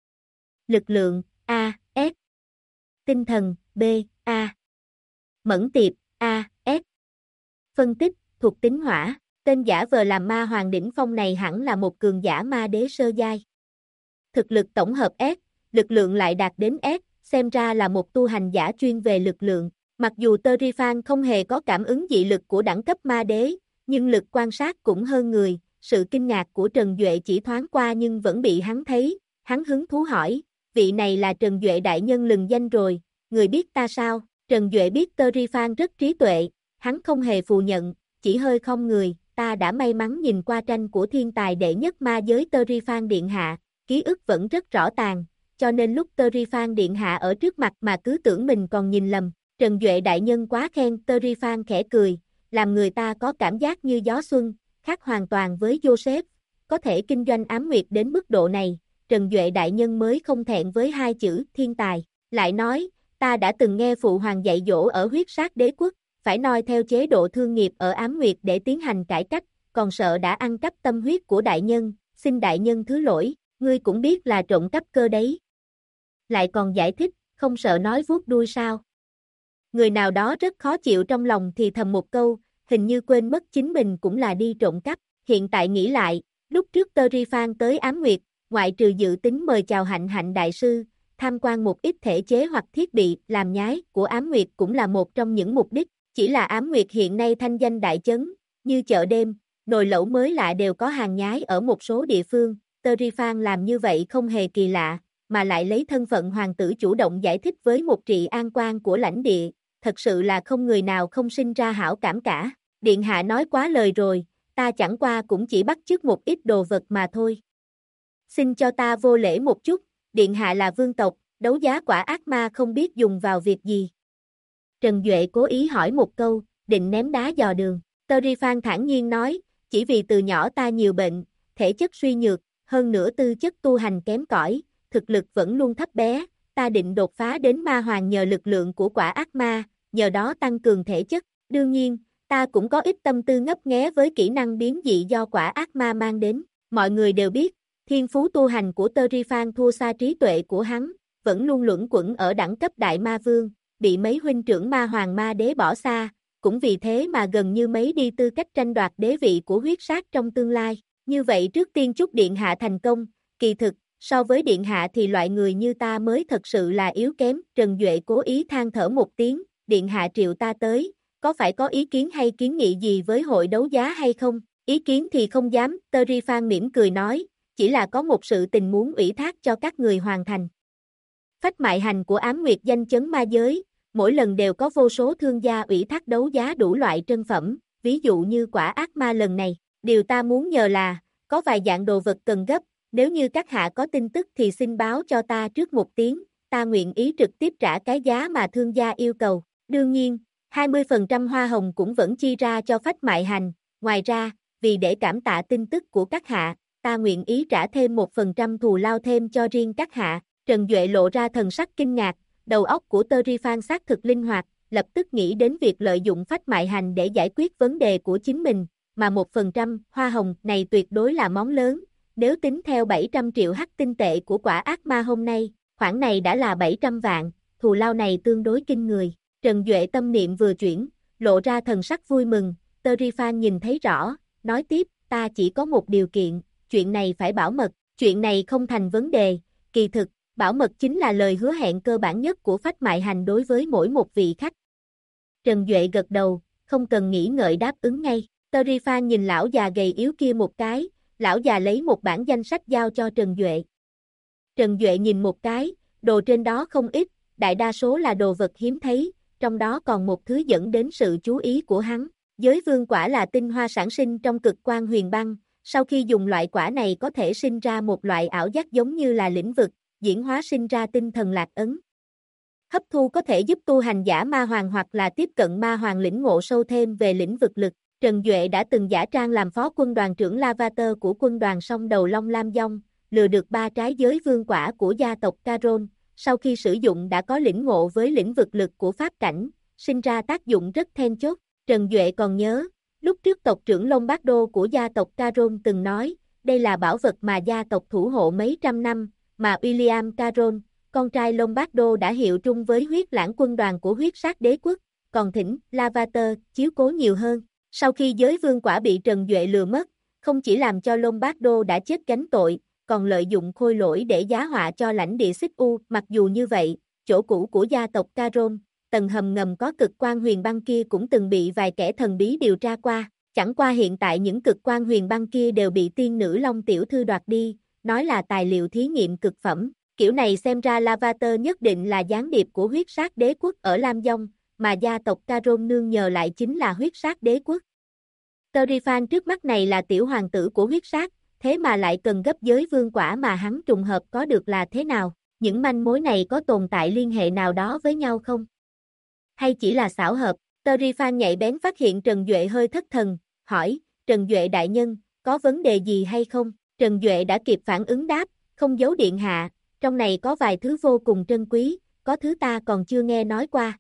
Lực lượng, A, S. Tinh thần, B, A. Mẫn tiệp, A, S. Phân tích, thuộc tính hỏa, tên giả vờ làm ma hoàng đỉnh phong này hẳn là một cường giả ma đế sơ giai. Thực lực tổng hợp S, lực lượng lại đạt đến S, xem ra là một tu hành giả chuyên về lực lượng. Mặc dù Terifan không hề có cảm ứng dị lực của đẳng cấp ma đế, nhưng lực quan sát cũng hơn người, sự kinh ngạc của Trần Duệ chỉ thoáng qua nhưng vẫn bị hắn thấy, hắn hứng thú hỏi, vị này là Trần Duệ đại nhân lừng danh rồi, người biết ta sao? Trần Duệ biết Terifan rất trí tuệ, hắn không hề phủ nhận, chỉ hơi không người, ta đã may mắn nhìn qua tranh của thiên tài đệ nhất ma giới Terifan điện hạ, ký ức vẫn rất rõ ràng, cho nên lúc Terifan điện hạ ở trước mặt mà cứ tưởng mình còn nhìn lầm. Trần Duệ đại nhân quá khen, Terifan khẽ cười, làm người ta có cảm giác như gió xuân, khác hoàn toàn với Joseph, có thể kinh doanh ám nguyệt đến mức độ này, Trần Duệ đại nhân mới không thẹn với hai chữ thiên tài, lại nói, ta đã từng nghe phụ hoàng dạy dỗ ở huyết sát đế quốc, phải noi theo chế độ thương nghiệp ở ám nguyệt để tiến hành cải cách, còn sợ đã ăn cắp tâm huyết của đại nhân, xin đại nhân thứ lỗi, ngươi cũng biết là trộm cắp cơ đấy. Lại còn giải thích, không sợ nói vuốt đuôi sao? Người nào đó rất khó chịu trong lòng thì thầm một câu, hình như quên mất chính mình cũng là đi trộm cắp. Hiện tại nghĩ lại, lúc trước Terifan tới ám nguyệt, ngoại trừ dự tính mời chào Hạnh Hạnh đại sư, tham quan một ít thể chế hoặc thiết bị làm nhái của ám nguyệt cũng là một trong những mục đích. Chỉ là ám nguyệt hiện nay thanh danh đại chấn, như chợ đêm, nồi lẩu mới lạ đều có hàng nhái ở một số địa phương. Terifan làm như vậy không hề kỳ lạ, mà lại lấy thân phận hoàng tử chủ động giải thích với một trị an quan của lãnh địa, thật sự là không người nào không sinh ra hảo cảm cả. Điện hạ nói quá lời rồi, ta chẳng qua cũng chỉ bắt chước một ít đồ vật mà thôi. Xin cho ta vô lễ một chút, điện hạ là vương tộc, đấu giá quả ác ma không biết dùng vào việc gì. Trần Duệ cố ý hỏi một câu, định ném đá dò đường. Terifan thản nhiên nói, chỉ vì từ nhỏ ta nhiều bệnh, thể chất suy nhược, hơn nữa tư chất tu hành kém cỏi, thực lực vẫn luôn thấp bé, ta định đột phá đến ma hoàng nhờ lực lượng của quả ác ma, nhờ đó tăng cường thể chất. Đương nhiên, ta cũng có ít tâm tư ngấp nghé với kỹ năng biến dị do quả ác ma mang đến. Mọi người đều biết, thiên phú tu hành của Terifan thua xa trí tuệ của hắn, vẫn luôn luẩn quẩn ở đẳng cấp đại ma vương, bị mấy huynh trưởng ma hoàng ma đế bỏ xa, cũng vì thế mà gần như mấy đi tư cách tranh đoạt đế vị của huyết sát trong tương lai. Như vậy trước tiên chúc điện hạ thành công, kỳ thực, so với điện hạ thì loại người như ta mới thật sự là yếu kém. Trần Duệ cố ý than thở một tiếng, điện hạ triệu ta tới, có phải có ý kiến hay kiến nghị gì với hội đấu giá hay không? Ý kiến thì không dám, Terifan mỉm cười nói, chỉ là có một sự tình muốn ủy thác cho các người hoàn thành. Phách mại hành của Ám Nguyệt danh chấn ma giới, mỗi lần đều có vô số thương gia ủy thác đấu giá đủ loại trân phẩm, ví dụ như quả ác ma lần này. Điều ta muốn nhờ là, có vài dạng đồ vật cần gấp, nếu như các hạ có tin tức thì xin báo cho ta trước một tiếng, ta nguyện ý trực tiếp trả cái giá mà thương gia yêu cầu. Đương nhiên, 20% hoa hồng cũng vẫn chi ra cho phách mại hành, ngoài ra, vì để cảm tạ tin tức của các hạ, ta nguyện ý trả thêm 1% thù lao thêm cho riêng các hạ. Trần Duệ lộ ra thần sắc kinh ngạc, đầu óc của Terifan xác thực linh hoạt, lập tức nghĩ đến việc lợi dụng phách mại hành để giải quyết vấn đề của chính mình, mà 1% hoa hồng này tuyệt đối là món lớn, nếu tính theo 700 triệu hắc tinh tệ của quả ác ma hôm nay, khoản này đã là 700 vạn, thù lao này tương đối kinh người. Trần Duệ tâm niệm vừa chuyển, lộ ra thần sắc vui mừng, Terifan nhìn thấy rõ, nói tiếp, ta chỉ có một điều kiện, chuyện này phải bảo mật, chuyện này không thành vấn đề, kỳ thực, bảo mật chính là lời hứa hẹn cơ bản nhất của phách mại hành đối với mỗi một vị khách. Trần Duệ gật đầu, không cần nghĩ ngợi đáp ứng ngay. Terifan nhìn lão già gầy yếu kia một cái, lão già lấy một bản danh sách giao cho Trần Duệ. Trần Duệ nhìn một cái, đồ trên đó không ít, đại đa số là đồ vật hiếm thấy, trong đó còn một thứ dẫn đến sự chú ý của hắn. Giới vương quả là tinh hoa sản sinh trong cực quang huyền băng, sau khi dùng loại quả này có thể sinh ra một loại ảo giác giống như là lĩnh vực, diễn hóa sinh ra tinh thần lạc ấn. Hấp thu có thể giúp tu hành giả ma hoàng hoặc là tiếp cận ma hoàng lĩnh ngộ sâu thêm về lĩnh vực lực. Trần Duệ đã từng giả trang làm phó quân đoàn trưởng Lavater của quân đoàn song đầu Long Lam Dông, lừa được 3 trái giới vương quả của gia tộc Caron, sau khi sử dụng đã có lĩnh ngộ với lĩnh vực lực của pháp cảnh, sinh ra tác dụng rất then chốt. Trần Duệ còn nhớ, lúc trước tộc trưởng Lombardo của gia tộc Caron từng nói, đây là bảo vật mà gia tộc thủ hộ mấy trăm năm, mà William Caron, con trai Lombardo đã hiệu trung với huyết lãng quân đoàn của huyết sát đế quốc, còn thỉnh Lavater chiếu cố nhiều hơn. Sau khi giới vương quả bị Trần Duệ lừa mất, không chỉ làm cho Lombardo đã chết gánh tội, còn lợi dụng khôi lỗi để giá họa cho lãnh địa Xích U. Mặc dù như vậy, chỗ cũ của gia tộc Caron, tầng hầm ngầm có cực quang huyền băng kia cũng từng bị vài kẻ thần bí điều tra qua, chẳng qua hiện tại những cực quang huyền băng kia đều bị tiên nữ Long tiểu thư đoạt đi, nói là tài liệu thí nghiệm cực phẩm. Kiểu này xem ra Lavater nhất định là gián điệp của huyết sát đế quốc ở Lam Dông, mà gia tộc Caron nương nhờ lại chính là huyết sát đế quốc. Terifan trước mắt này là tiểu hoàng tử của huyết sát, thế mà lại cần gấp giới vương quả mà hắn trùng hợp có được là thế nào? Những manh mối này có tồn tại liên hệ nào đó với nhau không? Hay chỉ là xảo hợp? Terifan nhạy bén phát hiện Trần Duệ hơi thất thần, hỏi, Trần Duệ đại nhân, có vấn đề gì hay không? Trần Duệ đã kịp phản ứng đáp, không giấu điện hạ, trong này có vài thứ vô cùng trân quý, có thứ ta còn chưa nghe nói qua.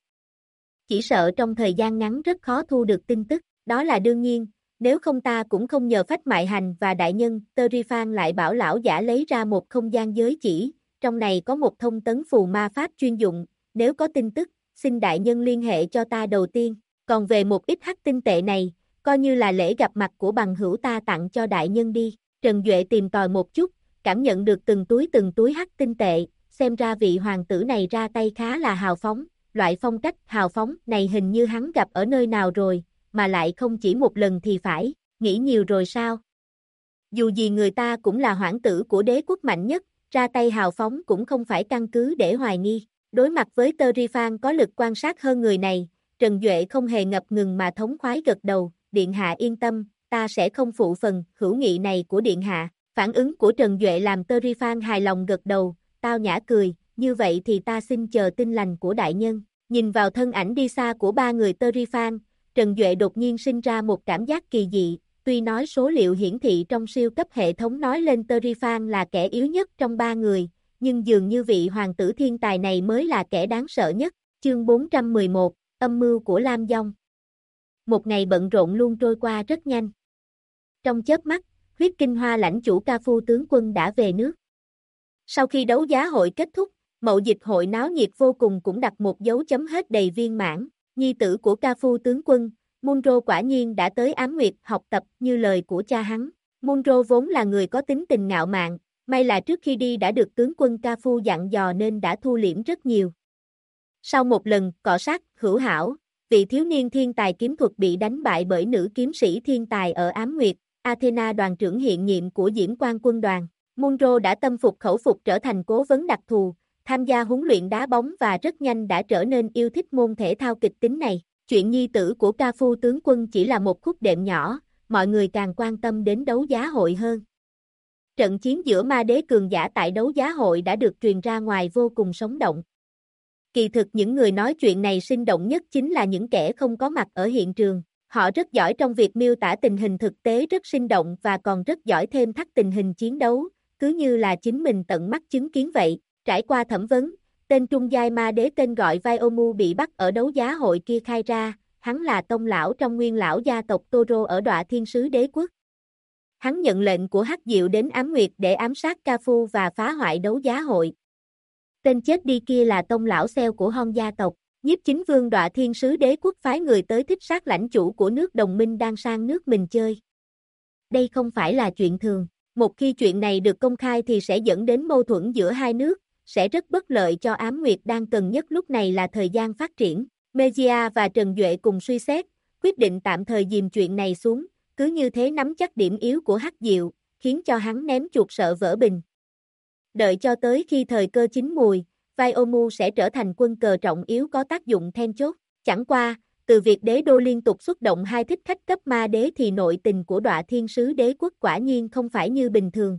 Chỉ sợ trong thời gian ngắn rất khó thu được tin tức, đó là đương nhiên, nếu không ta cũng không nhờ phách mại hành và đại nhân. Terifan lại bảo lão giả lấy ra một không gian giới chỉ, trong này có một thông tấn phù ma pháp chuyên dụng, nếu có tin tức, xin đại nhân liên hệ cho ta đầu tiên, còn về một ít hắc tinh tệ này, coi như là lễ gặp mặt của bằng hữu ta tặng cho đại nhân đi. Trần Duệ tìm tòi một chút, cảm nhận được từng túi hắc tinh tệ, xem ra vị hoàng tử này ra tay khá là hào phóng, loại phong cách hào phóng này hình như hắn gặp ở nơi nào rồi, mà lại không chỉ một lần thì phải, nghĩ nhiều rồi sao? Dù gì người ta cũng là hoàng tử của đế quốc mạnh nhất, ra tay hào phóng cũng không phải căn cứ để hoài nghi. Đối mặt với Terifan có lực quan sát hơn người này, Trần Duệ không hề ngập ngừng mà thống khoái gật đầu, Điện hạ yên tâm, ta sẽ không phụ phần hữu nghị này của Điện hạ. Phản ứng của Trần Duệ làm Terifan hài lòng gật đầu, tao nhã cười, như vậy thì ta xin chờ tin lành của đại nhân. Nhìn vào thân ảnh đi xa của ba người Terifan, Trần Duệ đột nhiên sinh ra một cảm giác kỳ dị, tuy nói số liệu hiển thị trong siêu cấp hệ thống nói lên Terifan là kẻ yếu nhất trong ba người, nhưng dường như vị hoàng tử thiên tài này mới là kẻ đáng sợ nhất. Chương 411, âm mưu của Lam Dông. Một ngày bận rộn luôn trôi qua rất nhanh. Trong chớp mắt, Huyết Kinh Hoa lãnh chủ Ca Phu tướng quân đã về nước. Sau khi đấu giá hội kết thúc, mậu dịch hội náo nhiệt vô cùng cũng đặt một dấu chấm hết đầy viên mãn. Nhi tử của Ca Phu tướng quân, Munro quả nhiên đã tới Ám Nguyệt học tập như lời của cha hắn. Munro vốn là người có tính tình ngạo mạn, may là trước khi đi đã được tướng quân Ca Phu dặn dò nên đã thu liễm rất nhiều. Sau một lần cọ sát hữu hảo, vị thiếu niên thiên tài kiếm thuật bị đánh bại bởi nữ kiếm sĩ thiên tài ở Ám Nguyệt, Athena đoàn trưởng hiện nhiệm của Diễm Quan quân đoàn. Munro đã tâm phục khẩu phục trở thành cố vấn đặc thù, tham gia huấn luyện đá bóng và rất nhanh đã trở nên yêu thích môn thể thao kịch tính này. Chuyện nhi tử của Ca Phu tướng quân chỉ là một khúc đệm nhỏ, mọi người càng quan tâm đến đấu giá hội hơn. Trận chiến giữa ma đế cường giả tại đấu giá hội đã được truyền ra ngoài vô cùng sống động. Kỳ thực những người nói chuyện này sinh động nhất chính là những kẻ không có mặt ở hiện trường. Họ rất giỏi trong việc miêu tả tình hình thực tế rất sinh động và còn rất giỏi thêm thắt tình hình chiến đấu, cứ như là chính mình tận mắt chứng kiến vậy. Trải qua thẩm vấn, tên trung giai ma đế tên gọi Vaiomu bị bắt ở đấu giá hội kia khai ra, hắn là tông lão trong nguyên lão gia tộc Toro ở Đọa Thiên Sứ Đế Quốc. Hắn nhận lệnh của Hắc Diệu đến Ám Nguyệt để ám sát Ca Phu và phá hoại đấu giá hội. Tên chết đi kia là tông lão Xeo của Hon gia tộc. Nhiếp Chính Vương Đọa Thiên Sứ Đế Quốc phái người tới thích sát lãnh chủ của nước đồng minh đang sang nước mình chơi. Đây không phải là chuyện thường. Một khi chuyện này được công khai thì sẽ dẫn đến mâu thuẫn giữa hai nước, sẽ rất bất lợi cho Ám Nguyệt đang cần nhất lúc này là thời gian phát triển. Mejia và Trần Duệ cùng suy xét, quyết định tạm thời dìm chuyện này xuống, cứ như thế nắm chắc điểm yếu của Hắc Diệu, khiến cho hắn ném chuột sợ vỡ bình. Đợi cho tới khi thời cơ chín mùi, Vaiomu sẽ trở thành quân cờ trọng yếu có tác dụng then chốt. Chẳng qua, từ việc đế đô liên tục xuất động hai thích khách cấp ma đế thì nội tình của Đọa Thiên Sứ Đế Quốc quả nhiên không phải như bình thường.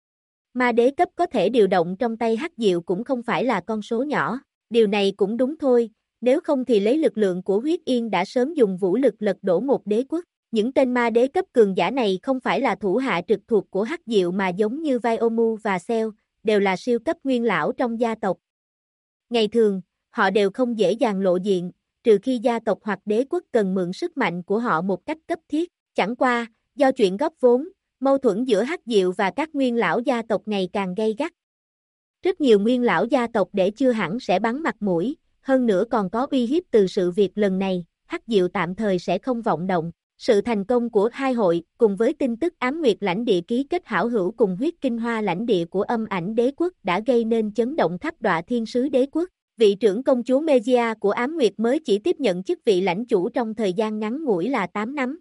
Ma đế cấp có thể điều động trong tay Hắc Diệu cũng không phải là con số nhỏ. Điều này cũng đúng thôi, nếu không thì lấy lực lượng của Huyết Yên đã sớm dùng vũ lực lật đổ một đế quốc. Những tên ma đế cấp cường giả này không phải là thủ hạ trực thuộc của Hắc Diệu mà giống như Vaiomu và Xeo, đều là siêu cấp nguyên lão trong gia tộc. Ngày thường, họ đều không dễ dàng lộ diện, trừ khi gia tộc hoặc đế quốc cần mượn sức mạnh của họ một cách cấp thiết. Chẳng qua, do chuyện góp vốn, mâu thuẫn giữa Hắc Diệu và các nguyên lão gia tộc ngày càng gay gắt. Rất nhiều nguyên lão gia tộc để chưa hẳn sẽ bắn mặt mũi, hơn nữa còn có uy hiếp từ sự việc lần này, Hắc Diệu tạm thời sẽ không vọng động. Sự thành công của hai hội, cùng với tin tức Ám Nguyệt lãnh địa ký kết hảo hữu cùng Huyết Kinh Hoa lãnh địa của Âm Ảnh Đế Quốc đã gây nên chấn động khắp Đọa Thiên Sứ Đế Quốc. Vị trưởng công chúa Mejia của Ám Nguyệt mới chỉ tiếp nhận chức vị lãnh chủ trong thời gian ngắn ngủi là 8 năm.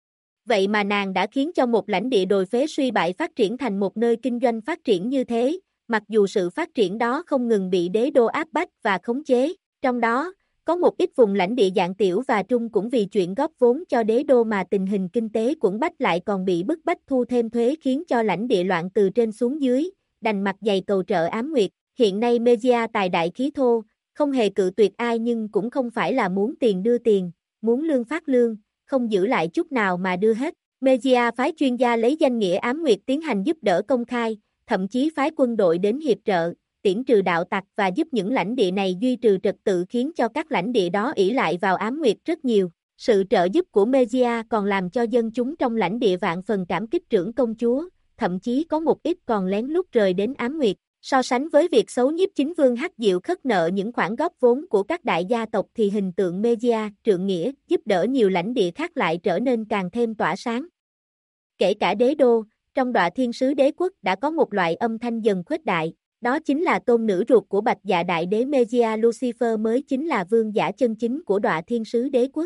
Vậy mà nàng đã khiến cho một lãnh địa đồi phế suy bại phát triển thành một nơi kinh doanh phát triển như thế, mặc dù sự phát triển đó không ngừng bị đế đô áp bách và khống chế. Trong đó, có một ít vùng lãnh địa dạng tiểu và trung cũng vì chuyện góp vốn cho đế đô mà tình hình kinh tế quẫn bách lại còn bị bức bách thu thêm thuế khiến cho lãnh địa loạn từ trên xuống dưới, đành mặt dày cầu trợ Ám Nguyệt. Hiện nay Mejia tài đại khí thô, không hề cự tuyệt ai nhưng cũng không phải là muốn tiền đưa tiền, muốn lương phát lương, không giữ lại chút nào mà đưa hết. Mejia phái chuyên gia lấy danh nghĩa Ám Nguyệt tiến hành giúp đỡ công khai, thậm chí phái quân đội đến hiệp trợ, tiễn trừ đạo tặc và giúp những lãnh địa này duy trì trật tự khiến cho các lãnh địa đó ỷ lại vào Ám Nguyệt rất nhiều. Sự trợ giúp của Mejia còn làm cho dân chúng trong lãnh địa vạn phần cảm kích trưởng công chúa, thậm chí có một ít còn lén lút rời đến Ám Nguyệt. So sánh với việc xấu Nhiếp Chính Vương Hắc Diệu khất nợ những khoản góp vốn của các đại gia tộc thì hình tượng Mejia, trượng nghĩa, giúp đỡ nhiều lãnh địa khác lại trở nên càng thêm tỏa sáng. Kể cả đế đô, trong Đọa Thiên Sứ Đế Quốc đã có một loại âm thanh dần khuếch đại, đó chính là tôn nữ ruột của Bạch Dạ Đại Đế Mejia Lucifer mới chính là vương giả chân chính của Đọa Thiên Sứ Đế Quốc.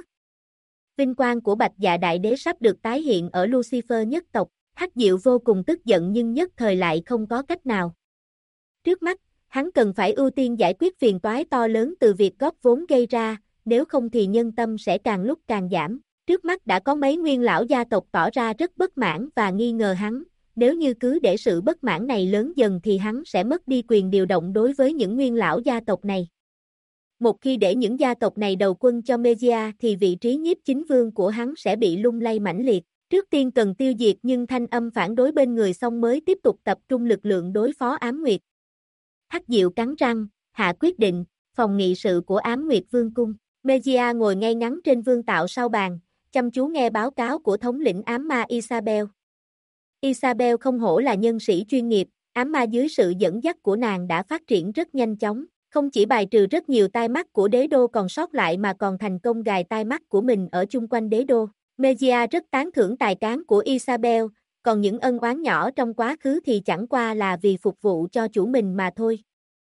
Vinh quang của Bạch Dạ Đại Đế sắp được tái hiện ở Lucifer nhất tộc, Hắc Diệu vô cùng tức giận nhưng nhất thời lại không có cách nào. Trước mắt, hắn cần phải ưu tiên giải quyết phiền toái to lớn từ việc góp vốn gây ra, nếu không thì nhân tâm sẽ càng lúc càng giảm. Trước mắt đã có mấy nguyên lão gia tộc tỏ ra rất bất mãn và nghi ngờ hắn, nếu như cứ để sự bất mãn này lớn dần thì hắn sẽ mất đi quyền điều động đối với những nguyên lão gia tộc này. Một khi để những gia tộc này đầu quân cho Megia thì vị trí nhiếp chính vương của hắn sẽ bị lung lay mãnh liệt. Trước tiên cần tiêu diệt nhưng thanh âm phản đối bên người xong mới tiếp tục tập trung lực lượng đối phó Ám Nguyệt. Hắc Diệu cắn răng, hạ quyết định, phòng nghị sự của Ám Nguyệt Vương cung. Megia ngồi ngay ngắn trên vương tạo sau bàn, chăm chú nghe báo cáo của thống lĩnh ám ma Isabel. Isabel không hổ là nhân sĩ chuyên nghiệp, ám ma dưới sự dẫn dắt của nàng đã phát triển rất nhanh chóng, không chỉ bài trừ rất nhiều tai mắt của đế đô còn sót lại mà còn thành công gài tai mắt của mình ở chung quanh đế đô. Megia rất tán thưởng tài cán của Isabel, còn những ân oán nhỏ trong quá khứ thì chẳng qua là vì phục vụ cho chủ mình mà thôi.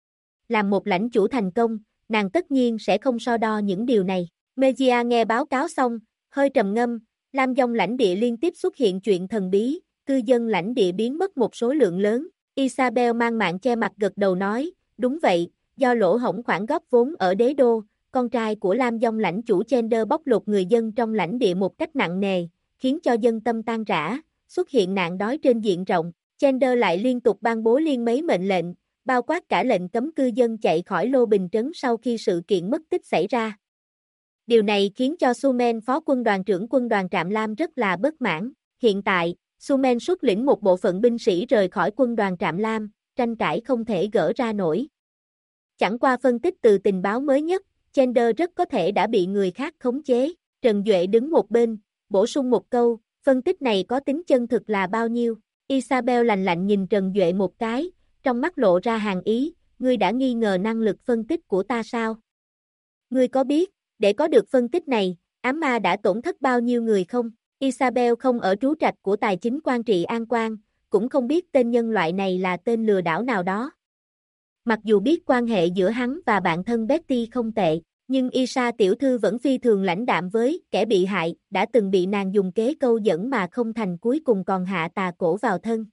Làm một lãnh chủ thành công, nàng tất nhiên sẽ không so đo những điều này. Megia nghe báo cáo xong, hơi trầm ngâm, Lam Dông lãnh địa liên tiếp xuất hiện chuyện thần bí, cư dân lãnh địa biến mất một số lượng lớn. Isabel mang mạng che mặt gật đầu nói, đúng vậy, do lỗ hổng khoản góp vốn ở đế đô, con trai của Lam Dông lãnh chủ Chender bóc lột người dân trong lãnh địa một cách nặng nề, khiến cho dân tâm tan rã, xuất hiện nạn đói trên diện rộng. Chender lại liên tục ban bố liên mấy mệnh lệnh, bao quát cả lệnh cấm cư dân chạy khỏi Lô Bình Trấn sau khi sự kiện mất tích xảy ra. Điều này khiến cho Sumen phó quân đoàn trưởng quân đoàn Trạm Lam rất là bất mãn. Hiện tại, Sumen xuất lĩnh một bộ phận binh sĩ rời khỏi quân đoàn Trạm Lam, tranh cãi không thể gỡ ra nổi. Chẳng qua phân tích từ tình báo mới nhất, Chender rất có thể đã bị người khác khống chế. Trần Duệ đứng một bên, bổ sung một câu, phân tích này có tính chân thực là bao nhiêu? Isabel lạnh lạnh nhìn Trần Duệ một cái, trong mắt lộ ra hàn ý, ngươi đã nghi ngờ năng lực phân tích của ta sao? Ngươi có biết, để có được phân tích này, ám ma đã tổn thất bao nhiêu người không? Isabel không ở trú trạch của tài chính quan trị An Quan, cũng không biết tên nhân loại này là tên lừa đảo nào đó. Mặc dù biết quan hệ giữa hắn và bạn thân Betty không tệ, nhưng Isa tiểu thư vẫn phi thường lãnh đạm với kẻ bị hại, đã từng bị nàng dùng kế câu dẫn mà không thành cuối cùng còn hạ tà cổ vào thân.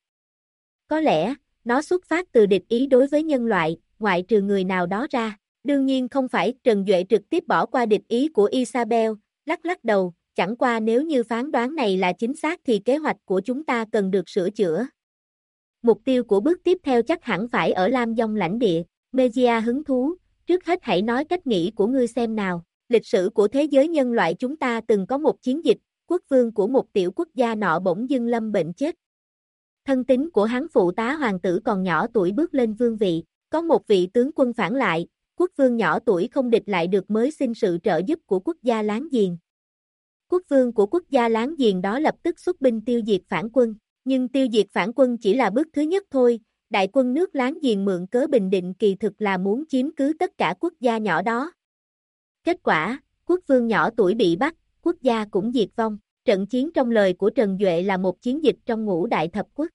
Có lẽ, nó xuất phát từ địch ý đối với nhân loại, ngoại trừ người nào đó ra. Đương nhiên không phải, Trần Duệ trực tiếp bỏ qua địch ý của Isabel, lắc lắc đầu, chẳng qua nếu như phán đoán này là chính xác thì kế hoạch của chúng ta cần được sửa chữa. Mục tiêu của bước tiếp theo chắc hẳn phải ở Lam Dông lãnh địa. Megia hứng thú, trước hết hãy nói cách nghĩ của ngươi xem nào. Lịch sử của thế giới nhân loại chúng ta từng có một chiến dịch, quốc vương của một tiểu quốc gia nọ bỗng dưng lâm bệnh chết. Thân tín của hắn phụ tá hoàng tử còn nhỏ tuổi bước lên vương vị, có một vị tướng quân phản lại, quốc vương nhỏ tuổi không địch lại được mới xin sự trợ giúp của quốc gia láng giềng. Quốc vương của quốc gia láng giềng đó lập tức xuất binh tiêu diệt phản quân, nhưng tiêu diệt phản quân chỉ là bước thứ nhất thôi, đại quân nước láng giềng mượn cớ Bình Định kỳ thực là muốn chiếm cứ tất cả quốc gia nhỏ đó. Kết quả, quốc vương nhỏ tuổi bị bắt, quốc gia cũng diệt vong. Trận chiến trong lời của Trần Duệ là một chiến dịch trong ngũ đại thập quốc.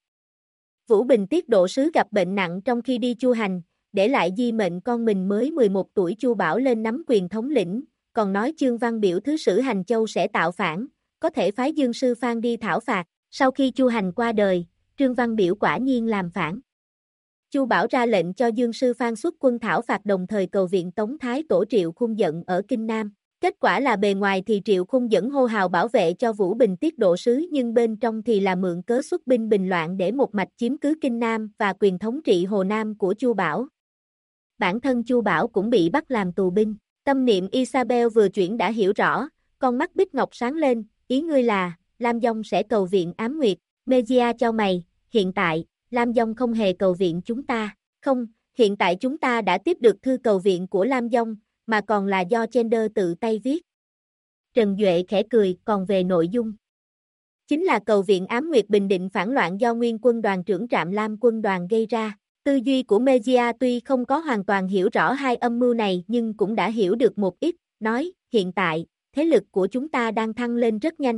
Vũ Bình Tiết Độ Sứ gặp bệnh nặng trong khi đi chu hành, để lại di mệnh con mình mới 11 tuổi Chu Bảo lên nắm quyền thống lĩnh, còn nói Chương Văn Biểu Thứ Sử Hành Châu sẽ tạo phản, có thể phái Dương Sư Phan đi thảo phạt. Sau khi Chu Hành qua đời, Trương Văn Biểu quả nhiên làm phản. Chu Bảo ra lệnh cho Dương Sư Phan xuất quân thảo phạt đồng thời cầu viện Tống Thái Tổ Triệu Khung Dận ở Kinh Nam. Kết quả là bề ngoài thì Triệu Khung Dận hô hào bảo vệ cho Vũ Bình Tiết Độ Sứ nhưng bên trong thì là mượn cớ xuất binh bình loạn để một mạch chiếm cứ Kinh Nam và quyền thống trị Hồ Nam của Chu Bảo. Bản thân Chu Bảo cũng bị bắt làm tù binh. Tâm niệm Isabel vừa chuyển đã hiểu rõ, con mắt Bích Ngọc sáng lên, ý ngươi là, Lam Dông sẽ cầu viện Ám Nguyệt. Megia cho mày, hiện tại, Lam Dông không hề cầu viện chúng ta. Không, hiện tại chúng ta đã tiếp được thư cầu viện của Lam Dông, mà còn là do Chender tự tay viết. Trần Duệ khẽ cười, còn về nội dung. Chính là cầu viện Ám Nguyệt bình định phản loạn do nguyên quân đoàn trưởng Trạm Lam quân đoàn gây ra. Tư duy của Megia tuy không có hoàn toàn hiểu rõ hai âm mưu này nhưng cũng đã hiểu được một ít, nói, hiện tại, thế lực của chúng ta đang thăng lên rất nhanh.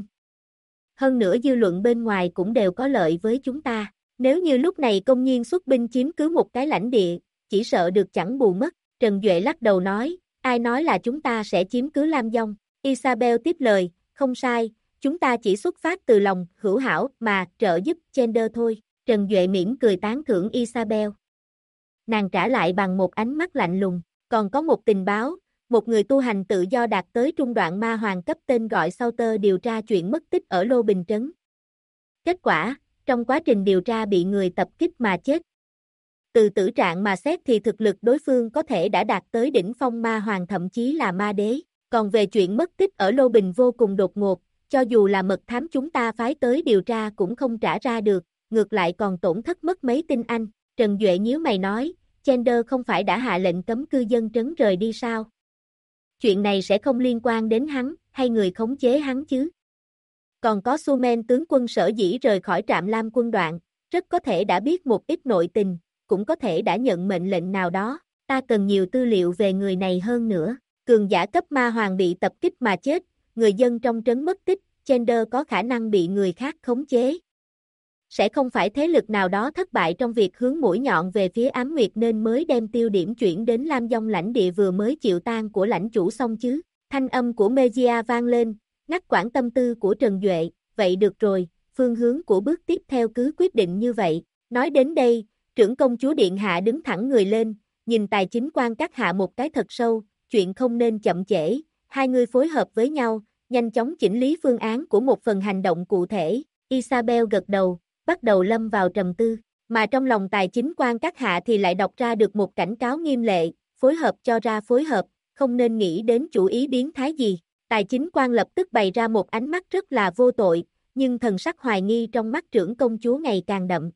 Hơn nữa dư luận bên ngoài cũng đều có lợi với chúng ta. Nếu như lúc này công nhiên xuất binh chiếm cứ một cái lãnh địa, chỉ sợ được chẳng bù mất. Trần Duệ lắc đầu nói, ai nói là chúng ta sẽ chiếm cứ Lam Dông. Isabel tiếp lời, không sai, chúng ta chỉ xuất phát từ lòng hữu hảo mà trợ giúp Chender thôi. Trần Duệ mỉm cười tán thưởng Isabel. nàng trả lại bằng một ánh mắt lạnh lùng. Còn có một tình báo, một người tu hành tự do đạt tới trung đoạn ma hoàng cấp tên gọi Sauter điều tra chuyện mất tích ở Lô Bình Trấn. Kết quả, trong quá trình điều tra bị người tập kích mà chết. Từ tử trạng mà xét thì thực lực đối phương có thể đã đạt tới đỉnh phong ma hoàng thậm chí là ma đế. Còn về chuyện mất tích ở Lô Bình vô cùng đột ngột, cho dù là mật thám chúng ta phái tới điều tra cũng không trả ra được, ngược lại còn tổn thất mất mấy tinh anh. Trần Duệ nhíu mày nói, Chandler không phải đã hạ lệnh cấm cư dân trấn rời đi sao? Chuyện này sẽ không liên quan đến hắn, hay người khống chế hắn chứ? Còn có Sumen tướng quân sở dĩ rời khỏi trạm Lam quân đoạn, rất có thể đã biết một ít nội tình, cũng có thể đã nhận mệnh lệnh nào đó. Ta cần nhiều tư liệu về người này hơn nữa. Cường giả cấp ma hoàng bị tập kích mà chết, người dân trong trấn mất tích, Chandler có khả năng bị người khác khống chế. Sẽ không phải thế lực nào đó thất bại trong việc hướng mũi nhọn về phía Ám Nguyệt nên mới đem tiêu điểm chuyển đến Lam Dông lãnh địa vừa mới chịu tan của lãnh chủ xong chứ. Thanh âm của Mejia vang lên, ngắt quãng tâm tư của Trần Duệ, vậy được rồi, phương hướng của bước tiếp theo cứ quyết định như vậy. Nói đến đây, trưởng công chúa Điện Hạ đứng thẳng người lên, nhìn Tài Chính quan các hạ một cái thật sâu, chuyện không nên chậm trễ, hai người phối hợp với nhau, nhanh chóng chỉnh lý phương án của một phần hành động cụ thể. Isabel gật đầu, bắt đầu lâm vào trầm tư, mà trong lòng Tài Chính quan các hạ thì lại đọc ra được một cảnh cáo nghiêm lệ, phối hợp cho ra phối hợp, không nên nghĩ đến chủ ý biến thái gì. Tài Chính quan lập tức bày ra một ánh mắt rất là vô tội, nhưng thần sắc hoài nghi trong mắt trưởng công chúa ngày càng đậm.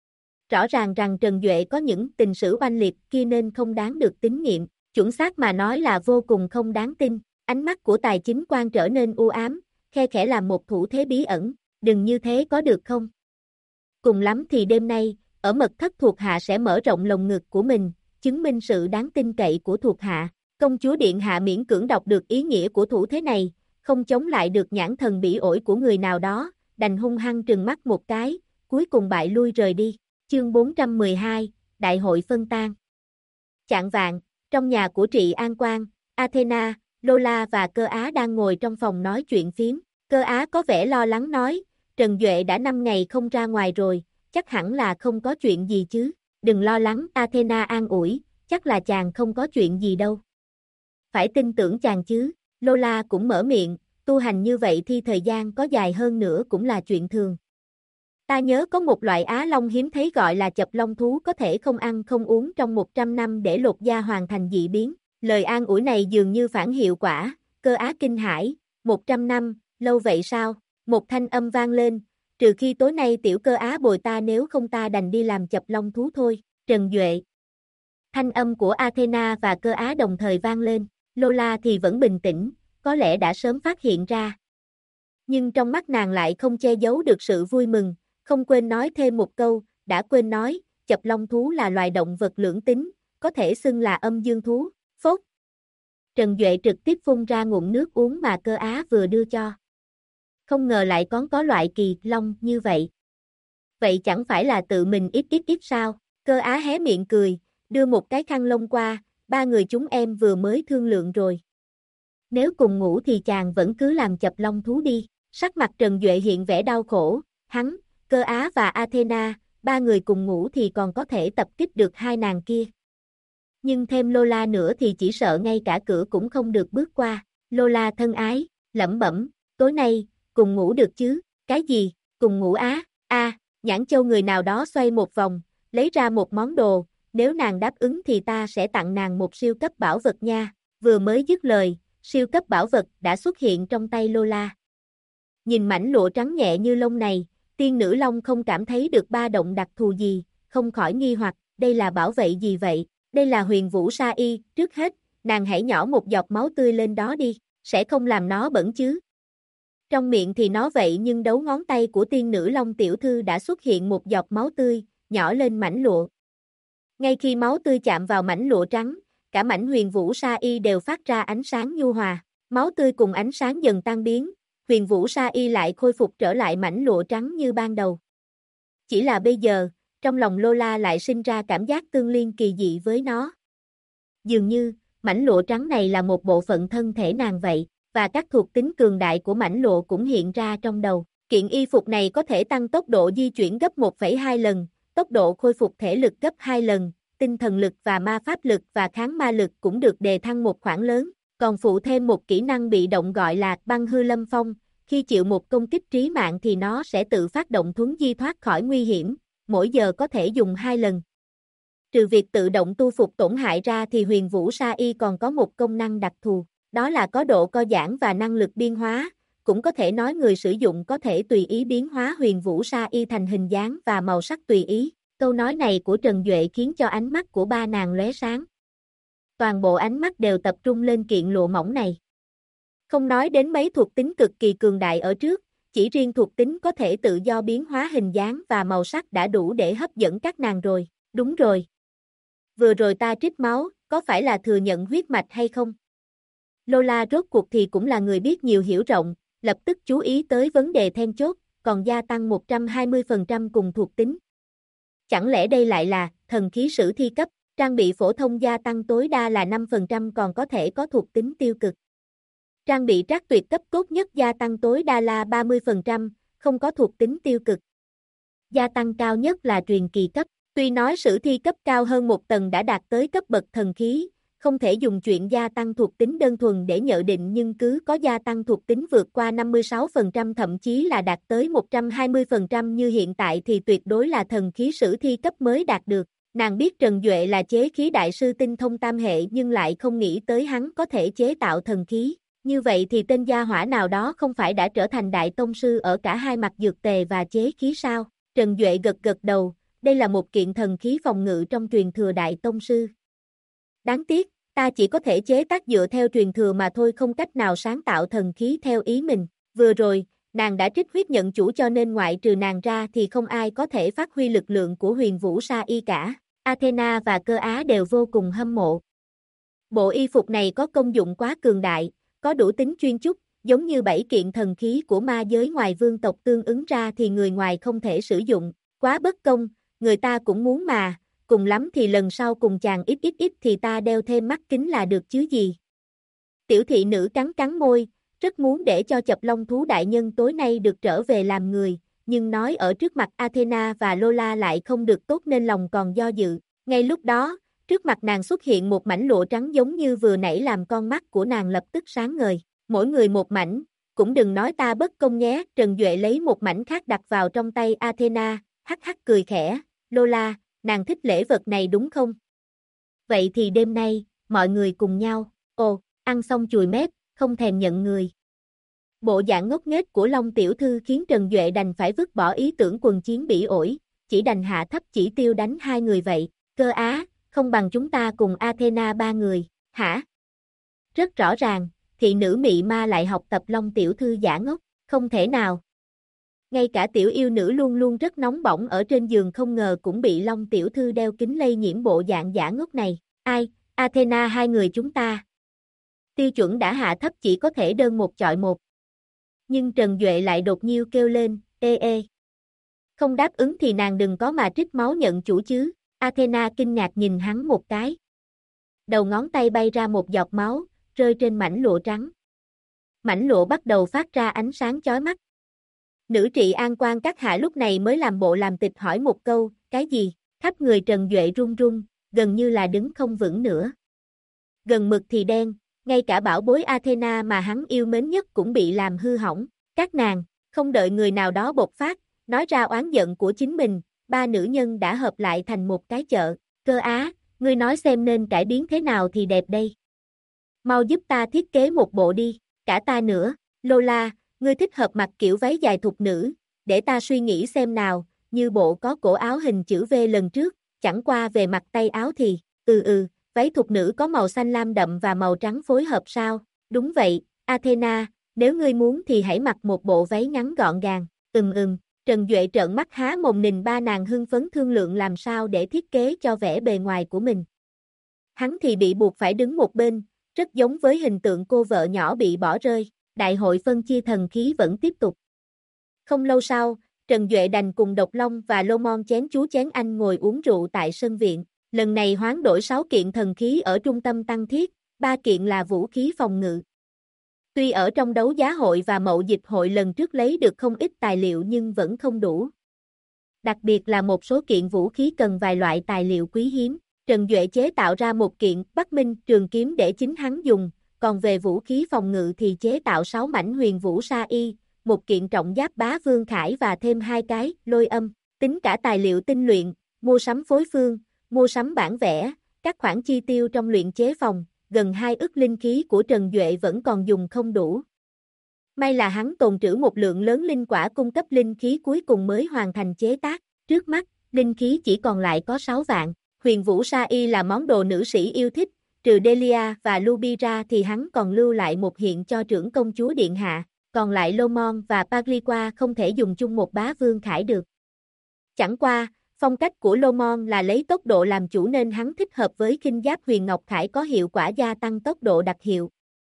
Rõ ràng rằng Trần Duệ có những tình sử oanh liệt kia nên không đáng được tín nhiệm, chuẩn xác mà nói là vô cùng không đáng tin. Ánh mắt của Tài Chính quan trở nên u ám, khe khẽ làm một thủ thế bí ẩn, đừng như thế có được không? Cùng lắm thì đêm nay, ở mật thất thuộc hạ sẽ mở rộng lồng ngực của mình, chứng minh sự đáng tin cậy của thuộc hạ. Công chúa Điện Hạ miễn cưỡng đọc được ý nghĩa của thủ thế này, không chống lại được nhãn thần bỉ ổi của người nào đó, đành hung hăng trừng mắt một cái, cuối cùng bại lui rời đi. Chương 412, Đại hội phân tan. Chạng vạng, trong nhà của Trị An Quang, Athena, Lola và Cơ Á đang ngồi trong phòng nói chuyện phiếm. Cơ Á có vẻ lo lắng nói, Trần Duệ đã 5 ngày không ra ngoài rồi, chắc hẳn là không có chuyện gì chứ. Đừng lo lắng, Athena an ủi, chắc là chàng không có chuyện gì đâu. Phải tin tưởng chàng chứ. Lola cũng mở miệng, tu hành như vậy thì thời gian có dài hơn nữa cũng là chuyện thường. Ta nhớ có một loại Á Long hiếm thấy gọi là chập long thú có thể không ăn không uống trong 100 năm để lột da hoàn thành dị biến. Lời an ủi này dường như phản hiệu quả, Cơ Á kinh hãi, 100 năm, lâu vậy sao? Một thanh âm vang lên, trừ khi tối nay tiểu Cơ Á bồi ta nếu không ta đành đi làm chập long thú thôi. Trần Duệ. Thanh âm của Athena và Cơ Á đồng thời vang lên, Lola thì vẫn bình tĩnh, có lẽ đã sớm phát hiện ra. Nhưng trong mắt nàng lại không che giấu được sự vui mừng, không quên nói thêm một câu, đã quên nói, chập long thú là loài động vật lưỡng tính, có thể xưng là âm dương thú. Phốt. Trần Duệ trực tiếp phun ra ngụm nước uống mà Cơ Á vừa đưa cho. Không ngờ lại còn có loại kỳ long như vậy. Vậy chẳng phải là tự mình ít sao? Cơ Á hé miệng cười, đưa một cái khăn lông qua, ba người chúng em vừa mới thương lượng rồi. Nếu cùng ngủ thì chàng vẫn cứ làm chập long thú đi. Sắc mặt Trần Duệ hiện vẻ đau khổ, hắn, Cơ Á và Athena, ba người cùng ngủ thì còn có thể tập kích được hai nàng kia. Nhưng thêm Lola nữa thì chỉ sợ ngay cả cửa cũng không được bước qua. Lola thân ái, lẩm bẩm, tối nay, cùng ngủ được chứ, cái gì, cùng ngủ á, Nhãn Châu người nào đó xoay một vòng, lấy ra một món đồ, nếu nàng đáp ứng thì ta sẽ tặng nàng một siêu cấp bảo vật nha. Vừa mới dứt lời, siêu cấp bảo vật đã xuất hiện trong tay Lola. Nhìn mảnh lụa trắng nhẹ như lông này, tiên nữ long không cảm thấy được ba động đặc thù gì, không khỏi nghi hoặc, đây là bảo vệ gì vậy? Đây là huyền vũ sa y, trước hết, nàng hãy nhỏ một giọt máu tươi lên đó đi, sẽ không làm nó bẩn chứ. Trong miệng thì nó vậy nhưng đấu ngón tay của tiên nữ long tiểu thư đã xuất hiện một giọt máu tươi, nhỏ lên mảnh lụa. Ngay khi máu tươi chạm vào mảnh lụa trắng, cả mảnh huyền vũ sa y đều phát ra ánh sáng nhu hòa, máu tươi cùng ánh sáng dần tan biến, huyền vũ sa y lại khôi phục trở lại mảnh lụa trắng như ban đầu. Chỉ là bây giờ, trong lòng Lola lại sinh ra cảm giác tương liên kỳ dị với nó. Dường như, mảnh lụa trắng này là một bộ phận thân thể nàng vậy, và các thuộc tính cường đại của mảnh lụa cũng hiện ra trong đầu. Kiện y phục này có thể tăng tốc độ di chuyển gấp 1,2 lần, tốc độ khôi phục thể lực gấp 2 lần, tinh thần lực và ma pháp lực và kháng ma lực cũng được đề thăng một khoản lớn, còn phụ thêm một kỹ năng bị động gọi là băng hư lâm phong, khi chịu một công kích trí mạng thì nó sẽ tự phát động thuấn di thoát khỏi nguy hiểm, mỗi giờ có thể dùng 2 lần. Trừ việc tự động tu phục tổn hại ra thì huyền vũ sa y còn có một công năng đặc thù, đó là có độ co giãn và năng lực biên hóa, cũng có thể nói người sử dụng có thể tùy ý biến hóa huyền vũ sa y thành hình dáng và màu sắc tùy ý. Câu nói này của Trần Duệ khiến cho ánh mắt của ba nàng lóe sáng. Toàn bộ ánh mắt đều tập trung lên kiện lụa mỏng này. Không nói đến mấy thuộc tính cực kỳ cường đại ở trước, chỉ riêng thuộc tính có thể tự do biến hóa hình dáng và màu sắc đã đủ để hấp dẫn các nàng rồi. Đúng rồi. Vừa rồi ta trích máu, có phải là thừa nhận huyết mạch hay không? Lola rốt cuộc thì cũng là người biết nhiều hiểu rộng, lập tức chú ý tới vấn đề then chốt, còn gia tăng 120% cùng thuộc tính. Chẳng lẽ đây lại là thần khí sử thi cấp, trang bị phổ thông gia tăng tối đa là 5% còn có thể có thuộc tính tiêu cực. Trang bị trác tuyệt cấp tốt nhất gia tăng tối đa là 30%, không có thuộc tính tiêu cực. Gia tăng cao nhất là truyền kỳ cấp, tuy nói sử thi cấp cao hơn một tầng đã đạt tới cấp bậc thần khí, không thể dùng chuyện gia tăng thuộc tính đơn thuần để nhận định nhưng cứ có gia tăng thuộc tính vượt qua 56% thậm chí là đạt tới 120% như hiện tại thì tuyệt đối là thần khí sử thi cấp mới đạt được. Nàng biết Trần Duệ là chế khí đại sư tinh thông tam hệ nhưng lại không nghĩ tới hắn có thể chế tạo thần khí. Như vậy thì tên gia hỏa nào đó không phải đã trở thành đại tông sư ở cả hai mặt dược tề và chế khí sao? Trần Duệ gật gật đầu, đây là một kiện thần khí phòng ngự trong truyền thừa đại tông sư. Đáng tiếc, ta chỉ có thể chế tác dựa theo truyền thừa mà thôi không cách nào sáng tạo thần khí theo ý mình. Vừa rồi, nàng đã trích huyết nhận chủ cho nên ngoại trừ nàng ra thì không ai có thể phát huy lực lượng của huyền vũ sa y cả. Athena và Cơ Á đều vô cùng hâm mộ. Bộ y phục này có công dụng quá cường đại, có đủ tính chuyên chúc, giống như 7 kiện thần khí của ma giới ngoài vương tộc tương ứng ra thì người ngoài không thể sử dụng, quá bất công, người ta cũng muốn mà, cùng lắm thì lần sau cùng chàng ít thì ta đeo thêm mắt kính là được chứ gì. Tiểu thị nữ cắn cắn môi, rất muốn để cho Chập Long thú đại nhân tối nay được trở về làm người, nhưng nói ở trước mặt Athena và Lola lại không được tốt nên lòng còn do dự. Ngay lúc đó, trước mặt nàng xuất hiện một mảnh lụa trắng giống như vừa nãy làm con mắt của nàng lập tức sáng ngời. Mỗi người một mảnh, cũng đừng nói ta bất công nhé. Trần Duệ lấy một mảnh khác đặt vào trong tay Athena, hắc hắc cười khẽ. Lola, nàng thích lễ vật này đúng không? Vậy thì đêm nay, mọi người cùng nhau. Ồ, ăn xong chùi mép, không thèm nhận người. Bộ dạng ngốc nghếch của Long tiểu thư khiến Trần Duệ đành phải vứt bỏ ý tưởng quần chiến bỉ ổi, chỉ đành hạ thấp chỉ tiêu đánh hai người vậy. Cơ Á, không bằng chúng ta cùng Athena ba người, hả? Rất rõ ràng, thị nữ mị ma lại học tập Long tiểu thư giả ngốc, không thể nào. Ngay cả tiểu yêu nữ luôn luôn rất nóng bỏng ở trên giường không ngờ cũng bị Long tiểu thư đeo kính lây nhiễm bộ dạng giả ngốc này. Ai, Athena hai người chúng ta. Tiêu chuẩn đã hạ thấp chỉ có thể đơn một chọi một. Nhưng Trần Duệ lại đột nhiên kêu lên, ê. Không đáp ứng thì nàng đừng có mà trích máu nhận chủ chứ. Athena kinh ngạc nhìn hắn một cái. Đầu ngón tay bay ra một giọt máu, rơi trên mảnh lụa trắng. Mảnh lụa bắt đầu phát ra ánh sáng chói mắt. Nữ trị an quan các hạ lúc này mới làm bộ làm tịch hỏi một câu, cái gì? Khắp người Trần Duệ run run, gần như là đứng không vững nữa. Gần mực thì đen, ngay cả bảo bối Athena mà hắn yêu mến nhất cũng bị làm hư hỏng. Các nàng, không đợi người nào đó bộc phát, nói ra oán giận của chính mình, ba nữ nhân đã hợp lại thành một cái chợ. Cơ Á, ngươi nói xem nên cải biến thế nào thì đẹp đây. Mau giúp ta thiết kế một bộ đi, cả ta nữa. Lola, ngươi thích hợp mặc kiểu váy dài thục nữ, để ta suy nghĩ xem nào, như bộ có cổ áo hình chữ V lần trước, chẳng qua về mặt tay áo thì, váy thục nữ có màu xanh lam đậm và màu trắng phối hợp sao? Đúng vậy, Athena, nếu ngươi muốn thì hãy mặc một bộ váy ngắn gọn gàng. Trần Duệ trợn mắt há mồm nhìn ba nàng hưng phấn thương lượng làm sao để thiết kế cho vẻ bề ngoài của mình. Hắn thì bị buộc phải đứng một bên, rất giống với hình tượng cô vợ nhỏ bị bỏ rơi. Đại hội phân chia thần khí vẫn tiếp tục. Không lâu sau, Trần Duệ đành cùng Độc Long và Lô Mon chén chú chén anh ngồi uống rượu tại sân viện. Lần này hoán đổi 6 kiện thần khí ở trung tâm tăng thiết, 3 kiện là vũ khí phòng ngự. Tuy ở trong đấu giá hội và mậu dịch hội lần trước lấy được không ít tài liệu nhưng vẫn không đủ. Đặc biệt là một số kiện vũ khí cần vài loại tài liệu quý hiếm. Trần Duệ chế tạo ra một kiện Bắc Minh trường kiếm để chính hắn dùng, còn về vũ khí phòng ngự thì chế tạo 6 mảnh huyền vũ sa y, một kiện trọng giáp bá vương khải và thêm 2 cái lôi âm, tính cả tài liệu tinh luyện, mua sắm phối phương, mua sắm bản vẽ, các khoản chi tiêu trong luyện chế phòng, gần 2 ức linh khí của Trần Duệ vẫn còn dùng không đủ. May là hắn tồn trữ một lượng lớn linh quả cung cấp linh khí cuối cùng mới hoàn thành chế tác, trước mắt, linh khí chỉ còn lại có 6 vạn. Huyền Vũ Sa Y là món đồ nữ sĩ yêu thích, trừ Delia và Luby ra thì hắn còn lưu lại một hiện cho trưởng công chúa điện hạ, còn lại Lomon và Pagliqua không thể dùng chung một bá vương khải được. Chẳng qua, phong cách của Lomon là lấy tốc độ làm chủ nên hắn thích hợp với khinh giáp huyền ngọc khải có hiệu quả gia tăng tốc độ đặc hiệu.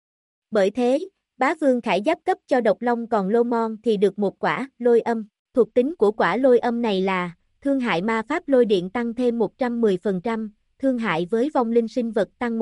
Bởi thế, bá vương khải giáp cấp cho độc long còn Lomon thì được một quả lôi âm. Thuộc tính của quả lôi âm này là thương hại ma pháp lôi điện tăng thêm 110%, thương hại với vong linh sinh vật tăng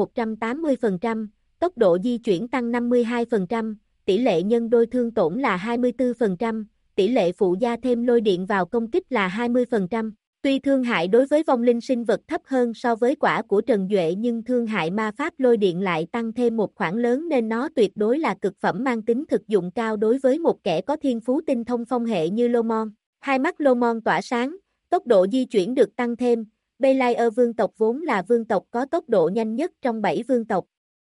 180%, tốc độ di chuyển tăng 52%, tỷ lệ nhân đôi thương tổn là 24%, tỷ lệ phụ gia thêm lôi điện vào công kích là 20%. Tuy thương hại đối với vong linh sinh vật thấp hơn so với quả của Trần Duệ nhưng thương hại ma pháp lôi điện lại tăng thêm một khoản lớn nên nó tuyệt đối là cực phẩm mang tính thực dụng cao đối với một kẻ có thiên phú tinh thông phong hệ như Lomon. Hai mắt Lomon tỏa sáng, tốc độ di chuyển được tăng thêm, Belair vương tộc vốn là vương tộc có tốc độ nhanh nhất trong 7 vương tộc.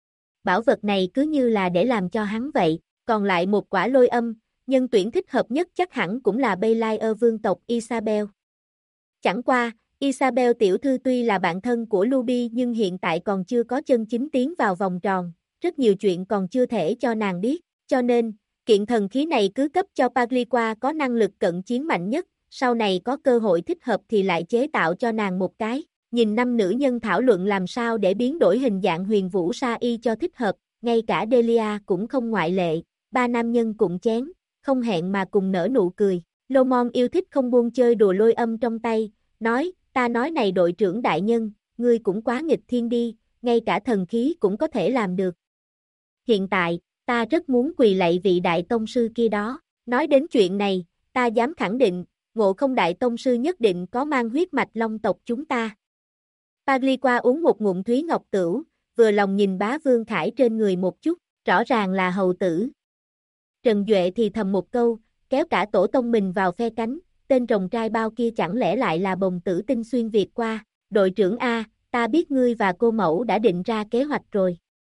Bảo vật này cứ như là để làm cho hắn vậy, còn lại một quả lôi âm, nhân tuyển thích hợp nhất chắc hẳn cũng là Belair vương tộc Isabel. Chẳng qua, Isabel tiểu thư tuy là bạn thân của Luby nhưng hiện tại còn chưa có chân chính tiến vào vòng tròn, rất nhiều chuyện còn chưa thể cho nàng biết, cho nên, kiện thần khí này cứ cấp cho Pagliqua có năng lực cận chiến mạnh nhất, sau này có cơ hội thích hợp thì lại chế tạo cho nàng một cái. Nhìn 5 nữ nhân thảo luận làm sao để biến đổi hình dạng huyền vũ sa y cho thích hợp, ngay cả Delia cũng không ngoại lệ, 3 nam nhân cũng chén, không hẹn mà cùng nở nụ cười. Lomon yêu thích không buông chơi đùa lôi âm trong tay, nói, ta nói này đội trưởng đại nhân, ngươi cũng quá nghịch thiên đi, ngay cả thần khí cũng có thể làm được. Hiện tại, ta rất muốn quỳ lạy vị đại tông sư kia đó, nói đến chuyện này, ta dám khẳng định, Ngộ Không đại tông sư nhất định có mang huyết mạch long tộc chúng ta. Pagliqua uống một ngụm thúy ngọc tửu, vừa lòng nhìn bá vương khải trên người một chút, rõ ràng là hầu tử. Trần Duệ thì thầm một câu, kéo cả tổ tông mình vào phe cánh, tên rồng trai bao kia chẳng lẽ lại là bồng tử tinh xuyên Việt qua, đội trưởng A, ta biết ngươi và cô mẫu đã định ra kế hoạch rồi.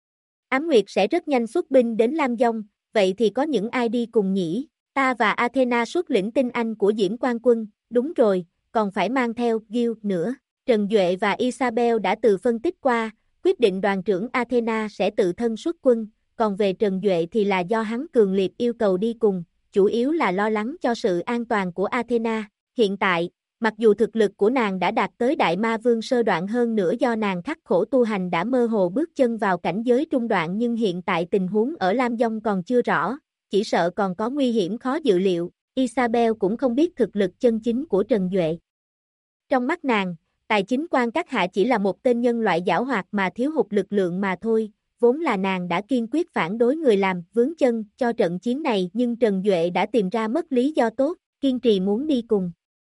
Ám Nguyệt sẽ rất nhanh xuất binh đến Lam Dông, vậy thì có những ai đi cùng nhỉ? Ta và Athena xuất lĩnh tinh anh của Diễm Quan quân, đúng rồi, còn phải mang theo Gil nữa. Trần Duệ và Isabel đã tự phân tích qua, quyết định đoàn trưởng Athena sẽ tự thân xuất quân, còn về Trần Duệ thì là do hắn cường liệt yêu cầu đi cùng, chủ yếu là lo lắng cho sự an toàn của Athena. Hiện tại, mặc dù thực lực của nàng đã đạt tới Đại Ma Vương sơ đoạn hơn nữa do nàng khắc khổ tu hành đã mơ hồ bước chân vào cảnh giới trung đoạn nhưng hiện tại tình huống ở Lam Dông còn chưa rõ, chỉ sợ còn có nguy hiểm khó dự liệu, Isabel cũng không biết thực lực chân chính của Trần Duệ. Trong mắt nàng, Tài Chính Quan các hạ chỉ là một tên nhân loại giảo hoạt mà thiếu hụt lực lượng mà thôi, vốn là nàng đã kiên quyết phản đối người làm vướng chân cho trận chiến này nhưng Trần Duệ đã tìm ra mất lý do tốt, kiên trì muốn đi cùng.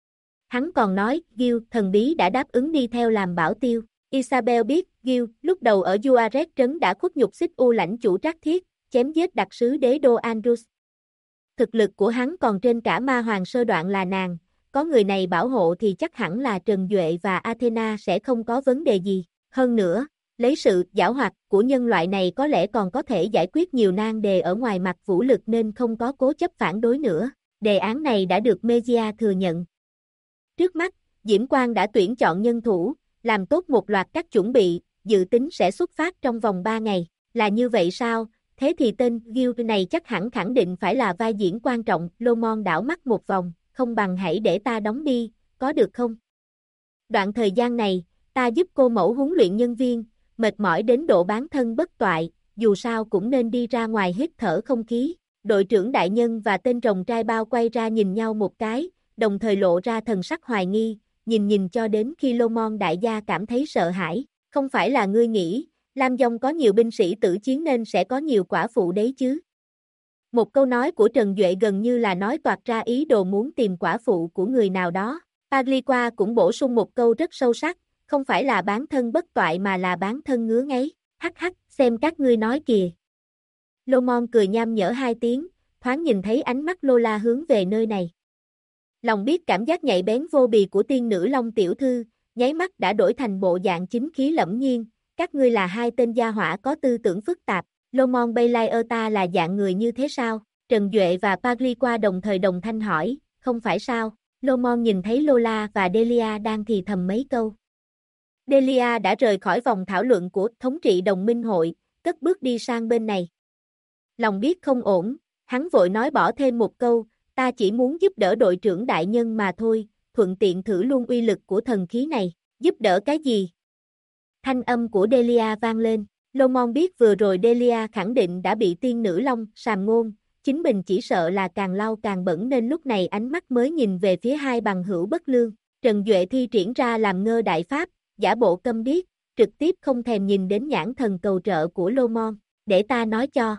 Hắn còn nói, Gil, thần bí đã đáp ứng đi theo làm bảo tiêu. Isabel biết, Gil, lúc đầu ở Juarez trấn đã khuất nhục xích u lãnh chủ Trác Thiết, chém giết đặc sứ đế đô Andrus. Thực lực của hắn còn trên cả ma hoàng sơ đoạn là nàng, có người này bảo hộ thì chắc hẳn là Trần Duệ và Athena sẽ không có vấn đề gì. Hơn nữa, lấy sự giảo hoạt của nhân loại này có lẽ còn có thể giải quyết nhiều nan đề ở ngoài mặt vũ lực nên không có cố chấp phản đối nữa. Đề án này đã được Megia thừa nhận. Trước mắt, Diễm Quang đã tuyển chọn nhân thủ, làm tốt một loạt các chuẩn bị, dự tính sẽ xuất phát trong vòng 3 ngày. Là như vậy sao? Thế thì tên Gil này chắc hẳn khẳng định phải là vai diễn quan trọng. Lomon đảo mắt một vòng, không bằng hãy để ta đóng đi, có được không? Đoạn thời gian này, ta giúp cô mẫu huấn luyện nhân viên, mệt mỏi đến độ bán thân bất toại, dù sao cũng nên đi ra ngoài hít thở không khí. Đội trưởng đại nhân và tên rồng trai bao quay ra nhìn nhau một cái, đồng thời lộ ra thần sắc hoài nghi, nhìn cho đến khi Lomon đại gia cảm thấy sợ hãi. Không phải là ngươi nghĩ, Lam Dông có nhiều binh sĩ tử chiến nên sẽ có nhiều quả phụ đấy chứ. Một câu nói của Trần Duệ gần như là nói toạc ra ý đồ muốn tìm quả phụ của người nào đó. Pagliqua cũng bổ sung một câu rất sâu sắc, không phải là bán thân bất toại mà là bán thân ngứa ngáy, hắc hắc, xem các ngươi nói kìa. Lô Mon cười nham nhở hai tiếng, thoáng nhìn thấy ánh mắt Lola hướng về nơi này. Lòng biết cảm giác nhạy bén vô bì của tiên nữ Long tiểu thư, nháy mắt đã đổi thành bộ dạng chính khí lẫm nhiên, các ngươi là hai tên gia hỏa có tư tưởng phức tạp, Lô Mon Baylor ta là dạng người như thế sao? Trần Duệ và Pagli qua đồng thời đồng thanh hỏi, không phải sao? Lô Mon nhìn thấy Lola và Delia đang thì thầm mấy câu. Delia đã rời khỏi vòng thảo luận của thống trị đồng minh hội, cất bước đi sang bên này. Lòng biết không ổn, hắn vội nói bỏ thêm một câu, ta chỉ muốn giúp đỡ đội trưởng đại nhân mà thôi, thuận tiện thử luôn uy lực của thần khí này, giúp đỡ cái gì? Thanh âm của Delia vang lên, Lô Mon biết vừa rồi Delia khẳng định đã bị tiên nữ Long sàm ngôn, chính mình chỉ sợ là càng lau càng bẩn nên lúc này ánh mắt mới nhìn về phía hai bằng hữu bất lương. Trần Duệ thi triển ra làm ngơ đại pháp, giả bộ câm điếc, trực tiếp không thèm nhìn đến nhãn thần cầu trợ của Lô Mon, để ta nói cho.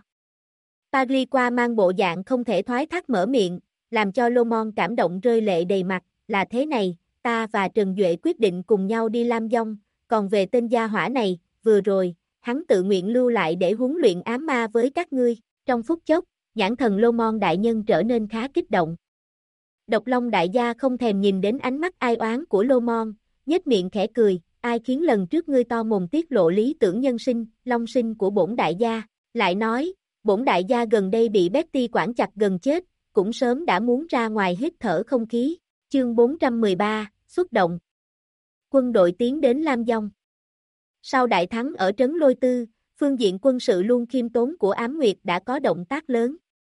Pagli qua mang bộ dạng không thể thoái thác mở miệng, làm cho Lô Mon cảm động rơi lệ đầy mặt, là thế này, ta và Trần Duệ quyết định cùng nhau đi Lam Dông, còn về tên gia hỏa này, vừa rồi, hắn tự nguyện lưu lại để huấn luyện ám ma với các ngươi, trong phút chốc, nhãn thần Lô Mon đại nhân trở nên khá kích động. Độc Long đại gia không thèm nhìn đến ánh mắt ai oán của Lô Mon, nhếch miệng khẽ cười, ai khiến lần trước ngươi to mồm tiết lộ lý tưởng nhân sinh, long sinh của bổn đại gia, lại nói, bổn đại gia gần đây bị Betty quản chặt gần chết, cũng sớm đã muốn ra ngoài hít thở không khí. Chương 413, xuất động. Quân đội tiến đến Lam Dông. Sau đại thắng ở trấn Lôi Tư, phương diện quân sự luôn khiêm tốn của Ám Nguyệt đã có động tác lớn.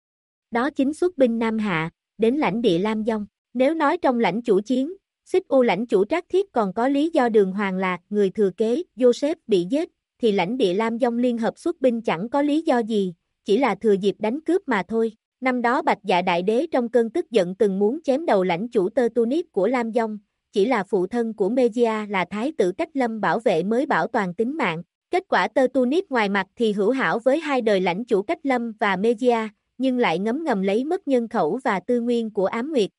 Đó chính xuất binh Nam Hạ, đến lãnh địa Lam Dông. Nếu nói trong lãnh chủ chiến, Xích U lãnh chủ Trác Thiết còn có lý do Đường Hoàng là người thừa kế, Joseph bị giết, thì lãnh địa Lam Dông liên hợp xuất binh chẳng có lý do gì, chỉ là thừa dịp đánh cướp mà thôi. Năm đó Bạch Dạ Đại Đế trong cơn tức giận từng muốn chém đầu lãnh chủ Teutonis của Lam Dông, chỉ là phụ thân của Megia là Thái tử Cách Lâm bảo vệ mới bảo toàn tính mạng. Kết quả Teutonis ngoài mặt thì hữu hảo với hai đời lãnh chủ Cách Lâm và Megia, nhưng lại ngấm ngầm lấy mất nhân khẩu và tư nguyên của Ám Nguyệt.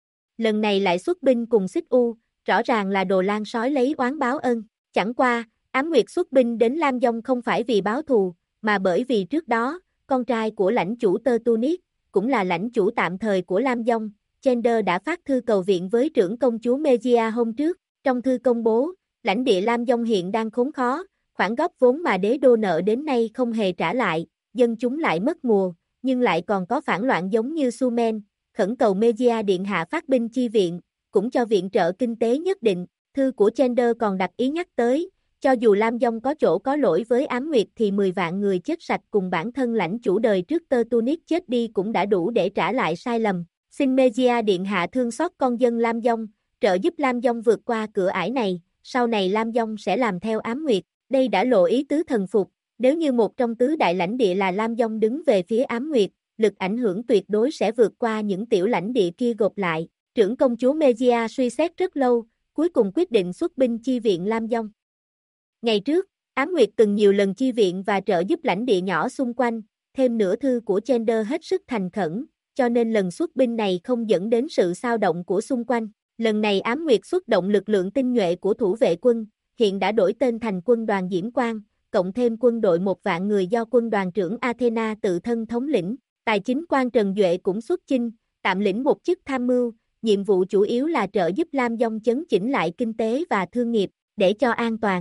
Lần này lại xuất binh cùng Xích U, rõ ràng là đồ lan sói lấy oán báo ân. Chẳng qua, Ám Nguyệt xuất binh đến Lam Dông không phải vì báo thù, mà bởi vì trước đó, con trai của lãnh chủ Teutonis, cũng là lãnh chủ tạm thời của Lam Dông, Gender đã phát thư cầu viện với trưởng công chúa Megia hôm trước. Trong thư công bố, lãnh địa Lam Dông hiện đang khốn khó, khoản góp vốn mà đế đô nợ đến nay không hề trả lại, dân chúng lại mất mùa, nhưng lại còn có phản loạn giống như Sumen, khẩn cầu Megia điện hạ phát binh chi viện, cũng cho viện trợ kinh tế nhất định. Thư của Gender còn đặc ý nhắc tới, cho dù Lam Dông có chỗ có lỗi với Ám Nguyệt thì 10 vạn người chết sạch cùng bản thân lãnh chủ đời trước Teutonis chết đi cũng đã đủ để trả lại sai lầm. Xin Megia điện hạ thương xót con dân Lam Dông, trợ giúp Lam Dông vượt qua cửa ải này, sau này Lam Dông sẽ làm theo Ám Nguyệt. Đây đã lộ ý tứ thần phục, nếu như một trong tứ đại lãnh địa là Lam Dông đứng về phía Ám Nguyệt, lực ảnh hưởng tuyệt đối sẽ vượt qua những tiểu lãnh địa kia gộp lại. Trưởng công chúa Megia suy xét rất lâu, cuối cùng quyết định xuất binh chi viện Lam Dông. Ngày trước, Ám Nguyệt từng nhiều lần chi viện và trợ giúp lãnh địa nhỏ xung quanh, thêm nửa thư của Gender hết sức thành khẩn, cho nên lần xuất binh này không dẫn đến sự xao động của xung quanh. Lần này Ám Nguyệt xuất động lực lượng tinh nhuệ của thủ vệ quân, hiện đã đổi tên thành quân đoàn Diễm Quang, cộng thêm quân đội 1 vạn người do quân đoàn trưởng Athena tự thân thống lĩnh. Tài chính quan Trần Duệ cũng xuất chinh, tạm lĩnh một chức tham mưu, nhiệm vụ chủ yếu là trợ giúp Lam Dông chấn chỉnh lại kinh tế và thương nghiệp, để cho an toàn.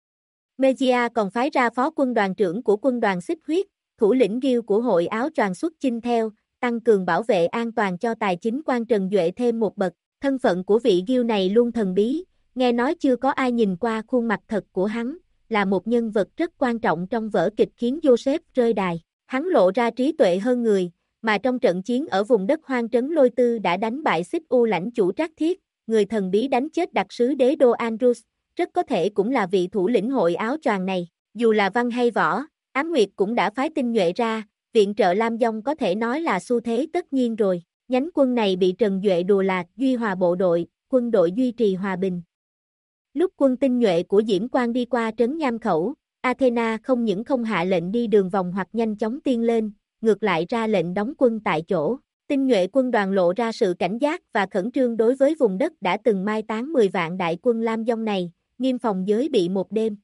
Megia còn phái ra phó quân đoàn trưởng của quân đoàn Xích Huyết, thủ lĩnh Gil của hội áo choàng xuất chinh theo, tăng cường bảo vệ an toàn cho tài chính quan Trần Duệ thêm một bậc. Thân phận của vị Gil này luôn thần bí, nghe nói chưa có ai nhìn qua khuôn mặt thật của hắn, là một nhân vật rất quan trọng trong vở kịch khiến Joseph rơi đài. Hắn lộ ra trí tuệ hơn người, mà trong trận chiến ở vùng đất hoang trấn Lôi Tư đã đánh bại Xích U lãnh chủ Trác Thiết, người thần bí đánh chết đặc sứ đế đô Andrus, rất có thể cũng là vị thủ lĩnh hội áo choàng này. Dù là văn hay võ, Ám Nguyệt cũng đã phái tinh nhuệ ra, viện trợ Lam Dông có thể nói là xu thế tất nhiên rồi. Nhánh quân này bị Trần Duệ đùa là Duy Hòa bộ đội, quân đội duy trì hòa bình. Lúc quân tinh nhuệ của Diễm Quang đi qua trấn Nham Khẩu, Athena không những không hạ lệnh đi đường vòng hoặc nhanh chóng tiên lên, ngược lại ra lệnh đóng quân tại chỗ. Tinh nhuệ quân đoàn lộ ra sự cảnh giác và khẩn trương đối với vùng đất đã từng mai táng 10 vạn đại quân Lam Dông này, nghiêm phòng giới bị một đêm.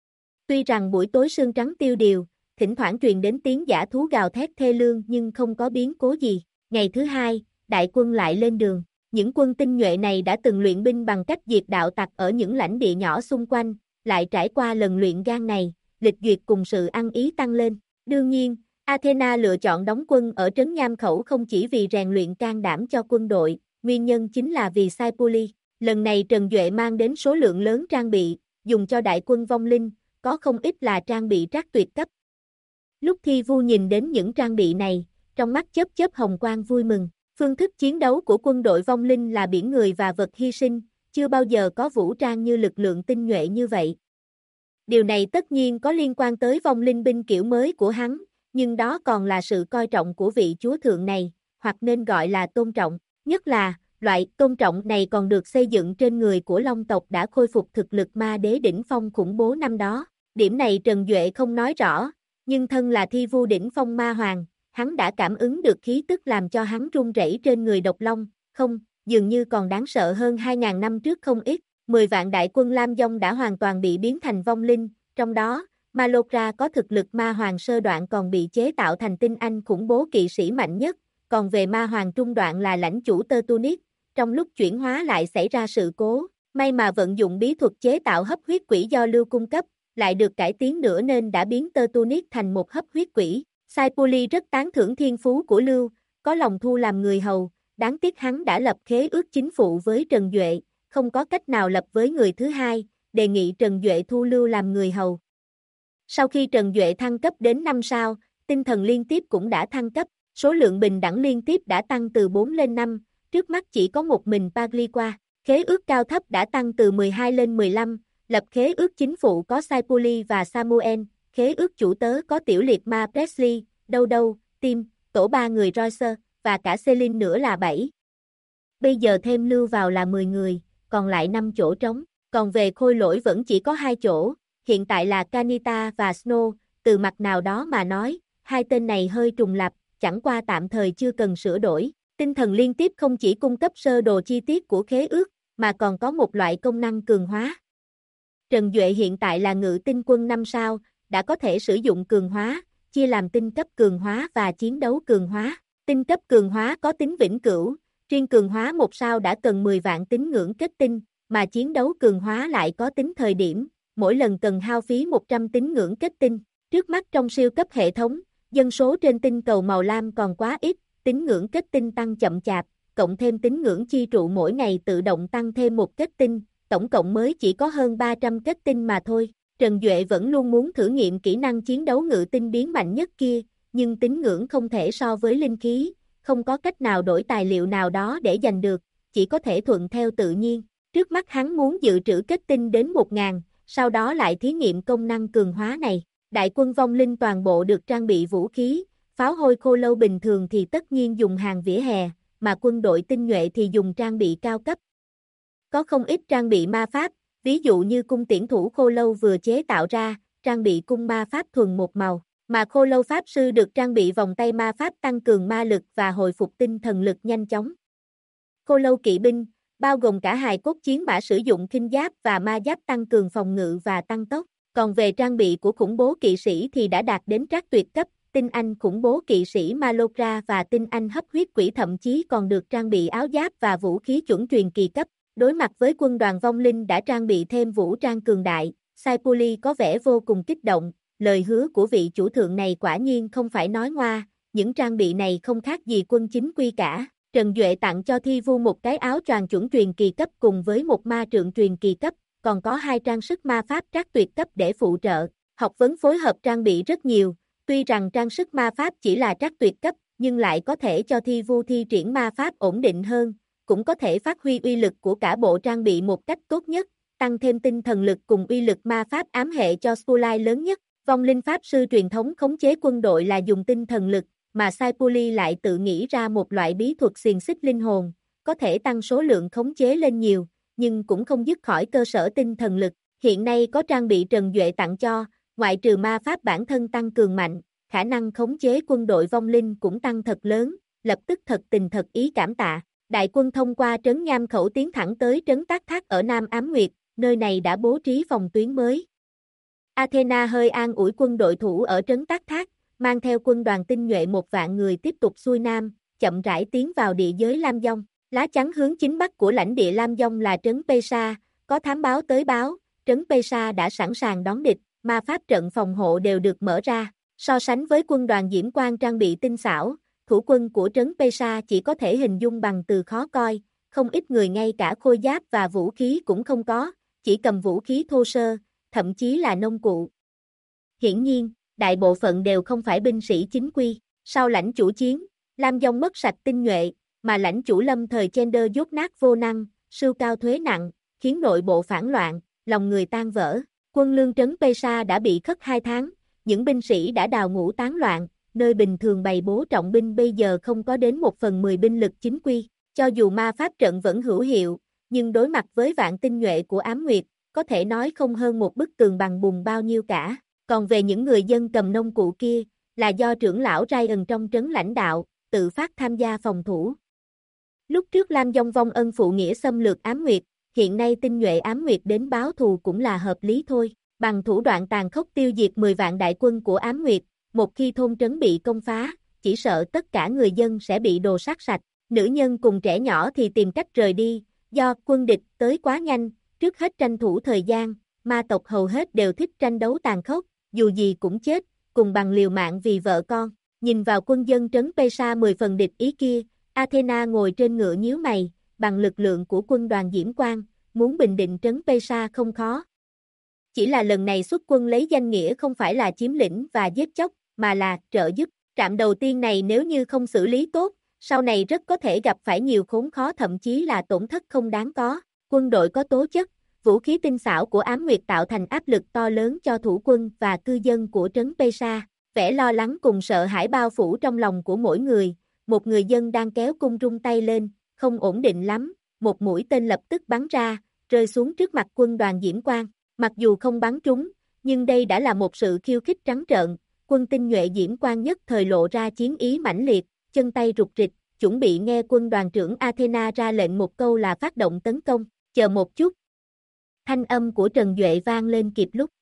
Tuy rằng buổi tối sương trắng tiêu điều, thỉnh thoảng truyền đến tiếng dã thú gào thét thê lương nhưng không có biến cố gì. Ngày thứ hai, đại quân lại lên đường. Những quân tinh nhuệ này đã từng luyện binh bằng cách diệt đạo tặc ở những lãnh địa nhỏ xung quanh, lại trải qua lần luyện gan này, lịch duyệt cùng sự ăn ý tăng lên. Đương nhiên, Athena lựa chọn đóng quân ở trấn Nham Khẩu không chỉ vì rèn luyện can đảm cho quân đội, nguyên nhân chính là vì Sai-Puli. Lần này Trần Duệ mang đến số lượng lớn trang bị, dùng cho đại quân vong linh, có không ít là trang bị trác tuyệt cấp. Lúc Thi Vu nhìn đến những trang bị này, trong mắt chớp chớp hồng quang vui mừng. Phương thức chiến đấu của quân đội vong linh là biển người và vật hy sinh, chưa bao giờ có vũ trang như lực lượng tinh nhuệ như vậy. Điều này tất nhiên có liên quan tới vong linh binh kiểu mới của hắn, nhưng đó còn là sự coi trọng của vị chúa thượng này, hoặc nên gọi là tôn trọng. Nhất là, loại tôn trọng này còn được xây dựng trên người của Long tộc đã khôi phục thực lực ma đế đỉnh phong khủng bố năm đó. Điểm này Trần Duệ không nói rõ, nhưng thân là Thi Vu đỉnh phong ma hoàng, hắn đã cảm ứng được khí tức làm cho hắn run rẩy trên người độc long, không, dường như còn đáng sợ hơn 2.000 năm trước không ít. 10 vạn đại quân Lam Dông đã hoàn toàn bị biến thành vong linh, trong đó, Malokra có thực lực ma hoàng sơ đoạn còn bị chế tạo thành tinh anh khủng bố kỵ sĩ mạnh nhất, còn về ma hoàng trung đoạn là lãnh chủ Tertunic, trong lúc chuyển hóa lại xảy ra sự cố, may mà vận dụng bí thuật chế tạo hấp huyết quỷ do Lưu cung cấp, lại được cải tiến nữa nên đã biến Tertunic thành một hấp huyết quỷ. Sai-Puli rất tán thưởng thiên phú của Lưu, có lòng thu làm người hầu, đáng tiếc hắn đã lập khế ước chính phụ với Trần Duệ, không có cách nào lập với người thứ hai, đề nghị Trần Duệ thu Lưu làm người hầu. Sau khi Trần Duệ thăng cấp đến 5 sao, tinh thần liên tiếp cũng đã thăng cấp, số lượng bình đẳng liên tiếp đã tăng từ 4 lên 5, trước mắt chỉ có một mình Pagliqua. Khế ước cao thấp đã tăng từ 12 lên 15, lập khế ước chính phụ có Sai-Puli và Samuel, khế ước chủ tớ có tiểu liệt ma Presley, Tim, tổ 3 người Royce, và cả Celine nữa là 7. Bây giờ thêm Lưu vào là 10 người, còn lại 5 chỗ trống, còn về khôi lỗi vẫn chỉ có 2 chỗ, hiện tại là Kanita và Snow, từ mặt nào đó mà nói, hai tên này hơi trùng lặp, chẳng qua tạm thời chưa cần sửa đổi. Tinh thần liên tiếp không chỉ cung cấp sơ đồ chi tiết của khế ước, mà còn có một loại công năng cường hóa. Trần Duệ hiện tại là ngự tinh quân 5 sao, đã có thể sử dụng cường hóa, chia làm tinh cấp cường hóa và chiến đấu cường hóa. Tinh cấp cường hóa có tính vĩnh cửu, riêng cường hóa 1 sao đã cần 10 vạn tín ngưỡng kết tinh, mà chiến đấu cường hóa lại có tính thời điểm, mỗi lần cần hao phí 100 tín ngưỡng kết tinh. Trước mắt trong siêu cấp hệ thống, dân số trên tinh cầu màu lam còn quá ít, tín ngưỡng kết tinh tăng chậm chạp, cộng thêm tín ngưỡng chi trụ mỗi ngày tự động tăng thêm một kết tinh, tổng cộng mới chỉ có hơn 300 kết tinh mà thôi. Trần Duệ vẫn luôn muốn thử nghiệm kỹ năng chiến đấu ngự tinh biến mạnh nhất kia, nhưng tín ngưỡng không thể so với linh khí, không có cách nào đổi tài liệu nào đó để giành được, chỉ có thể thuận theo tự nhiên. Trước mắt hắn muốn dự trữ kết tinh đến 1.000, sau đó lại thí nghiệm công năng cường hóa này. Đại quân vong linh toàn bộ được trang bị vũ khí, pháo hôi khô lâu bình thường thì tất nhiên dùng hàng vỉa hè, mà quân đội tinh nhuệ thì dùng trang bị cao cấp. Có không ít trang bị ma pháp, ví dụ như cung tiễn thủ khô lâu vừa chế tạo ra, trang bị cung ma pháp thuần một màu, mà khô lâu pháp sư được trang bị vòng tay ma pháp tăng cường ma lực và hồi phục tinh thần lực nhanh chóng. Khô lâu kỵ binh, bao gồm cả hài cốt chiến mã sử dụng khinh giáp và ma giáp tăng cường phòng ngự và tăng tốc. Còn về trang bị của khủng bố kỵ sĩ thì đã đạt đến trác tuyệt cấp, tinh anh khủng bố kỵ sĩ Malokra và tinh anh hấp huyết quỷ thậm chí còn được trang bị áo giáp và vũ khí chuẩn truyền kỳ cấp. Đối mặt với quân đoàn vong linh đã trang bị thêm vũ trang cường đại, Sai-Puli có vẻ vô cùng kích động, lời hứa của vị chủ thượng này quả nhiên không phải nói ngoa, những trang bị này không khác gì quân chính quy cả. Trần Duệ tặng cho Thi Vu một cái áo choàng chuẩn truyền kỳ cấp cùng với một ma trượng truyền kỳ cấp, còn có 2 trang sức ma pháp trác tuyệt cấp để phụ trợ. Học vấn phối hợp trang bị rất nhiều, tuy rằng trang sức ma pháp chỉ là trác tuyệt cấp, nhưng lại có thể cho Thi Vu thi triển ma pháp ổn định hơn, cũng có thể phát huy uy lực của cả bộ trang bị một cách tốt nhất, tăng thêm tinh thần lực cùng uy lực ma pháp ám hệ cho Spotlight lớn nhất. Vong linh pháp sư truyền thống khống chế quân đội là dùng tinh thần lực, mà Sai-Puli lại tự nghĩ ra một loại bí thuật xiềng xích linh hồn, có thể tăng số lượng khống chế lên nhiều, nhưng cũng không dứt khỏi cơ sở tinh thần lực. Hiện nay có trang bị Trần Duệ tặng cho, ngoại trừ ma pháp bản thân tăng cường mạnh, khả năng khống chế quân đội vong linh cũng tăng thật lớn, lập tức thật tình thật ý cảm tạ. Đại quân thông qua trấn Nham Khẩu tiến thẳng tới trấn Tác Thác ở Nam Ám Nguyệt, nơi này đã bố trí phòng tuyến mới. Athena hơi an ủi quân đội thủ ở trấn Tác Thác, mang theo quân đoàn tinh nhuệ 1 vạn người tiếp tục xuôi nam, chậm rãi tiến vào địa giới Lam Dông. Lá chắn hướng chính bắc của lãnh địa Lam Dông là trấn Pesa, có thám báo tới báo, trấn Pesa đã sẵn sàng đón địch, ma pháp trận phòng hộ đều được mở ra. So sánh với quân đoàn Diễm Quang trang bị tinh xảo, thủ quân của trấn Pesa chỉ có thể hình dung bằng từ khó coi, không ít người ngay cả khôi giáp và vũ khí cũng không có, chỉ cầm vũ khí thô sơ, thậm chí là nông cụ. Hiển nhiên, đại bộ phận đều không phải binh sĩ chính quy. Sau lãnh chủ chiến, Lam Dông mất sạch tinh nhuệ, mà lãnh chủ lâm thời Chender dốt nát vô năng, sưu cao thuế nặng, khiến nội bộ phản loạn, lòng người tan vỡ. Quân lương trấn Pesa đã bị khất 2 tháng, những binh sĩ đã đào ngũ tán loạn, nơi bình thường bày bố trọng binh bây giờ không có đến 1/10 binh lực chính quy. Cho dù ma pháp trận vẫn hữu hiệu, nhưng đối mặt với vạn tinh nhuệ của Ám Nguyệt, có thể nói không hơn một bức tường bằng bùn bao nhiêu cả. Còn về những người dân cầm nông cụ kia, là do trưởng lão Ryan trong trấn lãnh đạo, tự phát tham gia phòng thủ. Lúc trước Lam Dông vong ân phụ nghĩa xâm lược Ám Nguyệt, hiện nay tinh nhuệ Ám Nguyệt đến báo thù cũng là hợp lý thôi. Bằng thủ đoạn tàn khốc tiêu diệt 10 vạn đại quân của Ám Nguyệt, một khi thôn trấn bị công phá, chỉ sợ tất cả người dân sẽ bị đồ sát sạch. Nữ nhân cùng trẻ nhỏ thì tìm cách rời đi, do quân địch tới quá nhanh, trước hết tranh thủ thời gian, ma tộc hầu hết đều thích tranh đấu tàn khốc, dù gì cũng chết, cùng bằng liều mạng vì vợ con. Nhìn vào quân dân trấn Pesa 10 phần địch ý kia, Athena ngồi trên ngựa nhíu mày, bằng lực lượng của quân đoàn Diễm Quang, muốn bình định trấn Pesa không khó. Chỉ là lần này xuất quân lấy danh nghĩa không phải là chiếm lĩnh và giết chóc, mà là trợ giúp. Trạm đầu tiên này nếu như không xử lý tốt, sau này rất có thể gặp phải nhiều khốn khó thậm chí là tổn thất không đáng có. Quân đội có tố chất, vũ khí tinh xảo của Ám Nguyệt tạo thành áp lực to lớn cho thủ quân và cư dân của trấn Pesa. Vẻ lo lắng cùng sợ hãi bao phủ trong lòng của mỗi người, một người dân đang kéo cung rung tay lên, không ổn định lắm, một mũi tên lập tức bắn ra, rơi xuống trước mặt quân đoàn Diễm Quang. Mặc dù không bắn trúng, nhưng đây đã là một sự khiêu khích trắng trợn, quân tinh nhuệ Diễm Quang nhất thời lộ ra chiến ý mãnh liệt, chân tay rục rịch, chuẩn bị nghe quân đoàn trưởng Athena ra lệnh một câu là phát động tấn công. Chờ một chút. Thanh âm của Trần Duệ vang lên kịp lúc,